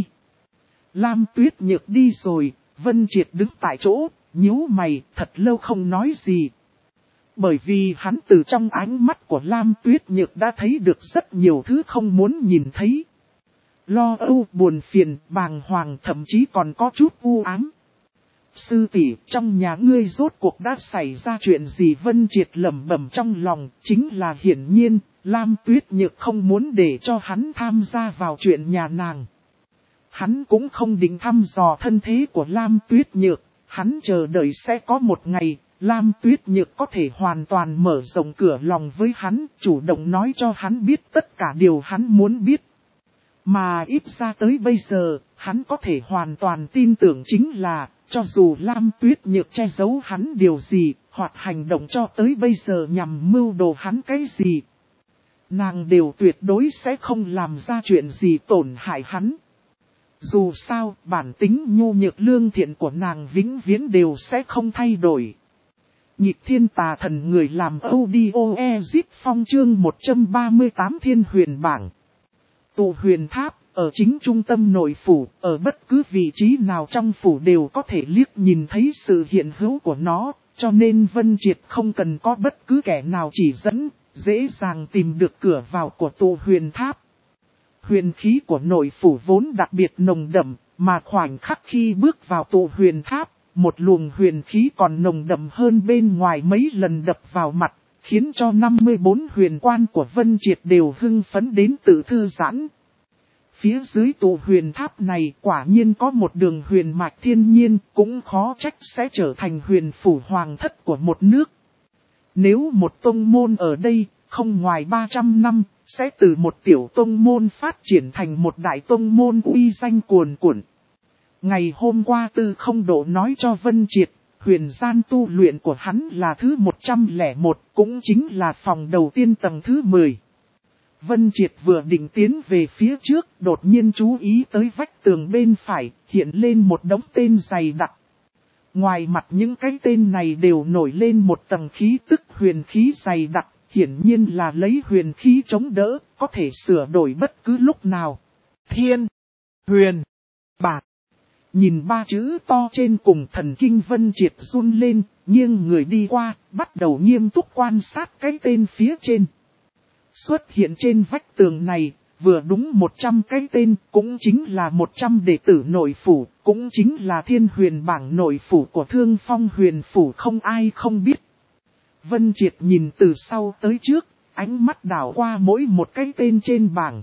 Lam Tuyết Nhược đi rồi, Vân Triệt đứng tại chỗ, nhíu mày, thật lâu không nói gì. Bởi vì hắn từ trong ánh mắt của Lam Tuyết Nhược đã thấy được rất nhiều thứ không muốn nhìn thấy. Lo âu, buồn phiền, bàng hoàng, thậm chí còn có chút u ám. Sư tỷ, trong nhà ngươi rốt cuộc đã xảy ra chuyện gì? Vân Triệt lẩm bẩm trong lòng, chính là hiển nhiên, Lam Tuyết Nhược không muốn để cho hắn tham gia vào chuyện nhà nàng. Hắn cũng không định thăm dò thân thế của Lam Tuyết Nhược, hắn chờ đợi sẽ có một ngày, Lam Tuyết Nhược có thể hoàn toàn mở rộng cửa lòng với hắn, chủ động nói cho hắn biết tất cả điều hắn muốn biết. Mà ít ra tới bây giờ, hắn có thể hoàn toàn tin tưởng chính là, cho dù Lam Tuyết Nhược che giấu hắn điều gì, hoặc hành động cho tới bây giờ nhằm mưu đồ hắn cái gì, nàng đều tuyệt đối sẽ không làm ra chuyện gì tổn hại hắn. Dù sao, bản tính nhu nhược lương thiện của nàng vĩnh viễn đều sẽ không thay đổi. Nhịp thiên tà thần người làm audio Ezip Phong chương 138 thiên huyền bảng. Tụ huyền tháp, ở chính trung tâm nội phủ, ở bất cứ vị trí nào trong phủ đều có thể liếc nhìn thấy sự hiện hữu của nó, cho nên Vân Triệt không cần có bất cứ kẻ nào chỉ dẫn, dễ dàng tìm được cửa vào của tụ huyền tháp. Huyền khí của nội phủ vốn đặc biệt nồng đậm, mà khoảnh khắc khi bước vào tụ huyền tháp, một luồng huyền khí còn nồng đậm hơn bên ngoài mấy lần đập vào mặt, khiến cho 54 huyền quan của Vân Triệt đều hưng phấn đến tự thư giãn. Phía dưới tụ huyền tháp này quả nhiên có một đường huyền mạch thiên nhiên, cũng khó trách sẽ trở thành huyền phủ hoàng thất của một nước. Nếu một tông môn ở đây, không ngoài 300 năm, sẽ từ một tiểu tông môn phát triển thành một đại tông môn uy danh cuồn cuộn. Ngày hôm qua Tư Không Độ nói cho Vân Triệt, huyền gian tu luyện của hắn là thứ 101, cũng chính là phòng đầu tiên tầng thứ 10. Vân Triệt vừa định tiến về phía trước, đột nhiên chú ý tới vách tường bên phải, hiện lên một đống tên dày đặc. Ngoài mặt những cái tên này đều nổi lên một tầng khí tức huyền khí dày đặc, hiển nhiên là lấy huyền khí chống đỡ, có thể sửa đổi bất cứ lúc nào. Thiên, huyền, bạc. Nhìn ba chữ to trên cùng, thần kinh Vân Triệt run lên, nghiêng người đi qua, bắt đầu nghiêm túc quan sát cái tên phía trên. Xuất hiện trên vách tường này, vừa đúng 100 cái tên, cũng chính là 100 đệ tử nội phủ, cũng chính là thiên huyền bảng nội phủ của Thương Phong huyền phủ không ai không biết. Vân Triệt nhìn từ sau tới trước, ánh mắt đảo qua mỗi một cái tên trên bảng.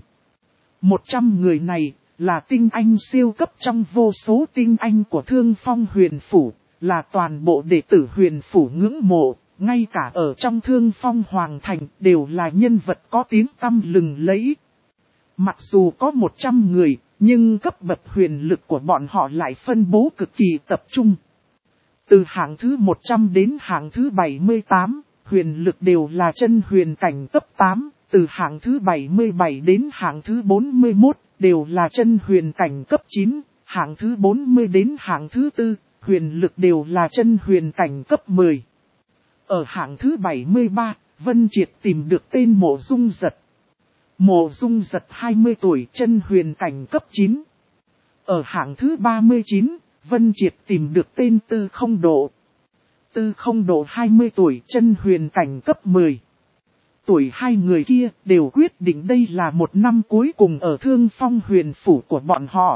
100 người này là tinh anh siêu cấp trong vô số tinh anh của Thương Phong huyền phủ, là toàn bộ đệ tử huyền phủ ngưỡng mộ, ngay cả ở trong Thương Phong hoàng thành đều là nhân vật có tiếng tăm lừng lẫy. Mặc dù có 100 người, nhưng cấp bậc huyền lực của bọn họ lại phân bố cực kỳ tập trung. Từ hạng thứ 100 đến hạng thứ 78, huyền lực đều là chân huyền cảnh cấp 8, từ hạng thứ 77 đến hạng thứ 41, đều là chân huyền cảnh cấp 9, hạng thứ 40 đến hạng thứ 4, huyền lực đều là chân huyền cảnh cấp 10. Ở hạng thứ 73, Vân Triệt tìm được tên Mộ Dung Giật. Mộ Dung Giật 20 tuổi, chân huyền cảnh cấp 9. Ở hạng thứ 39, Vân Triệt tìm được tên Tư Không Độ. Tư Không Độ 20 tuổi, chân huyền cảnh cấp 10. Tuổi hai người kia đều quyết định đây là một năm cuối cùng ở Thương Phong huyền phủ của bọn họ.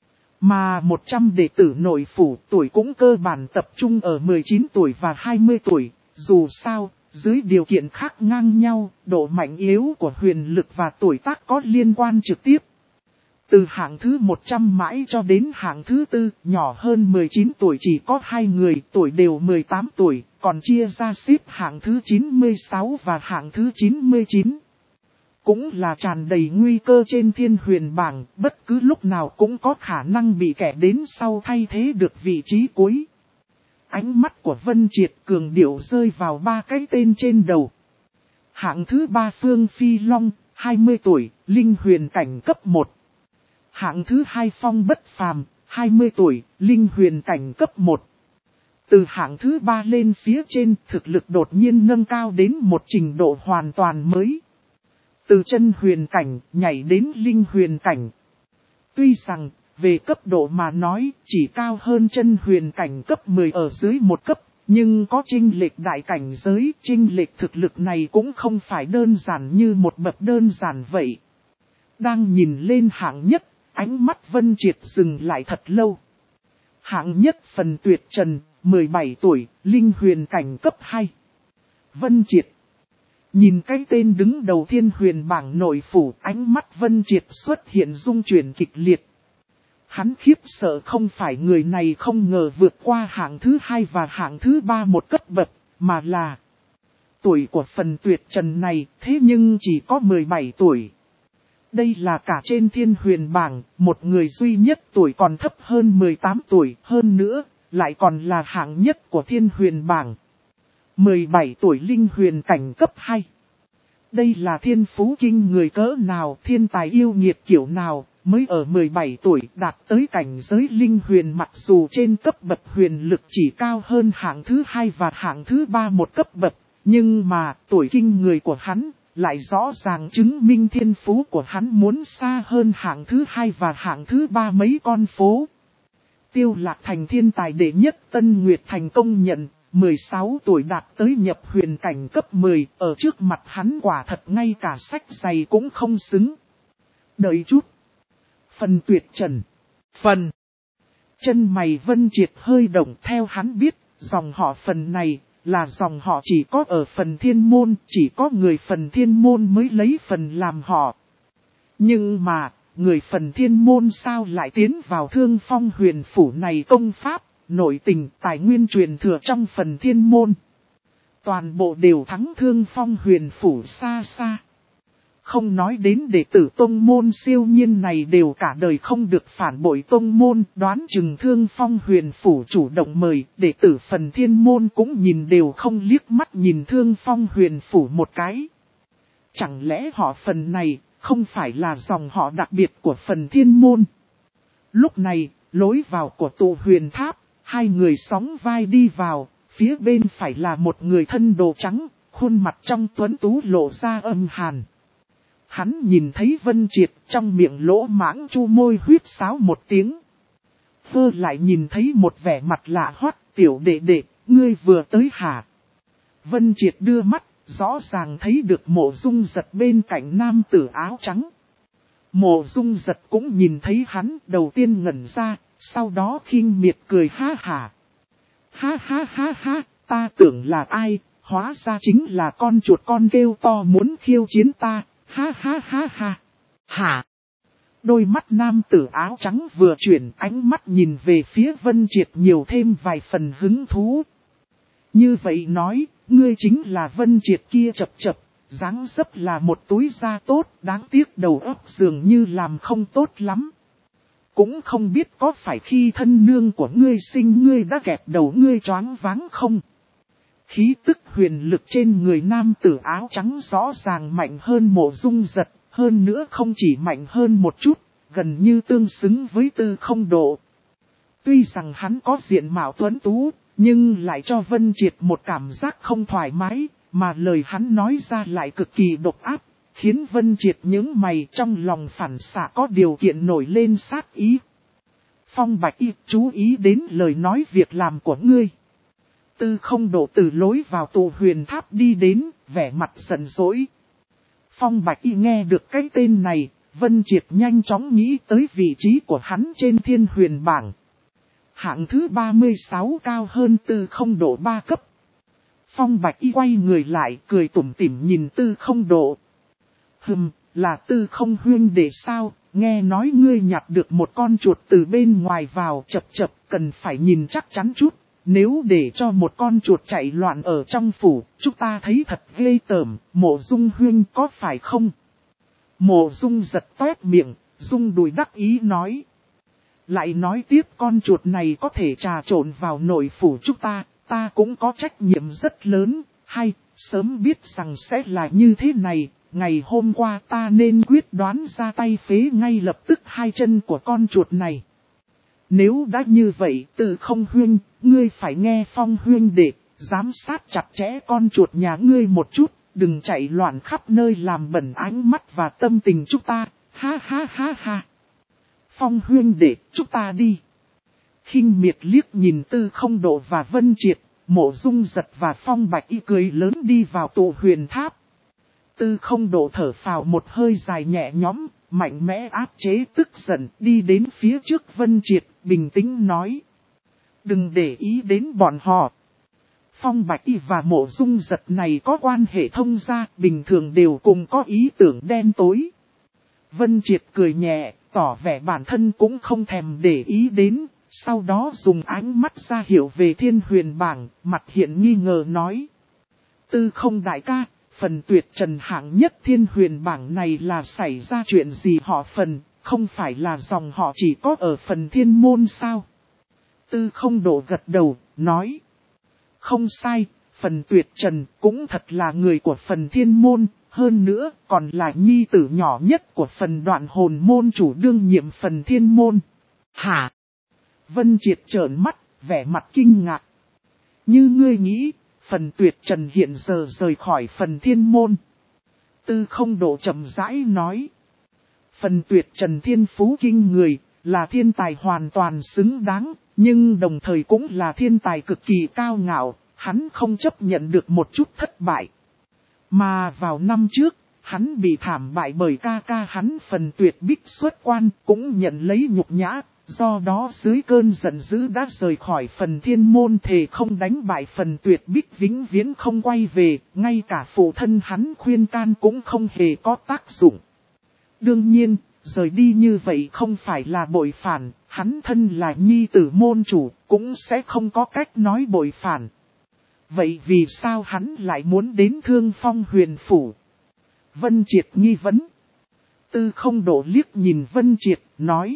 Mà 100 đệ tử nội phủ tuổi cũng cơ bản tập trung ở 19 tuổi và 20 tuổi. Dù sao, dưới điều kiện khác ngang nhau, độ mạnh yếu của huyền lực và tuổi tác có liên quan trực tiếp. Từ hạng thứ 100 mãi cho đến hạng thứ 4, nhỏ hơn 19 tuổi chỉ có 2 người, tuổi đều 18 tuổi, còn chia ra xếp hạng thứ 96 và hạng thứ 99. Cũng là tràn đầy nguy cơ trên thiên huyền bảng, bất cứ lúc nào cũng có khả năng bị kẻ đến sau thay thế được vị trí cuối. Ánh mắt của Vân Triệt cường điệu rơi vào ba cái tên trên đầu. Hạng thứ 3 Phương Phi Long, 20 tuổi, linh huyền cảnh cấp 1. Hạng thứ 2 Phong Bất Phàm, 20 tuổi, linh huyền cảnh cấp 1. Từ hạng thứ 3 lên phía trên, thực lực đột nhiên nâng cao đến một trình độ hoàn toàn mới. Từ chân huyền cảnh, nhảy đến linh huyền cảnh. Tuy rằng, về cấp độ mà nói, chỉ cao hơn chân huyền cảnh cấp 10 ở dưới một cấp, nhưng có chênh lệch đại cảnh giới, chênh lệch thực lực này cũng không phải đơn giản như một bậc đơn giản vậy. Đang nhìn lên hạng nhất, ánh mắt Vân Triệt dừng lại thật lâu. Hạng nhất Phần Tuyệt Trần, 17 tuổi, linh huyền cảnh cấp 2. Vân Triệt. Nhìn cái tên đứng đầu thiên huyền bảng nội phủ, ánh mắt Vân Triệt xuất hiện rung chuyển kịch liệt. Hắn khiếp sợ không phải người này không ngờ vượt qua hạng thứ 2 và hạng thứ 3 một cấp bậc, mà là tuổi của Phần Tuyệt Trần này thế nhưng chỉ có 17 tuổi. Đây là cả trên thiên huyền bảng, một người duy nhất tuổi còn thấp hơn 18 tuổi, hơn nữa, lại còn là hạng nhất của thiên huyền bảng. 17 tuổi linh huyền cảnh cấp 2. Đây là thiên phú kinh người cỡ nào, thiên tài yêu nghiệt kiểu nào, mới ở 17 tuổi đạt tới cảnh giới linh huyền, mặc dù trên cấp bậc huyền lực chỉ cao hơn hạng thứ 2 và hạng thứ 3 một cấp bậc, nhưng mà tuổi kinh người của hắn lại rõ ràng chứng minh thiên phú của hắn muốn xa hơn hạng thứ 2 và hạng thứ 3 mấy con phố. Tiêu Lạc Thành thiên tài đệ nhất Tân Nguyệt Thành công nhận, 16 tuổi đạt tới nhập huyền cảnh cấp 10, ở trước mặt hắn quả thật ngay cả sách giày cũng không xứng. Đợi chút. Phần tuyệt trần. Phần. Chân mày Vân Triệt hơi động, theo hắn biết, dòng họ phần này là dòng họ chỉ có ở phần thiên môn, chỉ có người phần thiên môn mới lấy phần làm họ. Nhưng mà, người phần thiên môn sao lại tiến vào Thương Phong huyền phủ này? Công pháp, nội tình, tài nguyên truyền thừa trong phần thiên môn, toàn bộ đều thắng Thương Phong huyền phủ xa xa. Không nói đến đệ tử tông môn siêu nhiên này đều cả đời không được phản bội tông môn, đoán chừng Thương Phong huyền phủ chủ động mời, đệ tử phần thiên môn cũng nhìn đều không liếc mắt nhìn Thương Phong huyền phủ một cái. Chẳng lẽ họ phần này không phải là dòng họ đặc biệt của phần thiên môn? Lúc này, lối vào của tụ huyền tháp, hai người sóng vai đi vào, phía bên phải là một người thân đồ trắng, khuôn mặt trong tuấn tú lộ ra âm hàn. Hắn nhìn thấy Vân Triệt, trong miệng lỗ mãng chu môi huýt sáo một tiếng. Vơ lại nhìn thấy một vẻ mặt lạ hoắt, tiểu đệ đệ, ngươi vừa tới hả? Vân Triệt đưa mắt, rõ ràng thấy được Mộ Dung Giật bên cạnh nam tử áo trắng. Mộ Dung Giật cũng nhìn thấy hắn, đầu tiên ngẩn ra, sau đó khinh miệt cười ha hả. Ha ha ha ha, ta tưởng là ai, hóa ra chính là con chuột con kêu to muốn khiêu chiến ta. Ha ha ha ha. Hả? Đôi mắt nam tử áo trắng vừa chuyển, ánh mắt nhìn về phía Vân Triệt nhiều thêm vài phần hứng thú. Như vậy nói, ngươi chính là Vân Triệt kia chập chập, dáng dấp là một túi da tốt, đáng tiếc đầu óc dường như làm không tốt lắm. Cũng không biết có phải khi thân nương của ngươi sinh ngươi đã kẹp đầu ngươi choáng váng không? Khí tức huyền lực trên người nam tử áo trắng rõ ràng mạnh hơn Mộ Dung Giật, hơn nữa không chỉ mạnh hơn một chút, gần như tương xứng với Tư Không Độ. Tuy rằng hắn có diện mạo tuấn tú, nhưng lại cho Vân Triệt một cảm giác không thoải mái, mà lời hắn nói ra lại cực kỳ độc ác, khiến Vân Triệt nhướng mày, trong lòng phản xạ có điều kiện nổi lên sát ý. Phong Bạch Y, chú ý đến lời nói việc làm của ngươi. Tư Không Độ từ lối vào tụ huyền tháp đi đến, vẻ mặt giận dỗi. Phong Bạch Y nghe được cái tên này, Vân Triệt nhanh chóng nghĩ tới vị trí của hắn trên thiên huyền bảng. Hạng thứ 36 cao hơn Tư Không Độ 3 cấp. Phong Bạch Y quay người lại, cười tủm tỉm nhìn Tư Không Độ. Là Tư Không huynh đệ sao, nghe nói ngươi nhặt được một con chuột từ bên ngoài vào, chập chập, cần phải nhìn chắc chắn chút. Nếu để cho một con chuột chạy loạn ở trong phủ, chúng ta thấy thật ghê tởm, Mộ Dung huynh có phải không? Mộ Dung giật toét miệng, Dung đùi đắc ý nói. Lại nói tiếp con chuột này có thể trà trộn vào nội phủ chúng ta cũng có trách nhiệm rất lớn, hay, sớm biết rằng sẽ là như thế này, ngày hôm qua ta nên quyết đoán ra tay phế ngay lập tức hai chân của con chuột này. Nếu đã như vậy, Tư Không huynh, ngươi phải nghe Phong huynh đệ, giám sát chặt chẽ con chuột nhà ngươi một chút, đừng chạy loạn khắp nơi làm bẩn ánh mắt và tâm tình chúng ta, ha ha ha ha. Phong huynh đệ, chúng ta đi. Khinh miệt liếc nhìn Tư Không Độ và Vân Triệt, Mộ Dung Giật và Phong Bạch Y cười lớn đi vào tụ huyền tháp. Tư Không Độ thở phào một hơi dài nhẹ nhõm, mạnh mẽ áp chế tức giận, đi đến phía trước Vân Triệt, bình tĩnh nói. Đừng để ý đến bọn họ. Phong Bạch Y và Mộ Dung Giật này có quan hệ thông gia, bình thường đều cùng có ý tưởng đen tối. Vân Triệt cười nhẹ, tỏ vẻ bản thân cũng không thèm để ý đến, sau đó dùng ánh mắt ra hiểu về thiên huyền bảng, mặt hiện nghi ngờ nói. Tư Không đại ca, phần tuyệt trần hạng nhất thiên huyền bảng này là xảy ra chuyện gì họ phần, không phải là dòng họ chỉ có ở phần thiên môn sao? Tư Không Độ gật đầu, nói. Không sai, phần tuyệt trần cũng thật là người của phần thiên môn, Hơn nữa còn là nhi tử nhỏ nhất của phần đoạn hồn môn chủ đương nhiệm phần thiên môn. Hả? Vân Triệt trợn mắt, vẻ mặt kinh ngạc. Như ngươi nghĩ, phần Tuyệt Trần hiện giờ rời khỏi phần thiên môn. Tư Không Độ chậm rãi nói. Phần Tuyệt Trần thiên phú kinh người, là thiên tài hoàn toàn xứng đáng, nhưng đồng thời cũng là thiên tài cực kỳ cao ngạo, hắn không chấp nhận được một chút thất bại. Mà vào năm trước, hắn bị thảm bại bởi ca ca hắn Phần Tuyệt Bích xuất quan, cũng nhận lấy nhục nhã, do đó dưới cơn giận dữ đã rời khỏi phần thiên môn thề không đánh bại Phần Tuyệt Bích vĩnh viễn không quay về, ngay cả phụ thân hắn khuyên can cũng không hề có tác dụng. Đương nhiên, rời đi như vậy không phải là bội phản, hắn thân là nhi tử môn chủ, cũng sẽ không có cách nói bội phản. Vậy vì sao hắn lại muốn đến Thương Phong Huyền Phủ? Vân Triệt nghi vấn. Tư Không Độ liếc nhìn Vân Triệt, nói.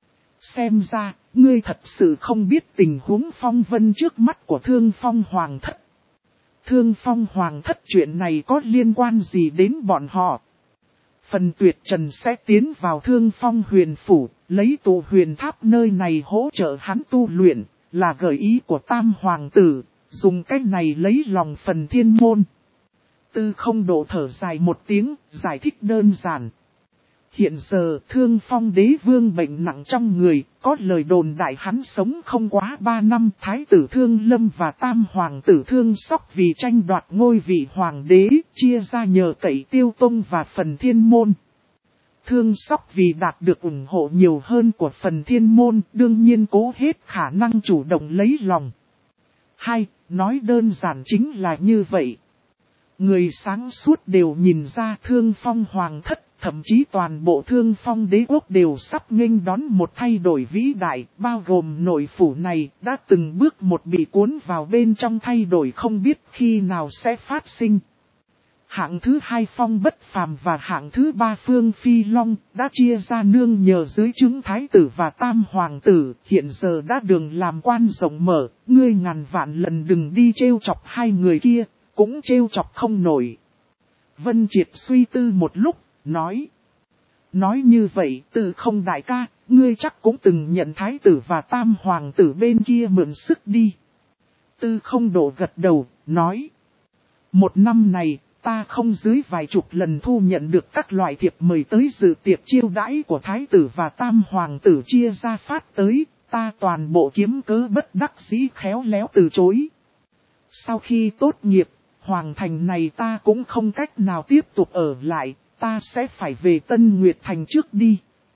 Xem ra, ngươi thật sự không biết tình huống phong vân trước mắt của Thương Phong Hoàng Thất. Thương Phong Hoàng Thất chuyện này có liên quan gì đến bọn họ? Phần Tuyệt Trần sẽ tiến vào Thương Phong Huyền Phủ, lấy tụ huyền tháp nơi này hỗ trợ hắn tu luyện, là gợi ý của Tam Hoàng Tử, dùng cách này lấy lòng phần thiên môn. Tư Không Độ thở dài một tiếng, giải thích đơn giản. Hiện giờ Thương Phong Đế Vương bệnh nặng trong người, có lời đồn đại hắn sống không quá 3 năm. Thái tử Thương Lâm và Tam Hoàng tử Thương Sóc vì tranh đoạt ngôi vị Hoàng đế, chia ra nhờ cậy Tiêu Tông và phần thiên môn. Thương Sóc vì đạt được ủng hộ nhiều hơn của phần thiên môn, đương nhiên cố hết khả năng chủ động lấy lòng. Hay, nói đơn giản chính là như vậy. Người sáng suốt đều nhìn ra Thương Phong Hoàng Thất, thậm chí toàn bộ Thương Phong Đế Quốc đều sắp nghênh đón một thay đổi vĩ đại, bao gồm nội phủ này đã từng bước một bị cuốn vào bên trong thay đổi không biết khi nào sẽ phát sinh. Hạng thứ 2 Phong Bất Phàm và hạng thứ 3 Phương Phi Long đã chia ra nương nhờ dưới trướng Thái tử và Tam Hoàng tử, hiện giờ đã đường làm quan rộng mở, ngươi ngàn vạn lần đừng đi trêu chọc hai người kia, cũng trêu chọc không nổi. Vân Triệt suy tư một lúc, nói. Nói như vậy, Tư Không đại ca, ngươi chắc cũng từng nhận Thái tử và Tam Hoàng tử bên kia mượn sức đi. Tư Không Độ gật đầu, nói. Một năm này, ta không dưới vài chục lần thu nhận được các loại thiệp mời tới dự tiệc chiêu đãi của Thái tử và Tam Hoàng tử chia ra phát tới, ta toàn bộ kiếm cớ bất đắc dĩ khéo léo từ chối. Sau khi tốt nghiệp, Hoàng thành này ta cũng không cách nào tiếp tục ở lại, ta sẽ phải về Tân Nguyệt Thành trước đi.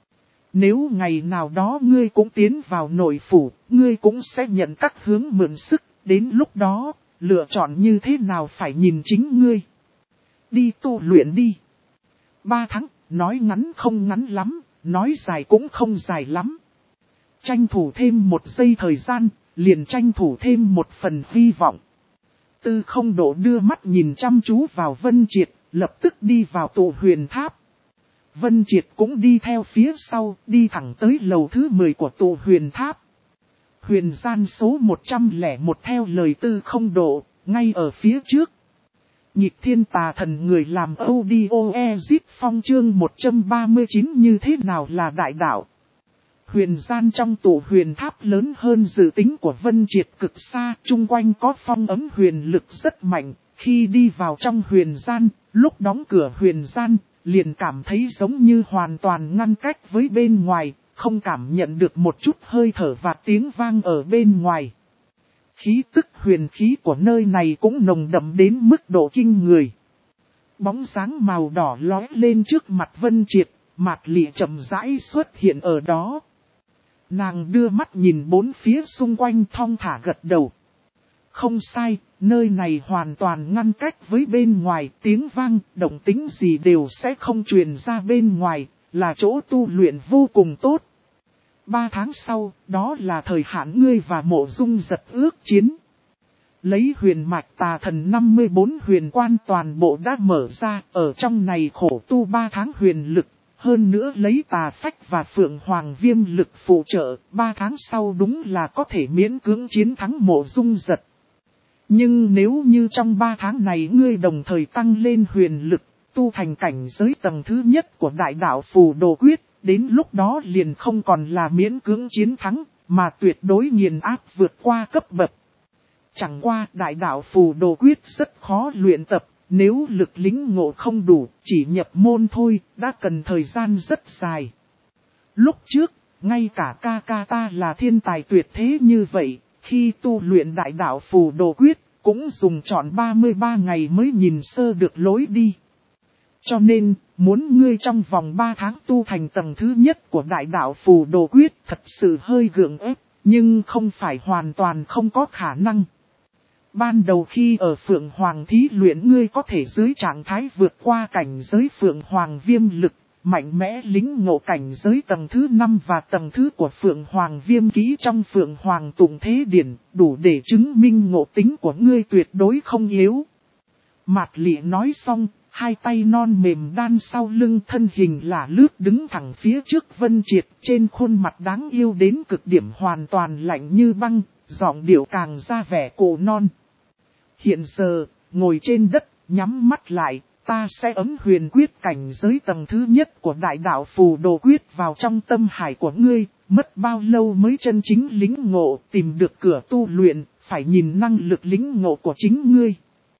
Nếu ngày nào đó ngươi cũng tiến vào nội phủ, ngươi cũng sẽ nhận các hướng mượn sức, đến lúc đó, lựa chọn như thế nào phải nhìn chính ngươi. Đi tu luyện đi. 3 tháng, nói ngắn không ngắn lắm, nói dài cũng không dài lắm. Tranh thủ thêm 1 giây thời gian, liền tranh thủ thêm 1 phần hy vọng. Tư Không Độ đưa mắt nhìn chăm chú vào Vân Triệt, lập tức đi vào tụ huyền tháp. Vân Triệt cũng đi theo phía sau, đi thẳng tới lầu thứ 10 của tụ huyền tháp. Huyền gian số 101 theo lời Tư Không Độ, ngay ở phía trước. Nhịp thiên tà thần người làm audio exit phong chương 139 như thế nào là đại đạo. Huyền gian trong tụ huyền tháp lớn hơn dự tính của Vân Triệt cực xa, chung quanh có phong ấm huyền lực rất mạnh. Khi đi vào trong huyền gian, lúc đóng cửa huyền gian, liền cảm thấy giống như hoàn toàn ngăn cách với bên ngoài, không cảm nhận được một chút hơi thở và tiếng vang ở bên ngoài. Khí tức huyền khí của nơi này cũng nồng đậm đến mức độ kinh người. Bóng dáng màu đỏ lóe lên trước mặt Vân Triệt, Mạt Lị chậm rãi xuất hiện ở đó. Nàng đưa mắt nhìn bốn phía xung quanh thong thả gật đầu. Không sai, nơi này hoàn toàn ngăn cách với bên ngoài, tiếng vang, động tĩnh gì đều sẽ không truyền ra bên ngoài, là chỗ tu luyện vô cùng tốt. 3 tháng sau, đó là thời hạn ngươi và Mộ Dung Giật ước chiến. Lấy huyền mạch tà thần 54 huyền quan toàn bộ đã mở ra, ở trong này khổ tu 3 tháng huyền lực, hơn nữa lấy tà phách và phượng hoàng viêm lực phụ trợ, 3 tháng sau đúng là có thể miễn cưỡng chiến thắng Mộ Dung Giật. Nhưng nếu như trong 3 tháng này ngươi đồng thời tăng lên huyền lực, tu thành cảnh giới tầng thứ nhất của đại đạo phù đồ quyết, đến lúc đó liền không còn là miễn cưỡng chiến thắng, mà tuyệt đối nghiền áp vượt qua cấp bậc. Chẳng qua đại đạo phù đồ quyết rất khó luyện tập, nếu lực lĩnh ngộ không đủ, chỉ nhập môn thôi, đã cần thời gian rất dài. Lúc trước, ngay cả ca ca ta là thiên tài tuyệt thế như vậy, khi tu luyện đại đạo phù đồ quyết, cũng dùng trọn 33 ngày mới nhìn sơ được lối đi. Cho nên, muốn ngươi trong vòng 3 tháng tu thành tầng thứ nhất của đại đạo phù đồ quyết thật sự hơi gượng ép, nhưng không phải hoàn toàn không có khả năng. Ban đầu khi ở Phượng Hoàng thí luyện ngươi có thể dưới trạng thái vượt qua cảnh giới Phượng Hoàng viêm lực, mạnh mẽ lĩnh ngộ cảnh giới tầng thứ 5 và tầng thứ của Phượng Hoàng viêm ký trong Phượng Hoàng tụng thế điển, đủ để chứng minh ngộ tính của ngươi tuyệt đối không yếu. Mạt Lị nói xong, hai tay non mềm đan sau lưng, thân hình là lướt đứng thẳng phía trước Vân Triệt, trên khuôn mặt đáng yêu đến cực điểm hoàn toàn lạnh như băng, giọng điệu càng ra vẻ cổ non. Hiện giờ, ngồi trên đất, nhắm mắt lại, ta sẽ ấm huyền quyết cảnh giới tầng thứ nhất của đại đạo phù đồ quyết vào trong tâm hải của ngươi, mất bao lâu mới chân chính lĩnh ngộ, tìm được cửa tu luyện, phải nhìn năng lực lĩnh ngộ của chính ngươi.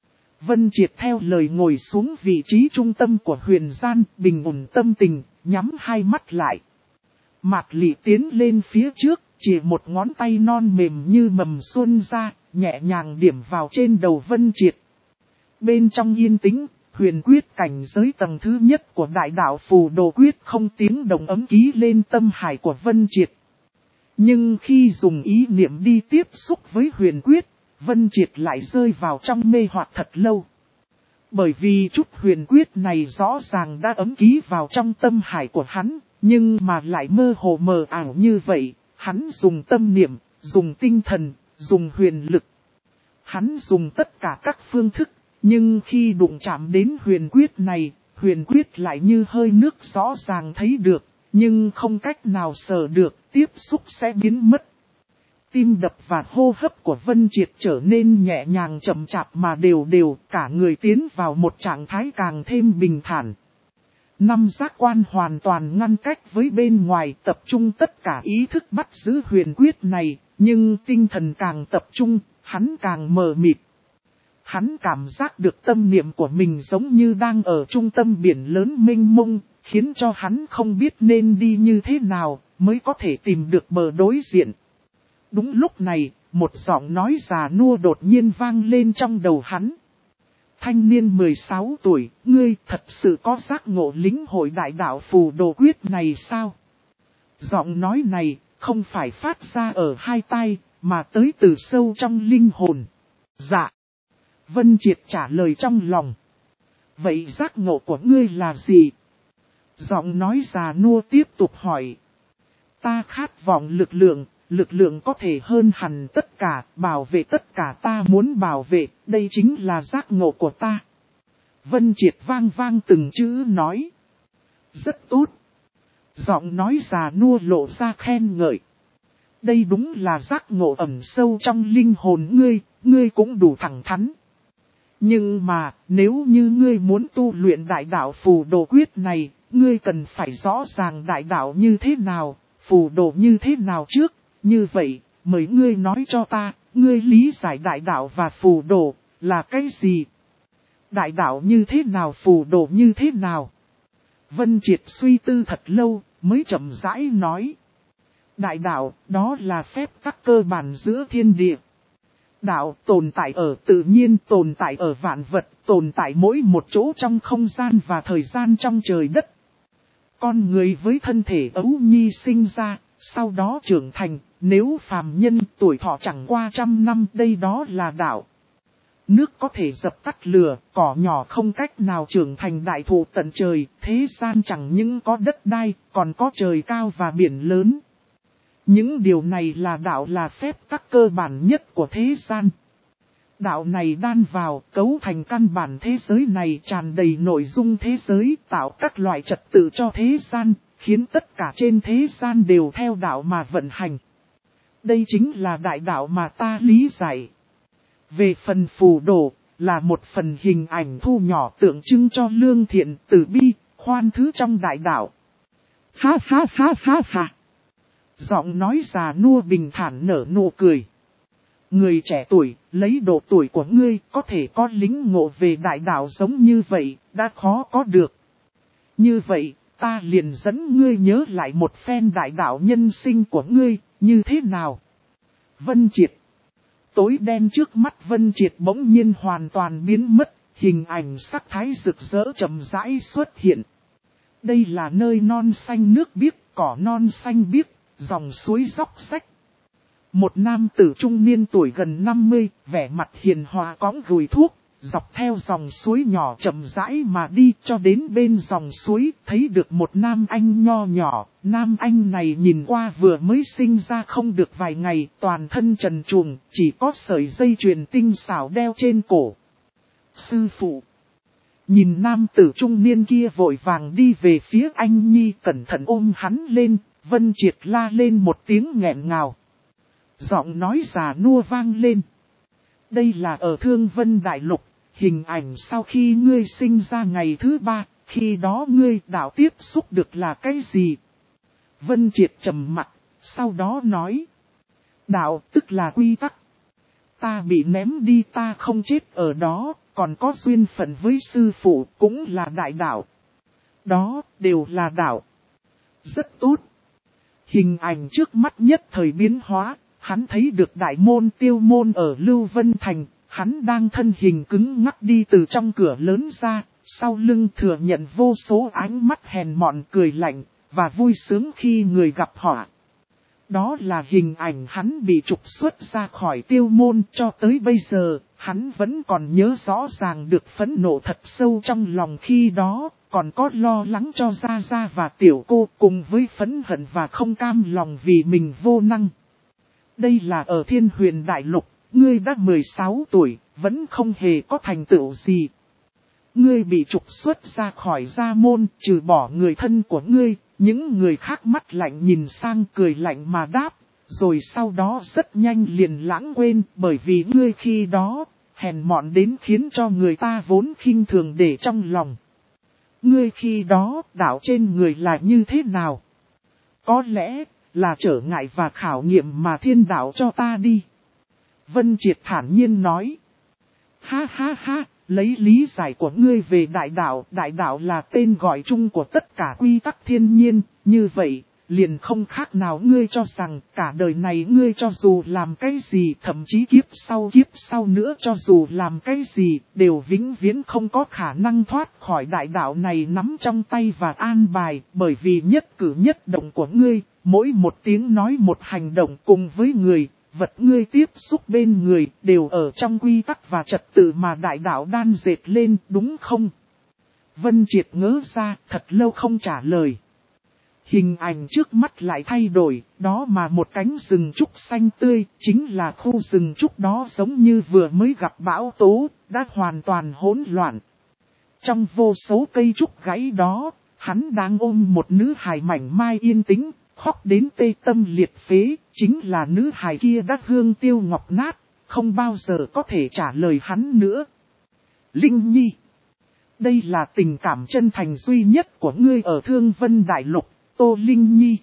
Vân Triệt theo lời ngồi xuống vị trí trung tâm của huyền gian, bình ổn tâm tình, nhắm hai mắt lại. Mạt Lị tiến lên phía trước, chỉ một ngón tay non mềm như mầm xuân ra, nhẹ nhàng điểm vào trên đầu Vân Triệt. Bên trong yên tĩnh, huyền quyết cảnh giới tầng thứ nhất của đại đạo phù đồ quyết không tiếng động ấm ký lên tâm hải của Vân Triệt. Nhưng khi dùng ý niệm đi tiếp xúc với huyền quyết, Vân Triệt lại rơi vào trong mê hoặc thật lâu. Bởi vì chút huyền quyết này rõ ràng đã ấm ký vào trong tâm hải của hắn, nhưng mà lại mơ hồ mờ ảo như vậy, hắn dùng tâm niệm, dùng tinh thần, dùng huyền lực. Hắn dùng tất cả các phương thức, nhưng khi đụng chạm đến huyền quyết này, huyền quyết lại như hơi nước rõ ràng thấy được, nhưng không cách nào sờ được, tiếp xúc sẽ biến mất. Tim đập và hô hấp của Vân Triệt trở nên nhẹ nhàng chậm chạp mà đều đều, cả người tiến vào một trạng thái càng thêm bình thản. Năm giác quan hoàn toàn ngăn cách với bên ngoài, tập trung tất cả ý thức bắt giữ huyền quyết này, nhưng tinh thần càng tập trung, hắn càng mờ mịt. Hắn cảm giác được tâm niệm của mình giống như đang ở trung tâm biển lớn mênh mông, khiến cho hắn không biết nên đi như thế nào, mới có thể tìm được bờ đối diện. Đúng lúc này, một giọng nói già nua đột nhiên vang lên trong đầu hắn. Thanh niên 16 tuổi, ngươi thật sự có giác ngộ lĩnh hội đại đạo phù đồ quyết này sao? Giọng nói này không phải phát ra ở hai tai, mà tới từ sâu trong linh hồn. Dạ. Vân Triệt trả lời trong lòng. Vậy giác ngộ của ngươi là gì? Giọng nói già nua tiếp tục hỏi. Ta khát vọng lực lượng có thể hơn hẳn tất cả, bảo vệ tất cả ta muốn bảo vệ, đây chính là giác ngộ của ta. Vân Triệt vang vang từng chữ nói. Rất tốt. Giọng nói già nua lộ ra khen ngợi. Đây đúng là giác ngộ ẩn sâu trong linh hồn ngươi cũng đủ thẳng thắn. Nhưng mà, nếu như ngươi muốn tu luyện đại đạo phù đồ quyết này, ngươi cần phải rõ ràng đại đạo như thế nào, phù đồ như thế nào trước. Như vậy, mời ngươi nói cho ta, ngươi lý giải đại đạo và phù đồ là cái gì? Đại đạo như thế nào, phù đồ như thế nào? Vân Triệt suy tư thật lâu, mới chậm rãi nói. Đại đạo, đó là phép tắc cơ bản giữa thiên địa. Đạo tồn tại ở tự nhiên, tồn tại ở vạn vật, tồn tại mỗi một chỗ trong không gian và thời gian trong trời đất. Con người với thân thể ấu nhi sinh ra, sau đó trưởng thành, nếu phàm nhân tuổi thọ chẳng qua 100 năm, đây đó là đạo. Nước có thể dập tắt lửa, cỏ nhỏ không cách nào trưởng thành đại thụ tận trời, thế gian chẳng những có đất đai, còn có trời cao và biển lớn. Những điều này là đạo, là phép tắc cơ bản nhất của thế gian. Đạo này đan vào, cấu thành căn bản thế giới này, tràn đầy nội dung thế giới, tạo các loại trật tự cho thế gian, khiến tất cả trên thế gian đều theo đạo mà vận hành. Đây chính là đại đạo mà ta lý giải. Về phần phù đồ, là một phần hình ảnh thu nhỏ tượng trưng cho lương thiện, từ bi, khoan thứ trong đại đạo. Ha ha ha ha ha. Giọng nói già nua bình thản nở nụ cười. Người trẻ tuổi, lấy độ tuổi của ngươi có thể có lính ngộ về đại đạo giống như vậy, đã khó có được. Như vậy, ta liền dẫn ngươi nhớ lại một phen đại đạo nhân sinh của ngươi, như thế nào? Vân Triệt. Tối đen trước mắt Vân Triệt bỗng nhiên hoàn toàn biến mất, hình ảnh sắc thái rực rỡ chậm rãi xuất hiện. Đây là nơi non xanh nước biếc, cỏ non xanh biếc, dòng suối róc rách. Một nam tử trung niên tuổi gần 50, vẻ mặt hiền hòa cõng gùi thuốc, dọc theo dòng suối nhỏ chậm rãi mà đi cho đến bên dòng suối, thấy được một nam anh nho nhỏ. Nam anh này nhìn qua vừa mới sinh ra không được vài ngày, toàn thân trần truồng, chỉ có sợi dây chuyền tinh xảo đeo trên cổ. Sư phụ. Nhìn nam tử trung niên kia vội vàng đi về phía anh nhi, cẩn thận ôm hắn lên, Vân Triệt la lên một tiếng nghẹn ngào. Giọng nói già nua vang lên. Đây là ở Thương Vân Đại Lục, hình ảnh sau khi ngươi sinh ra ngày thứ 3, khi đó ngươi đạo tiếp xúc được là cái gì? Vân Triệt trầm mặt, sau đó nói. Đạo tức là quy tắc. Ta bị ném đi, ta không chết ở đó, còn có duyên phận với sư phụ cũng là đại đạo. Đó đều là đạo. Rất tốt. Hình ảnh trước mắt nhất thời biến hóa. Hắn thấy được đại môn Tiêu Môn ở Lưu Vân Thành, hắn đang thân hình cứng ngắc đi từ trong cửa lớn ra, sau lưng thừa nhận vô số ánh mắt hèn mọn cười lạnh, và vui sướng khi người gặp họ. Đó là hình ảnh hắn bị trục xuất ra khỏi Tiêu Môn, cho tới bây giờ, hắn vẫn còn nhớ rõ ràng được phẫn nộ thật sâu trong lòng khi đó, còn có lo lắng cho Gia Gia và tiểu cô cùng với phẫn hận và không cam lòng vì mình vô năng. Đây là ở Thiên Huyền Đại Lục, ngươi đã 16 tuổi, vẫn không hề có thành tựu gì. Ngươi bị trục xuất ra khỏi gia môn, trừ bỏ người thân của ngươi, những người khác mắt lạnh nhìn sang cười lạnh mà đáp, rồi sau đó rất nhanh liền lãng quên, bởi vì ngươi khi đó, hèn mọn đến khiến cho người ta vốn khinh thường để trong lòng. Ngươi khi đó, đạo trên người là như thế nào? Có lẽ là trở ngại và khảo nghiệm mà thiên đạo cho ta đi. Vân Triệt thản nhiên nói. Ha ha ha, lấy lý giải của ngươi về đại đạo là tên gọi chung của tất cả quy tắc thiên nhiên, như vậy, liền không khác nào ngươi cho rằng cả đời này ngươi cho dù làm cái gì, thậm chí kiếp sau nữa cho dù làm cái gì, đều vĩnh viễn không có khả năng thoát khỏi đại đạo này nắm trong tay và an bài, bởi vì nhất cử nhất động của ngươi, mỗi một tiếng nói một hành động cùng với người, vật ngươi tiếp xúc bên người, đều ở trong quy tắc và trật tự mà đại đạo đan dệt lên, đúng không? Vân Triệt ngớ ra, thật lâu không trả lời. Hình ảnh trước mắt lại thay đổi, đó mà một cánh rừng trúc xanh tươi, chính là khu rừng trúc đó giống như vừa mới gặp bão tố, đã hoàn toàn hỗn loạn. Trong vô số cây trúc gãy đó, hắn đang ôm một nữ hài mảnh mai yên tĩnh, khóc đến tê tâm liệt phế, chính là nữ hài kia đã hương tiêu ngọc nát, không bao giờ có thể trả lời hắn nữa. Linh Nhi, đây là tình cảm chân thành duy nhất của ngươi ở Thương Vân Đại Lục, Tô Linh Nhi.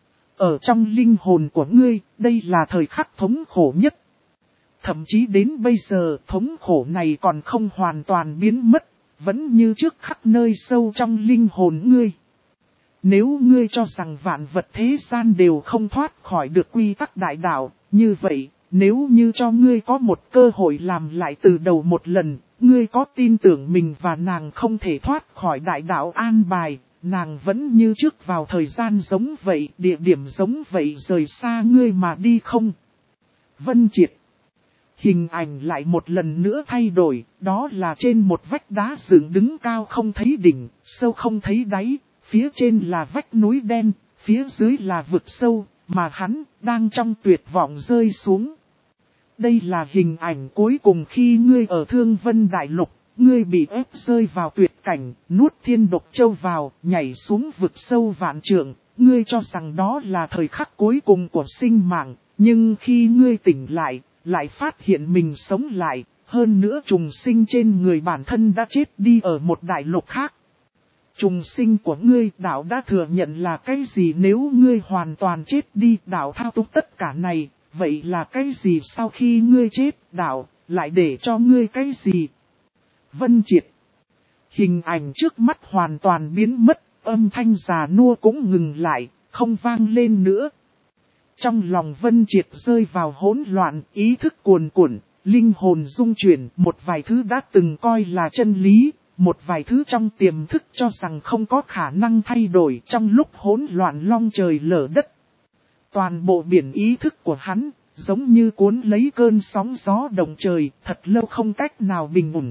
Ở trong linh hồn của ngươi, đây là thời khắc thống khổ nhất. Thậm chí đến bây giờ, thống khổ này còn không hoàn toàn biến mất, vẫn như trước khắc nơi sâu trong linh hồn ngươi. Nếu ngươi cho rằng vạn vật thế gian đều không thoát khỏi được quy tắc đại đạo, như vậy, nếu như cho ngươi có một cơ hội làm lại từ đầu một lần, ngươi có tin tưởng mình và nàng không thể thoát khỏi đại đạo an bài, nàng vẫn như trước vào thời gian giống vậy, địa điểm giống vậy rời xa ngươi mà đi không? Vân Triệt. Hình ảnh lại một lần nữa thay đổi, đó là trên một vách đá dựng đứng cao không thấy đỉnh, sâu không thấy đáy, phía trên là vách núi đen, phía dưới là vực sâu, mà hắn đang trong tuyệt vọng rơi xuống. Đây là hình ảnh cuối cùng khi ngươi ở Thương Vân Đại Lục, ngươi bị ép rơi vào tuyệt cảnh, nuốt thiên độc châu vào, nhảy xuống vực sâu vạn trượng, ngươi cho rằng đó là thời khắc cuối cùng của sinh mạng, nhưng khi ngươi tỉnh lại, lại phát hiện mình sống lại, Hơn nữa trùng sinh trên người bản thân đã chết đi ở một đại lục khác. Trùng sinh của ngươi đạo đã thừa nhận là cái gì nếu ngươi hoàn toàn chết đi đạo thao túng tất cả này, vậy là cái gì sau khi ngươi chết đạo lại để cho ngươi cái gì? Vân Triệt. Hình ảnh trước mắt hoàn toàn biến mất, âm thanh già nua cũng ngừng lại, không vang lên nữa. Trong lòng Vân Triệt rơi vào hỗn loạn, ý thức cuồn cuộn, linh hồn rung chuyển, một vài thứ đã từng coi là chân lý, một vài thứ trong tiềm thức cho rằng không có khả năng thay đổi trong lúc hỗn loạn long trời lở đất. Toàn bộ biển ý thức của hắn, giống như cuốn lấy cơn sóng gió động trời, thật lâu không cách nào bình ổn.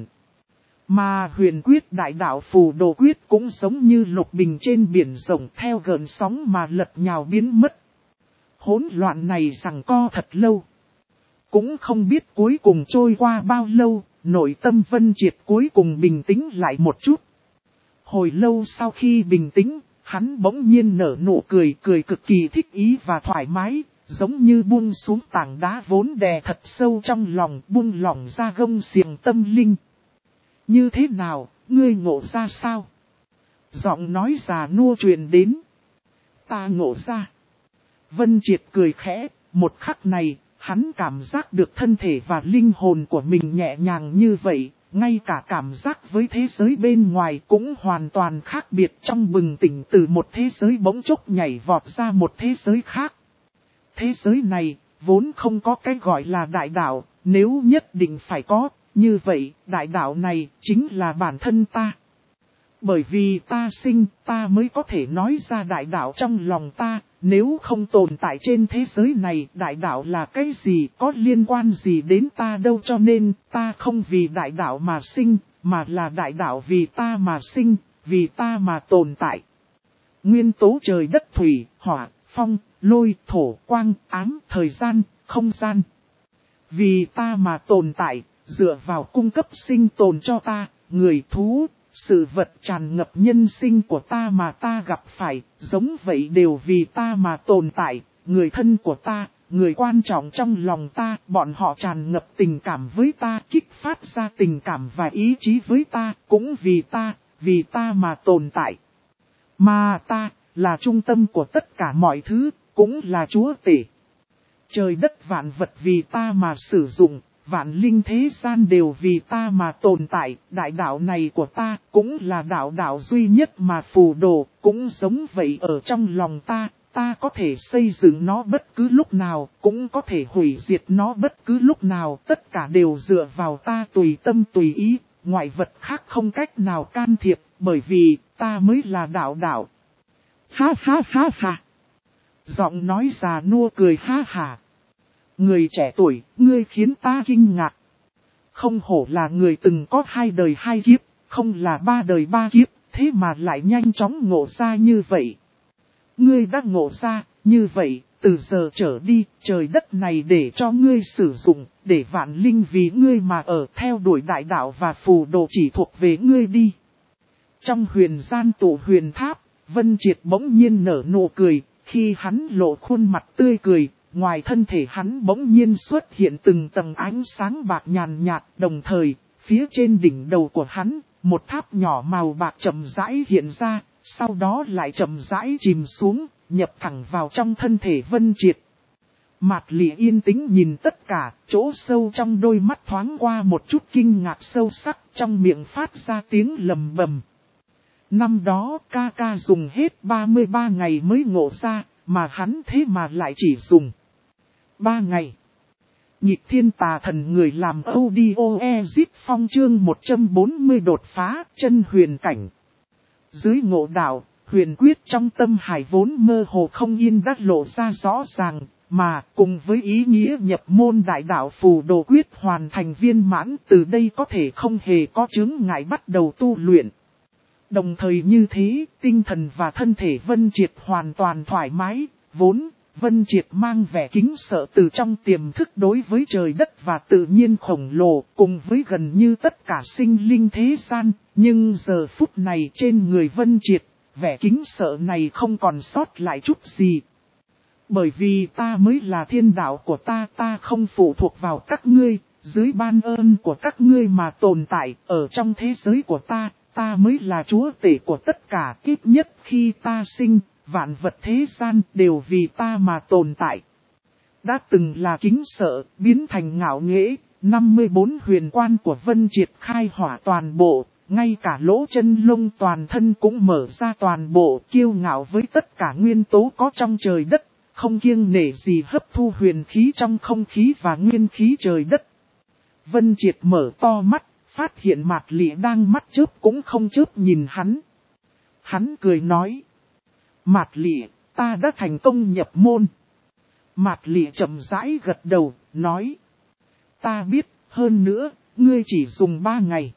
Mà huyền quyết đại đạo phù đồ quyết cũng giống như lục bình trên biển rộng theo gợn sóng mà lật nhào biến mất. Hỗn loạn này giằng co thật lâu. Cũng không biết cuối cùng trôi qua bao lâu, nội tâm Vân Triệt cuối cùng bình tĩnh lại một chút. Hồi lâu sau khi bình tĩnh, hắn bỗng nhiên nở nụ cười, cười cực kỳ thích ý và thoải mái, giống như buông xuống tảng đá vốn đè thật sâu trong lòng, buông lỏng ra gông xiềng tâm linh. Như thế nào, ngươi ngộ ra sao? Giọng nói già nua truyền đến. Ta ngộ ra. Vân Triệt cười khẽ, một khắc này, hắn cảm giác được thân thể và linh hồn của mình nhẹ nhàng như vậy, ngay cả cảm giác với thế giới bên ngoài cũng hoàn toàn khác biệt trong bừng tỉnh từ một thế giới bỗng chốc nhảy vọt ra một thế giới khác. Thế giới này, vốn không có cái gọi là đại đạo, nếu nhất định phải có, như vậy, đại đạo này chính là bản thân ta. Bởi vì ta sinh, ta mới có thể nói ra đại đạo trong lòng ta, nếu không tồn tại trên thế giới này, đại đạo là cái gì, có liên quan gì đến ta đâu, cho nên, ta không vì đại đạo mà sinh, mà là đại đạo vì ta mà sinh, vì ta mà tồn tại. Nguyên tố trời đất thủy, hỏa, phong, lôi, thổ, quang, ám, thời gian, không gian. Vì ta mà tồn tại, dựa vào cung cấp sinh tồn cho ta, người thú, sự vật tràn ngập nhân sinh của ta mà ta gặp phải, giống vậy đều vì ta mà tồn tại, người thân của ta, người quan trọng trong lòng ta, bọn họ tràn ngập tình cảm với ta, kích phát ra tình cảm và ý chí với ta, cũng vì ta mà tồn tại. Mà ta, là trung tâm của tất cả mọi thứ, cũng là chúa tể. Trời đất vạn vật vì ta mà sử dụng. Vạn linh thế gian đều vì ta mà tồn tại, đại đạo này của ta cũng là đạo duy nhất mà phù đồ, cũng giống vậy ở trong lòng ta có thể xây dựng nó bất cứ lúc nào, cũng có thể hủy diệt nó bất cứ lúc nào, tất cả đều dựa vào ta tùy tâm tùy ý, ngoại vật khác không cách nào can thiệp, bởi vì ta mới là đạo. Ha ha ha ha. Giọng nói già nua cười ha ha. Người trẻ tuổi, ngươi khiến ta kinh ngạc. Không hổ là người từng có 2 đời 2 kiếp, không là 3 đời 3 kiếp, thế mà lại nhanh chóng ngộ ra như vậy. Ngươi đã ngộ ra, như vậy, từ giờ trở đi, trời đất này để cho ngươi sử dụng, để vạn linh vì ngươi mà ở theo đuổi đại đạo và phù đồ chỉ thuộc về ngươi đi. Trong huyền gian tụ huyền tháp, Vân Triệt bỗng nhiên nở nụ cười, khi hắn lộ khuôn mặt tươi cười. Ngoài thân thể hắn bỗng nhiên xuất hiện từng tầng ánh sáng bạc nhàn nhạt, đồng thời, phía trên đỉnh đầu của hắn, một tháp nhỏ màu bạc chậm rãi hiện ra, sau đó lại chậm rãi chìm xuống, nhập thẳng vào trong thân thể Vân Triệt. Mạc Lị yên tĩnh nhìn tất cả, chỗ sâu trong đôi mắt thoáng qua một chút kinh ngạc sâu sắc, trong miệng phát ra tiếng lầm bầm. Năm đó ca ca dùng hết 33 ngày mới ngộ ra, mà hắn thế mà lại chỉ dùng 3 ngày. Nhịp thiên tà thần người làm audio exit phong chương 140 đột phá chân huyền cảnh. Dưới ngộ đạo, huyền quyết trong tâm hải vốn mơ hồ không yên đã lộ ra rõ ràng, mà cùng với ý nghĩa nhập môn đại đạo phù đồ quyết hoàn thành viên mãn, từ đây có thể không hề có chướng ngại bắt đầu tu luyện. Đồng thời như thế, tinh thần và thân thể Vân Triệt hoàn toàn thoải mái, vốn Vân Triệt mang vẻ kính sợ từ trong tiềm thức đối với trời đất và tự nhiên khổng lồ, cùng với gần như tất cả sinh linh thế gian, nhưng giờ phút này trên người Vân Triệt, vẻ kính sợ này không còn sót lại chút gì. Bởi vì ta mới là thiên đạo của ta không phụ thuộc vào các ngươi, Dưới ban ơn của các ngươi mà tồn tại, ở trong thế giới của ta mới là chúa tể của tất cả. Kiếp nhất khi ta sinh, vạn vật thế gian đều vì ta mà tồn tại. Đã từng là kính sợ, biến thành ngạo nghễ, 54 huyền quan của Vân Triệt khai hỏa toàn bộ, ngay cả lỗ chân lông toàn thân cũng mở ra toàn bộ, kiêu ngạo với tất cả nguyên tố có trong trời đất, không kiêng nể gì hấp thu huyền khí trong không khí và nguyên khí trời đất. Vân Triệt mở to mắt, phát hiện Mạt Lị đang mắt chớp cũng không chớp nhìn hắn. Hắn cười nói: Mạt Lị, ta đã thành công nhập môn. Mạt Lị chậm rãi gật đầu, nói: ta biết, hơn nữa, ngươi chỉ dùng 3 ngày.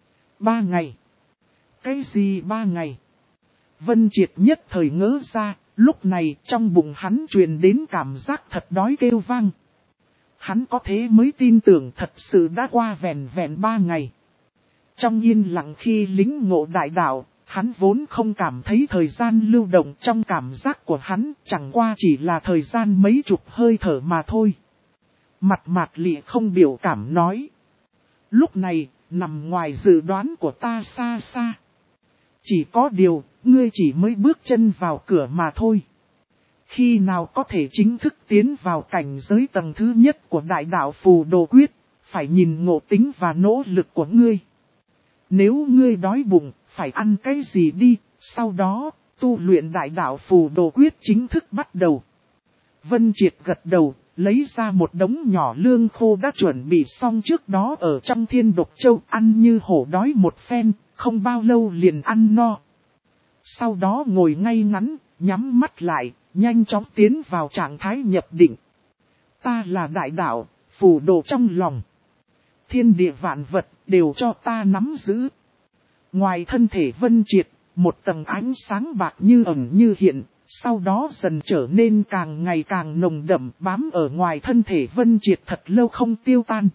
3 ngày? Cái gì 3 ngày? Vân Triệt nhất thời ngỡ ra, lúc này trong bụng hắn truyền đến cảm giác thật đói kêu vang. Hắn có thế mới tin tưởng thật sự đã qua vẹn 3 ngày. Trong yên lặng khi lĩnh ngộ đại đạo, hắn vốn không cảm thấy thời gian lưu động, trong cảm giác của hắn chẳng qua chỉ là thời gian mấy chục hơi thở mà thôi. Mặt Mạt Lị không biểu cảm nói: lúc này, nằm ngoài dự đoán của ta xa xa. Chỉ có điều, ngươi chỉ mới bước chân vào cửa mà thôi. Khi nào có thể chính thức tiến vào cảnh giới tầng thứ nhất của đại đạo phù đồ quyết, phải nhìn ngộ tính và nỗ lực của ngươi. Nếu ngươi đói bụng, phải ăn cái gì đi, sau đó, tu luyện đại đạo phù đồ quyết chính thức bắt đầu. Vân Triệt gật đầu, lấy ra một đống nhỏ lương khô đã chuẩn bị xong trước đó ở trong Thiên Độc Châu, ăn như hổ đói một phen, không bao lâu liền ăn no. Sau đó ngồi ngay ngắn, nhắm mắt lại, nhanh chóng tiến vào trạng thái nhập định. Ta là đại đạo, phù đồ trong lòng. Thiên địa vạn vật đều cho ta nắm giữ. Ngoài thân thể Vân Triệt, một tầng ánh sáng bạc như ẩn như hiện, sau đó dần trở nên càng ngày càng nồng đậm, bám ở ngoài thân thể Vân Triệt thật lâu không tiêu tan.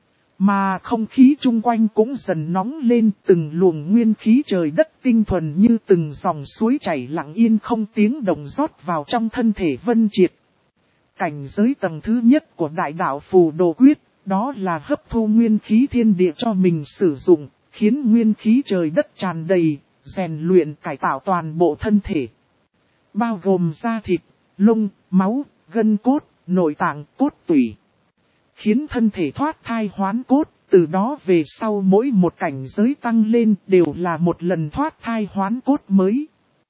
Mà không khí chung quanh cũng dần nóng lên, từng luồng nguyên khí trời đất tinh thuần như từng dòng suối chảy lặng yên không tiếng động rót vào trong thân thể Vân Triệt. Cảnh giới tầng thứ nhất của đại đạo phù đồ quyết, đó là hấp thu nguyên khí thiên địa cho mình sử dụng, khiến nguyên khí trời đất tràn đầy, rèn luyện cải tạo toàn bộ thân thể. Bao gồm da thịt, lông, máu, gân cốt, nội tạng, cốt tủy. Khiến thân thể thoát thai hoán cốt, từ đó về sau mỗi một cảnh giới tăng lên đều là một lần thoát thai hoán cốt mới.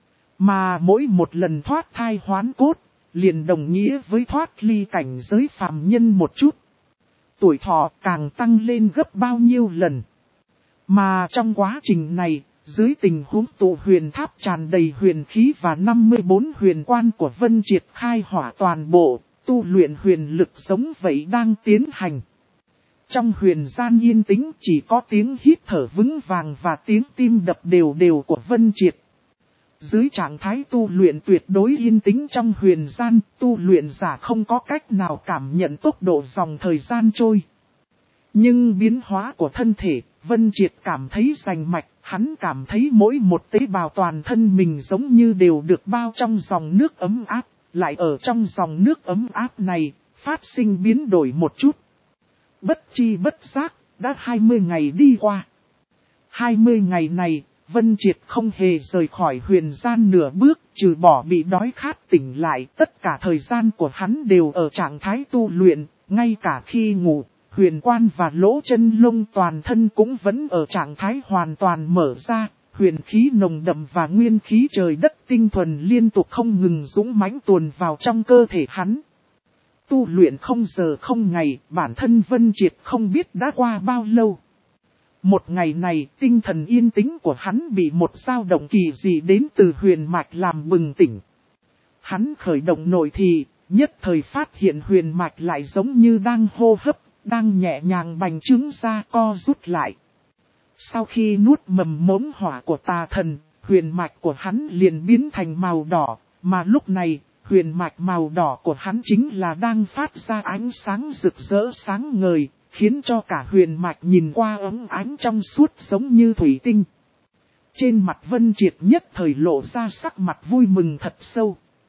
Mà mỗi một lần thoát thai hoán cốt, liền đồng nghĩa với thoát ly cảnh giới phàm nhân một chút. Tuổi thọ càng tăng lên gấp bao nhiêu lần. Mà trong quá trình này, dưới tình huống tụ huyền tháp tràn đầy huyền khí và 54 huyền quan của Vân Triệt khai hỏa toàn bộ, tu luyện huyền lực giống vậy đang tiến hành. Trong huyền gian yên tĩnh chỉ có tiếng hít thở vững vàng và tiếng tim đập đều đều của Vân Triệt. Dưới trạng thái tu luyện tuyệt đối yên tĩnh trong huyền gian, tu luyện giả không có cách nào cảm nhận tốc độ dòng thời gian trôi. Nhưng biến hóa của thân thể, Vân Triệt cảm thấy rành mạch, hắn cảm thấy mỗi một tế bào toàn thân mình giống như đều được bao trong dòng nước ấm áp, lại ở trong dòng nước ấm áp này, phát sinh biến đổi một chút. Bất chi bất giác, đã 20 ngày đi qua. 20 ngày này, Vân Triệt không hề rời khỏi huyền gian nửa bước, trừ bỏ bị đói khát tỉnh lại, tất cả thời gian của hắn đều ở trạng thái tu luyện, ngay cả khi ngủ. Huyền quan và lỗ chân lông toàn thân cũng vẫn ở trạng thái hoàn toàn mở ra, huyền khí nồng đậm và nguyên khí trời đất tinh thuần liên tục không ngừng dũng mãnh tuồn vào trong cơ thể hắn. Tu luyện không giờ không ngày, bản thân Vân Triệt không biết đã qua bao lâu. Một ngày này, tinh thần yên tĩnh của hắn bị một dao động kỳ dị đến từ huyền mạch làm bừng tỉnh. Hắn khởi động nội thì, nhất thời phát hiện huyền mạch lại giống như đang hô hấp, đang nhẹ nhàng bành trướng ra co rút lại. Sau khi nuốt mầm mống hỏa của tà thần, huyền mạch của hắn liền biến thành màu đỏ, mà lúc này, huyền mạch màu đỏ của hắn chính là đang phát ra ánh sáng rực rỡ sáng ngời, khiến cho cả huyền mạch nhìn qua ấm ánh trong suốt giống như thủy tinh. Trên mặt Vân Triệt nhất thời lộ ra sắc mặt vui mừng thật sâu.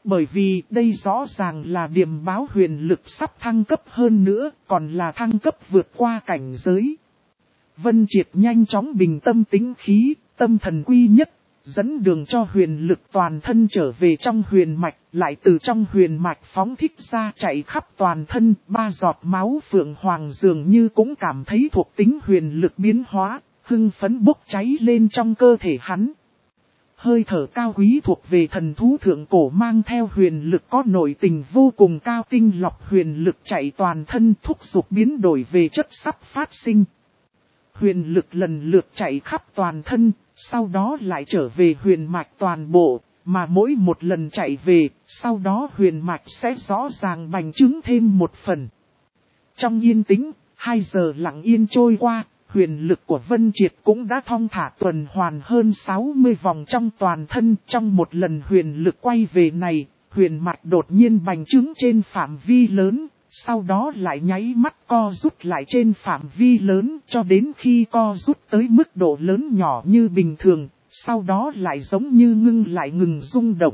Bởi vì đây rõ ràng là điểm báo huyền lực sắp thăng cấp hơn nữa, còn là thăng cấp vượt qua cảnh giới. Vân Triệt nhanh chóng bình tâm tĩnh khí, tâm thần quy nhất, dẫn đường cho huyền lực toàn thân trở về trong huyền mạch, lại từ trong huyền mạch phóng thích ra chạy khắp toàn thân, 3 giọt máu phượng hoàng dường như cũng cảm thấy thuộc tính huyền lực biến hóa, hưng phấn bốc cháy lên trong cơ thể hắn. Hơi thở cao quý thuộc về thần thú thượng cổ mang theo huyền lực có nội tình vô cùng cao, tinh lọc huyền lực chạy toàn thân, thúc giục biến đổi về chất sắp phát sinh. Huyền lực lần lượt chạy khắp toàn thân, sau đó lại trở về huyền mạch toàn bộ, mà mỗi một lần chạy về, sau đó huyền mạch sẽ rõ ràng bành trướng thêm một phần. Trong yên tĩnh, 2 giờ lặng yên trôi qua, huyền lực của Vân Triệt cũng đã thong thả tuần hoàn hơn 60 vòng trong toàn thân. Trong một lần huyền lực quay về này, huyền mạch đột nhiên bành trướng trên phạm vi lớn, sau đó lại nháy mắt co rút lại trên phạm vi lớn cho đến khi co rút tới mức độ lớn nhỏ như bình thường, sau đó lại giống như ngừng rung động.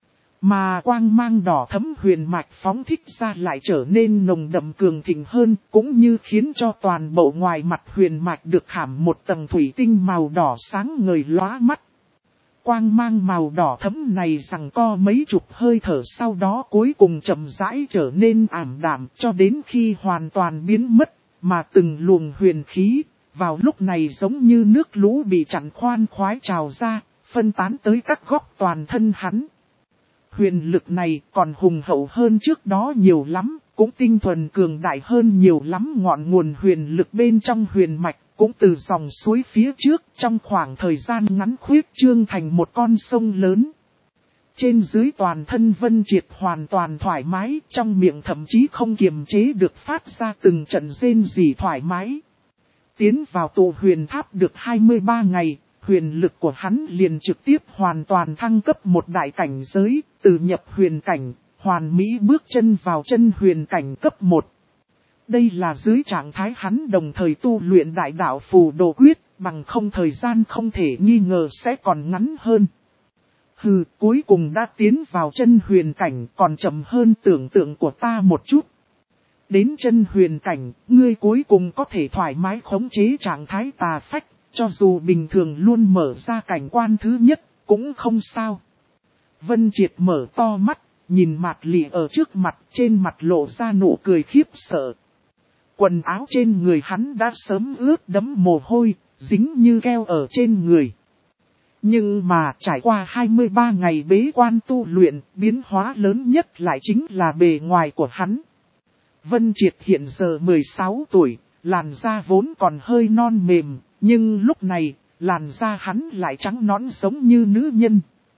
Mà quang mang đỏ thẫm huyền mạch phóng thích ra lại trở nên nồng đậm cường thịnh hơn, cũng như khiến cho toàn bộ ngoài mặt huyền mạch được khảm một tầng thủy tinh màu đỏ sáng ngời lóa mắt. Quang mang màu đỏ thẫm này giằng co mấy chục hơi thở, sau đó cuối cùng chậm rãi trở nên ảm đạm cho đến khi hoàn toàn biến mất, mà từng luồng huyền khí, vào lúc này giống như nước lũ bị chặn khoan khoái trào ra, phân tán tới các góc toàn thân hắn. Huyền lực này còn hùng hậu hơn trước đó nhiều lắm, cũng tinh thuần cường đại hơn nhiều lắm. Ngọn nguồn huyền lực bên trong huyền mạch cũng từ dòng suối phía trước trong khoảng thời gian ngắn khuyết trương thành một con sông lớn. Trên dưới toàn thân Vân Triệt hoàn toàn thoải mái, trong miệng thậm chí không kiềm chế được phát ra từng trận rên rỉ thoải mái. Tiến vào tụ huyền tháp được 23 ngày, huyền lực của hắn liền trực tiếp hoàn toàn thăng cấp một đại cảnh giới, từ nhập huyền cảnh, hoàn mỹ bước chân vào chân huyền cảnh cấp 1. Đây là dưới trạng thái hắn đồng thời tu luyện đại đạo phù đồ quyết, bằng không thời gian không thể nghi ngờ sẽ còn ngắn hơn. Hừ, cuối cùng đã tiến vào chân huyền cảnh, còn chậm hơn tưởng tượng của ta một chút. Đến chân huyền cảnh, ngươi cuối cùng có thể thoải mái khống chế trạng thái tà phách, cho dù bình thường luôn mở ra cảnh quan thứ nhất, cũng không sao. Vân Triệt mở to mắt, nhìn Mạt Lị ở trước mặt, trên mặt lộ ra nụ cười khiếp sợ. Quần áo trên người hắn đã sớm ướt đẫm mồ hôi, dính như keo ở trên người. Nhưng mà trải qua 23 ngày bế quan tu luyện, biến hóa lớn nhất lại chính là bề ngoài của hắn. Vân Triệt hiện giờ 16 tuổi, làn da vốn còn hơi non mềm, nhưng lúc này, làn da hắn lại trắng nõn giống như nữ nhân.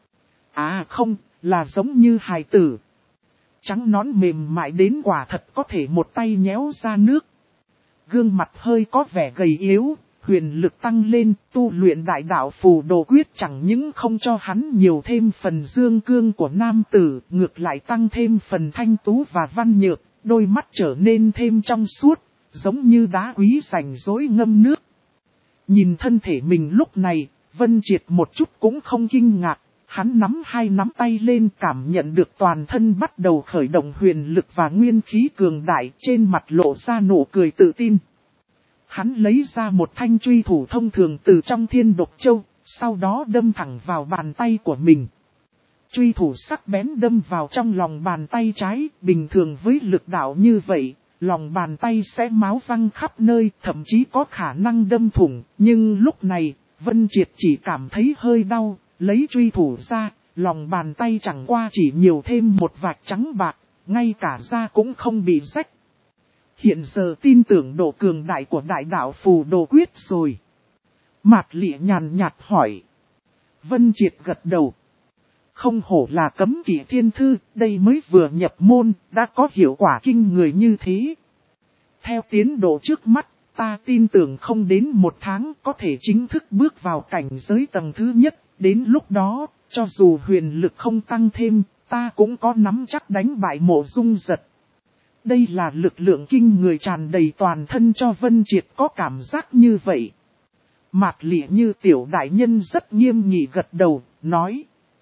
À không, là giống như hài tử. Trắng nõn mềm mại đến quả thật có thể một tay nhéo ra nước. Gương mặt hơi có vẻ gầy yếu, huyền lực tăng lên, tu luyện đại đạo phù đồ quyết chẳng những không cho hắn nhiều thêm phần dương cương của nam tử, ngược lại tăng thêm phần thanh tú và văn nhược, đôi mắt trở nên thêm trong suốt, giống như đá quý rảnh rỗi ngâm nước. Nhìn thân thể mình lúc này, Vân Triệt một chút cũng không kinh ngạc, hắn nắm hai nắm tay lên cảm nhận được toàn thân bắt đầu khởi động huyền lực và nguyên khí cường đại, trên mặt lộ ra nụ cười tự tin. Hắn lấy ra một thanh truy thủ thông thường từ trong Thiên Độc Châu, sau đó đâm thẳng vào bàn tay của mình. Truy thủ sắc bén đâm vào trong lòng bàn tay trái, bình thường với lực đạo như vậy, lòng bàn tay sẽ máu văng khắp nơi, thậm chí có khả năng đâm thủng, nhưng lúc này, Vân Triệt chỉ cảm thấy hơi đau, lấy truy thủ ra, lòng bàn tay chẳng qua chỉ nhiều thêm một vạch trắng bạc, ngay cả da cũng không bị rách. Hiện giờ tin tưởng độ cường đại của đại đạo phù đồ quyết rồi. Mạt Lị nhàn nhạt hỏi. Vân Triệt gật đầu. Không hổ là cấm kỵ thiên thư, đây mới vừa nhập môn, đã có hiệu quả kinh người như thế. Theo tiến độ trước mắt, ta tin tưởng không đến 1 tháng có thể chính thức bước vào cảnh giới tầng thứ nhất. Đến lúc đó, cho dù huyền lực không tăng thêm, ta cũng có nắm chắc đánh bại Mộ Dung Giật. Đây là lực lượng kinh người tràn đầy toàn thân cho Vân Triệt có cảm giác như vậy. Mạt Lị như tiểu đại nhân rất nghiêm nghị gật đầu, nói.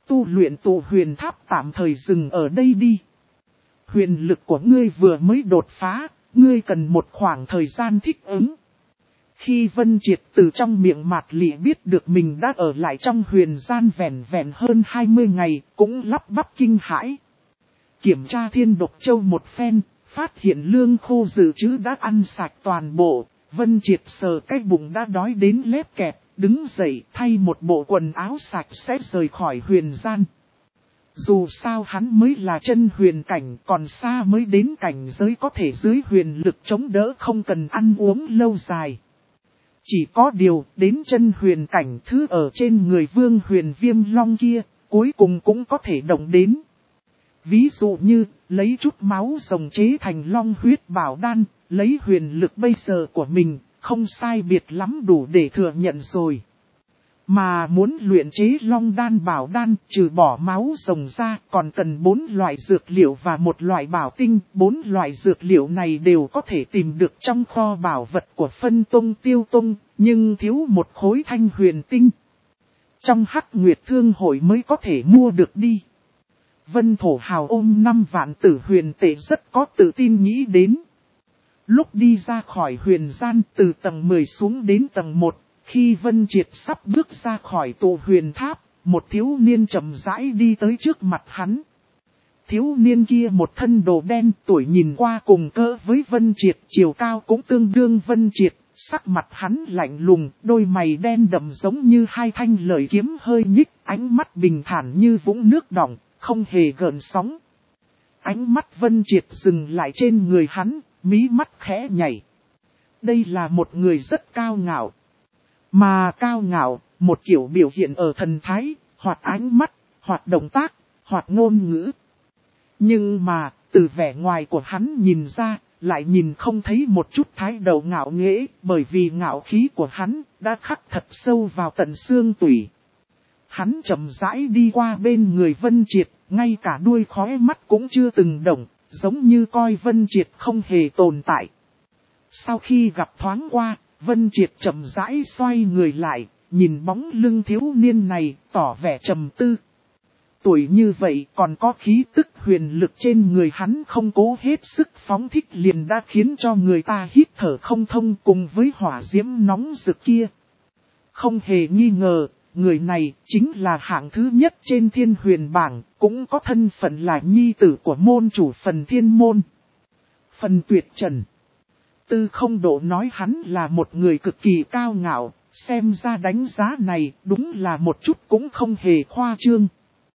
Tu luyện tụ huyền tháp tạm thời dừng ở đây đi. Huyền lực của ngươi vừa mới đột phá, ngươi cần một khoảng thời gian thích ứng. Khi Vân Triệt từ trong miệng Mạt Lị biết được mình đã ở lại trong huyền gian vẹn vẹn hơn 20 ngày, cũng lắp bắp kinh hãi. Kiểm tra thiên độc châu một phen, phát hiện lương khô dự trữ đã ăn sạch toàn bộ. Vân Triệt sờ cái bụng đã đói đến lép kẹp, đứng dậy thay một bộ quần áo sạch sẽ rời khỏi huyền gian. Dù sao hắn mới là chân huyền cảnh, còn xa mới đến cảnh giới có thể dưới huyền lực chống đỡ không cần ăn uống lâu dài. Chỉ có điều đến chân huyền cảnh thứ ở trên người Vương Huyền Viêm Long kia, cuối cùng cũng có thể động đến. Ví dụ như, lấy chút máu rồng chế thành long huyết bảo đan, lấy huyền lực bây giờ của mình, không sai biệt lắm đủ để thừa nhận rồi. Mà muốn luyện chế long đan bảo đan, trừ bỏ máu rồng ra, còn cần 4 loại dược liệu và một loại bảo tinh. 4 loại dược liệu này đều có thể tìm được trong kho bảo vật của Phân Tông Tiêu Tông, nhưng thiếu một khối thanh huyền tinh. Trong Hắc Nguyệt Thương hội mới có thể mua được đi. Vân Thổ Hào ôm 5 vạn tử huyền tệ rất có tự tin nghĩ đến. Lúc đi ra khỏi huyền gian từ tầng 10 xuống đến tầng 1, khi Vân Triệt sắp bước ra khỏi tụ huyền tháp, một thiếu niên chậm rãi đi tới trước mặt hắn. Thiếu niên kia một thân đồ đen, tuổi nhìn qua cùng cỡ với Vân Triệt, chiều cao cũng tương đương Vân Triệt, sắc mặt hắn lạnh lùng, đôi mày đen đậm giống như hai thanh lợi kiếm hơi nhích, ánh mắt bình thản như vũng nước đọng, không hề gợn sóng. Ánh mắt Vân Triệt dừng lại trên người hắn, mí mắt khẽ nhảy. Đây là một người rất cao ngạo. Mà cao ngạo, một kiểu biểu hiện ở thần thái, hoặc ánh mắt, hoặc động tác, hoặc ngôn ngữ. Nhưng mà, từ vẻ ngoài của hắn nhìn ra, lại nhìn không thấy một chút thái độ ngạo nghễ, bởi vì ngạo khí của hắn đã khắc thật sâu vào tận xương tủy. Hắn chậm rãi đi qua bên người Vân Triệt, ngay cả đuôi khóe mắt cũng chưa từng động, giống như coi Vân Triệt không hề tồn tại. Sau khi gặp thoáng qua, Vân Triệt chậm rãi xoay người lại, nhìn bóng lưng thiếu niên này, tỏ vẻ trầm tư. Tuổi như vậy còn có khí tức huyền lực trên người hắn không cố hết sức phóng thích liền đã khiến cho người ta hít thở không thông cùng với hỏa diễm nóng rực kia. Không hề nghi ngờ, người này chính là hạng thứ nhất trên thiên huyền bảng, cũng có thân phận là nhi tử của môn chủ Phần Thiên Môn. Phần Tuyệt Trần. Tư Không Độ nói hắn là một người cực kỳ cao ngạo, xem ra đánh giá này đúng là một chút cũng không hề khoa trương.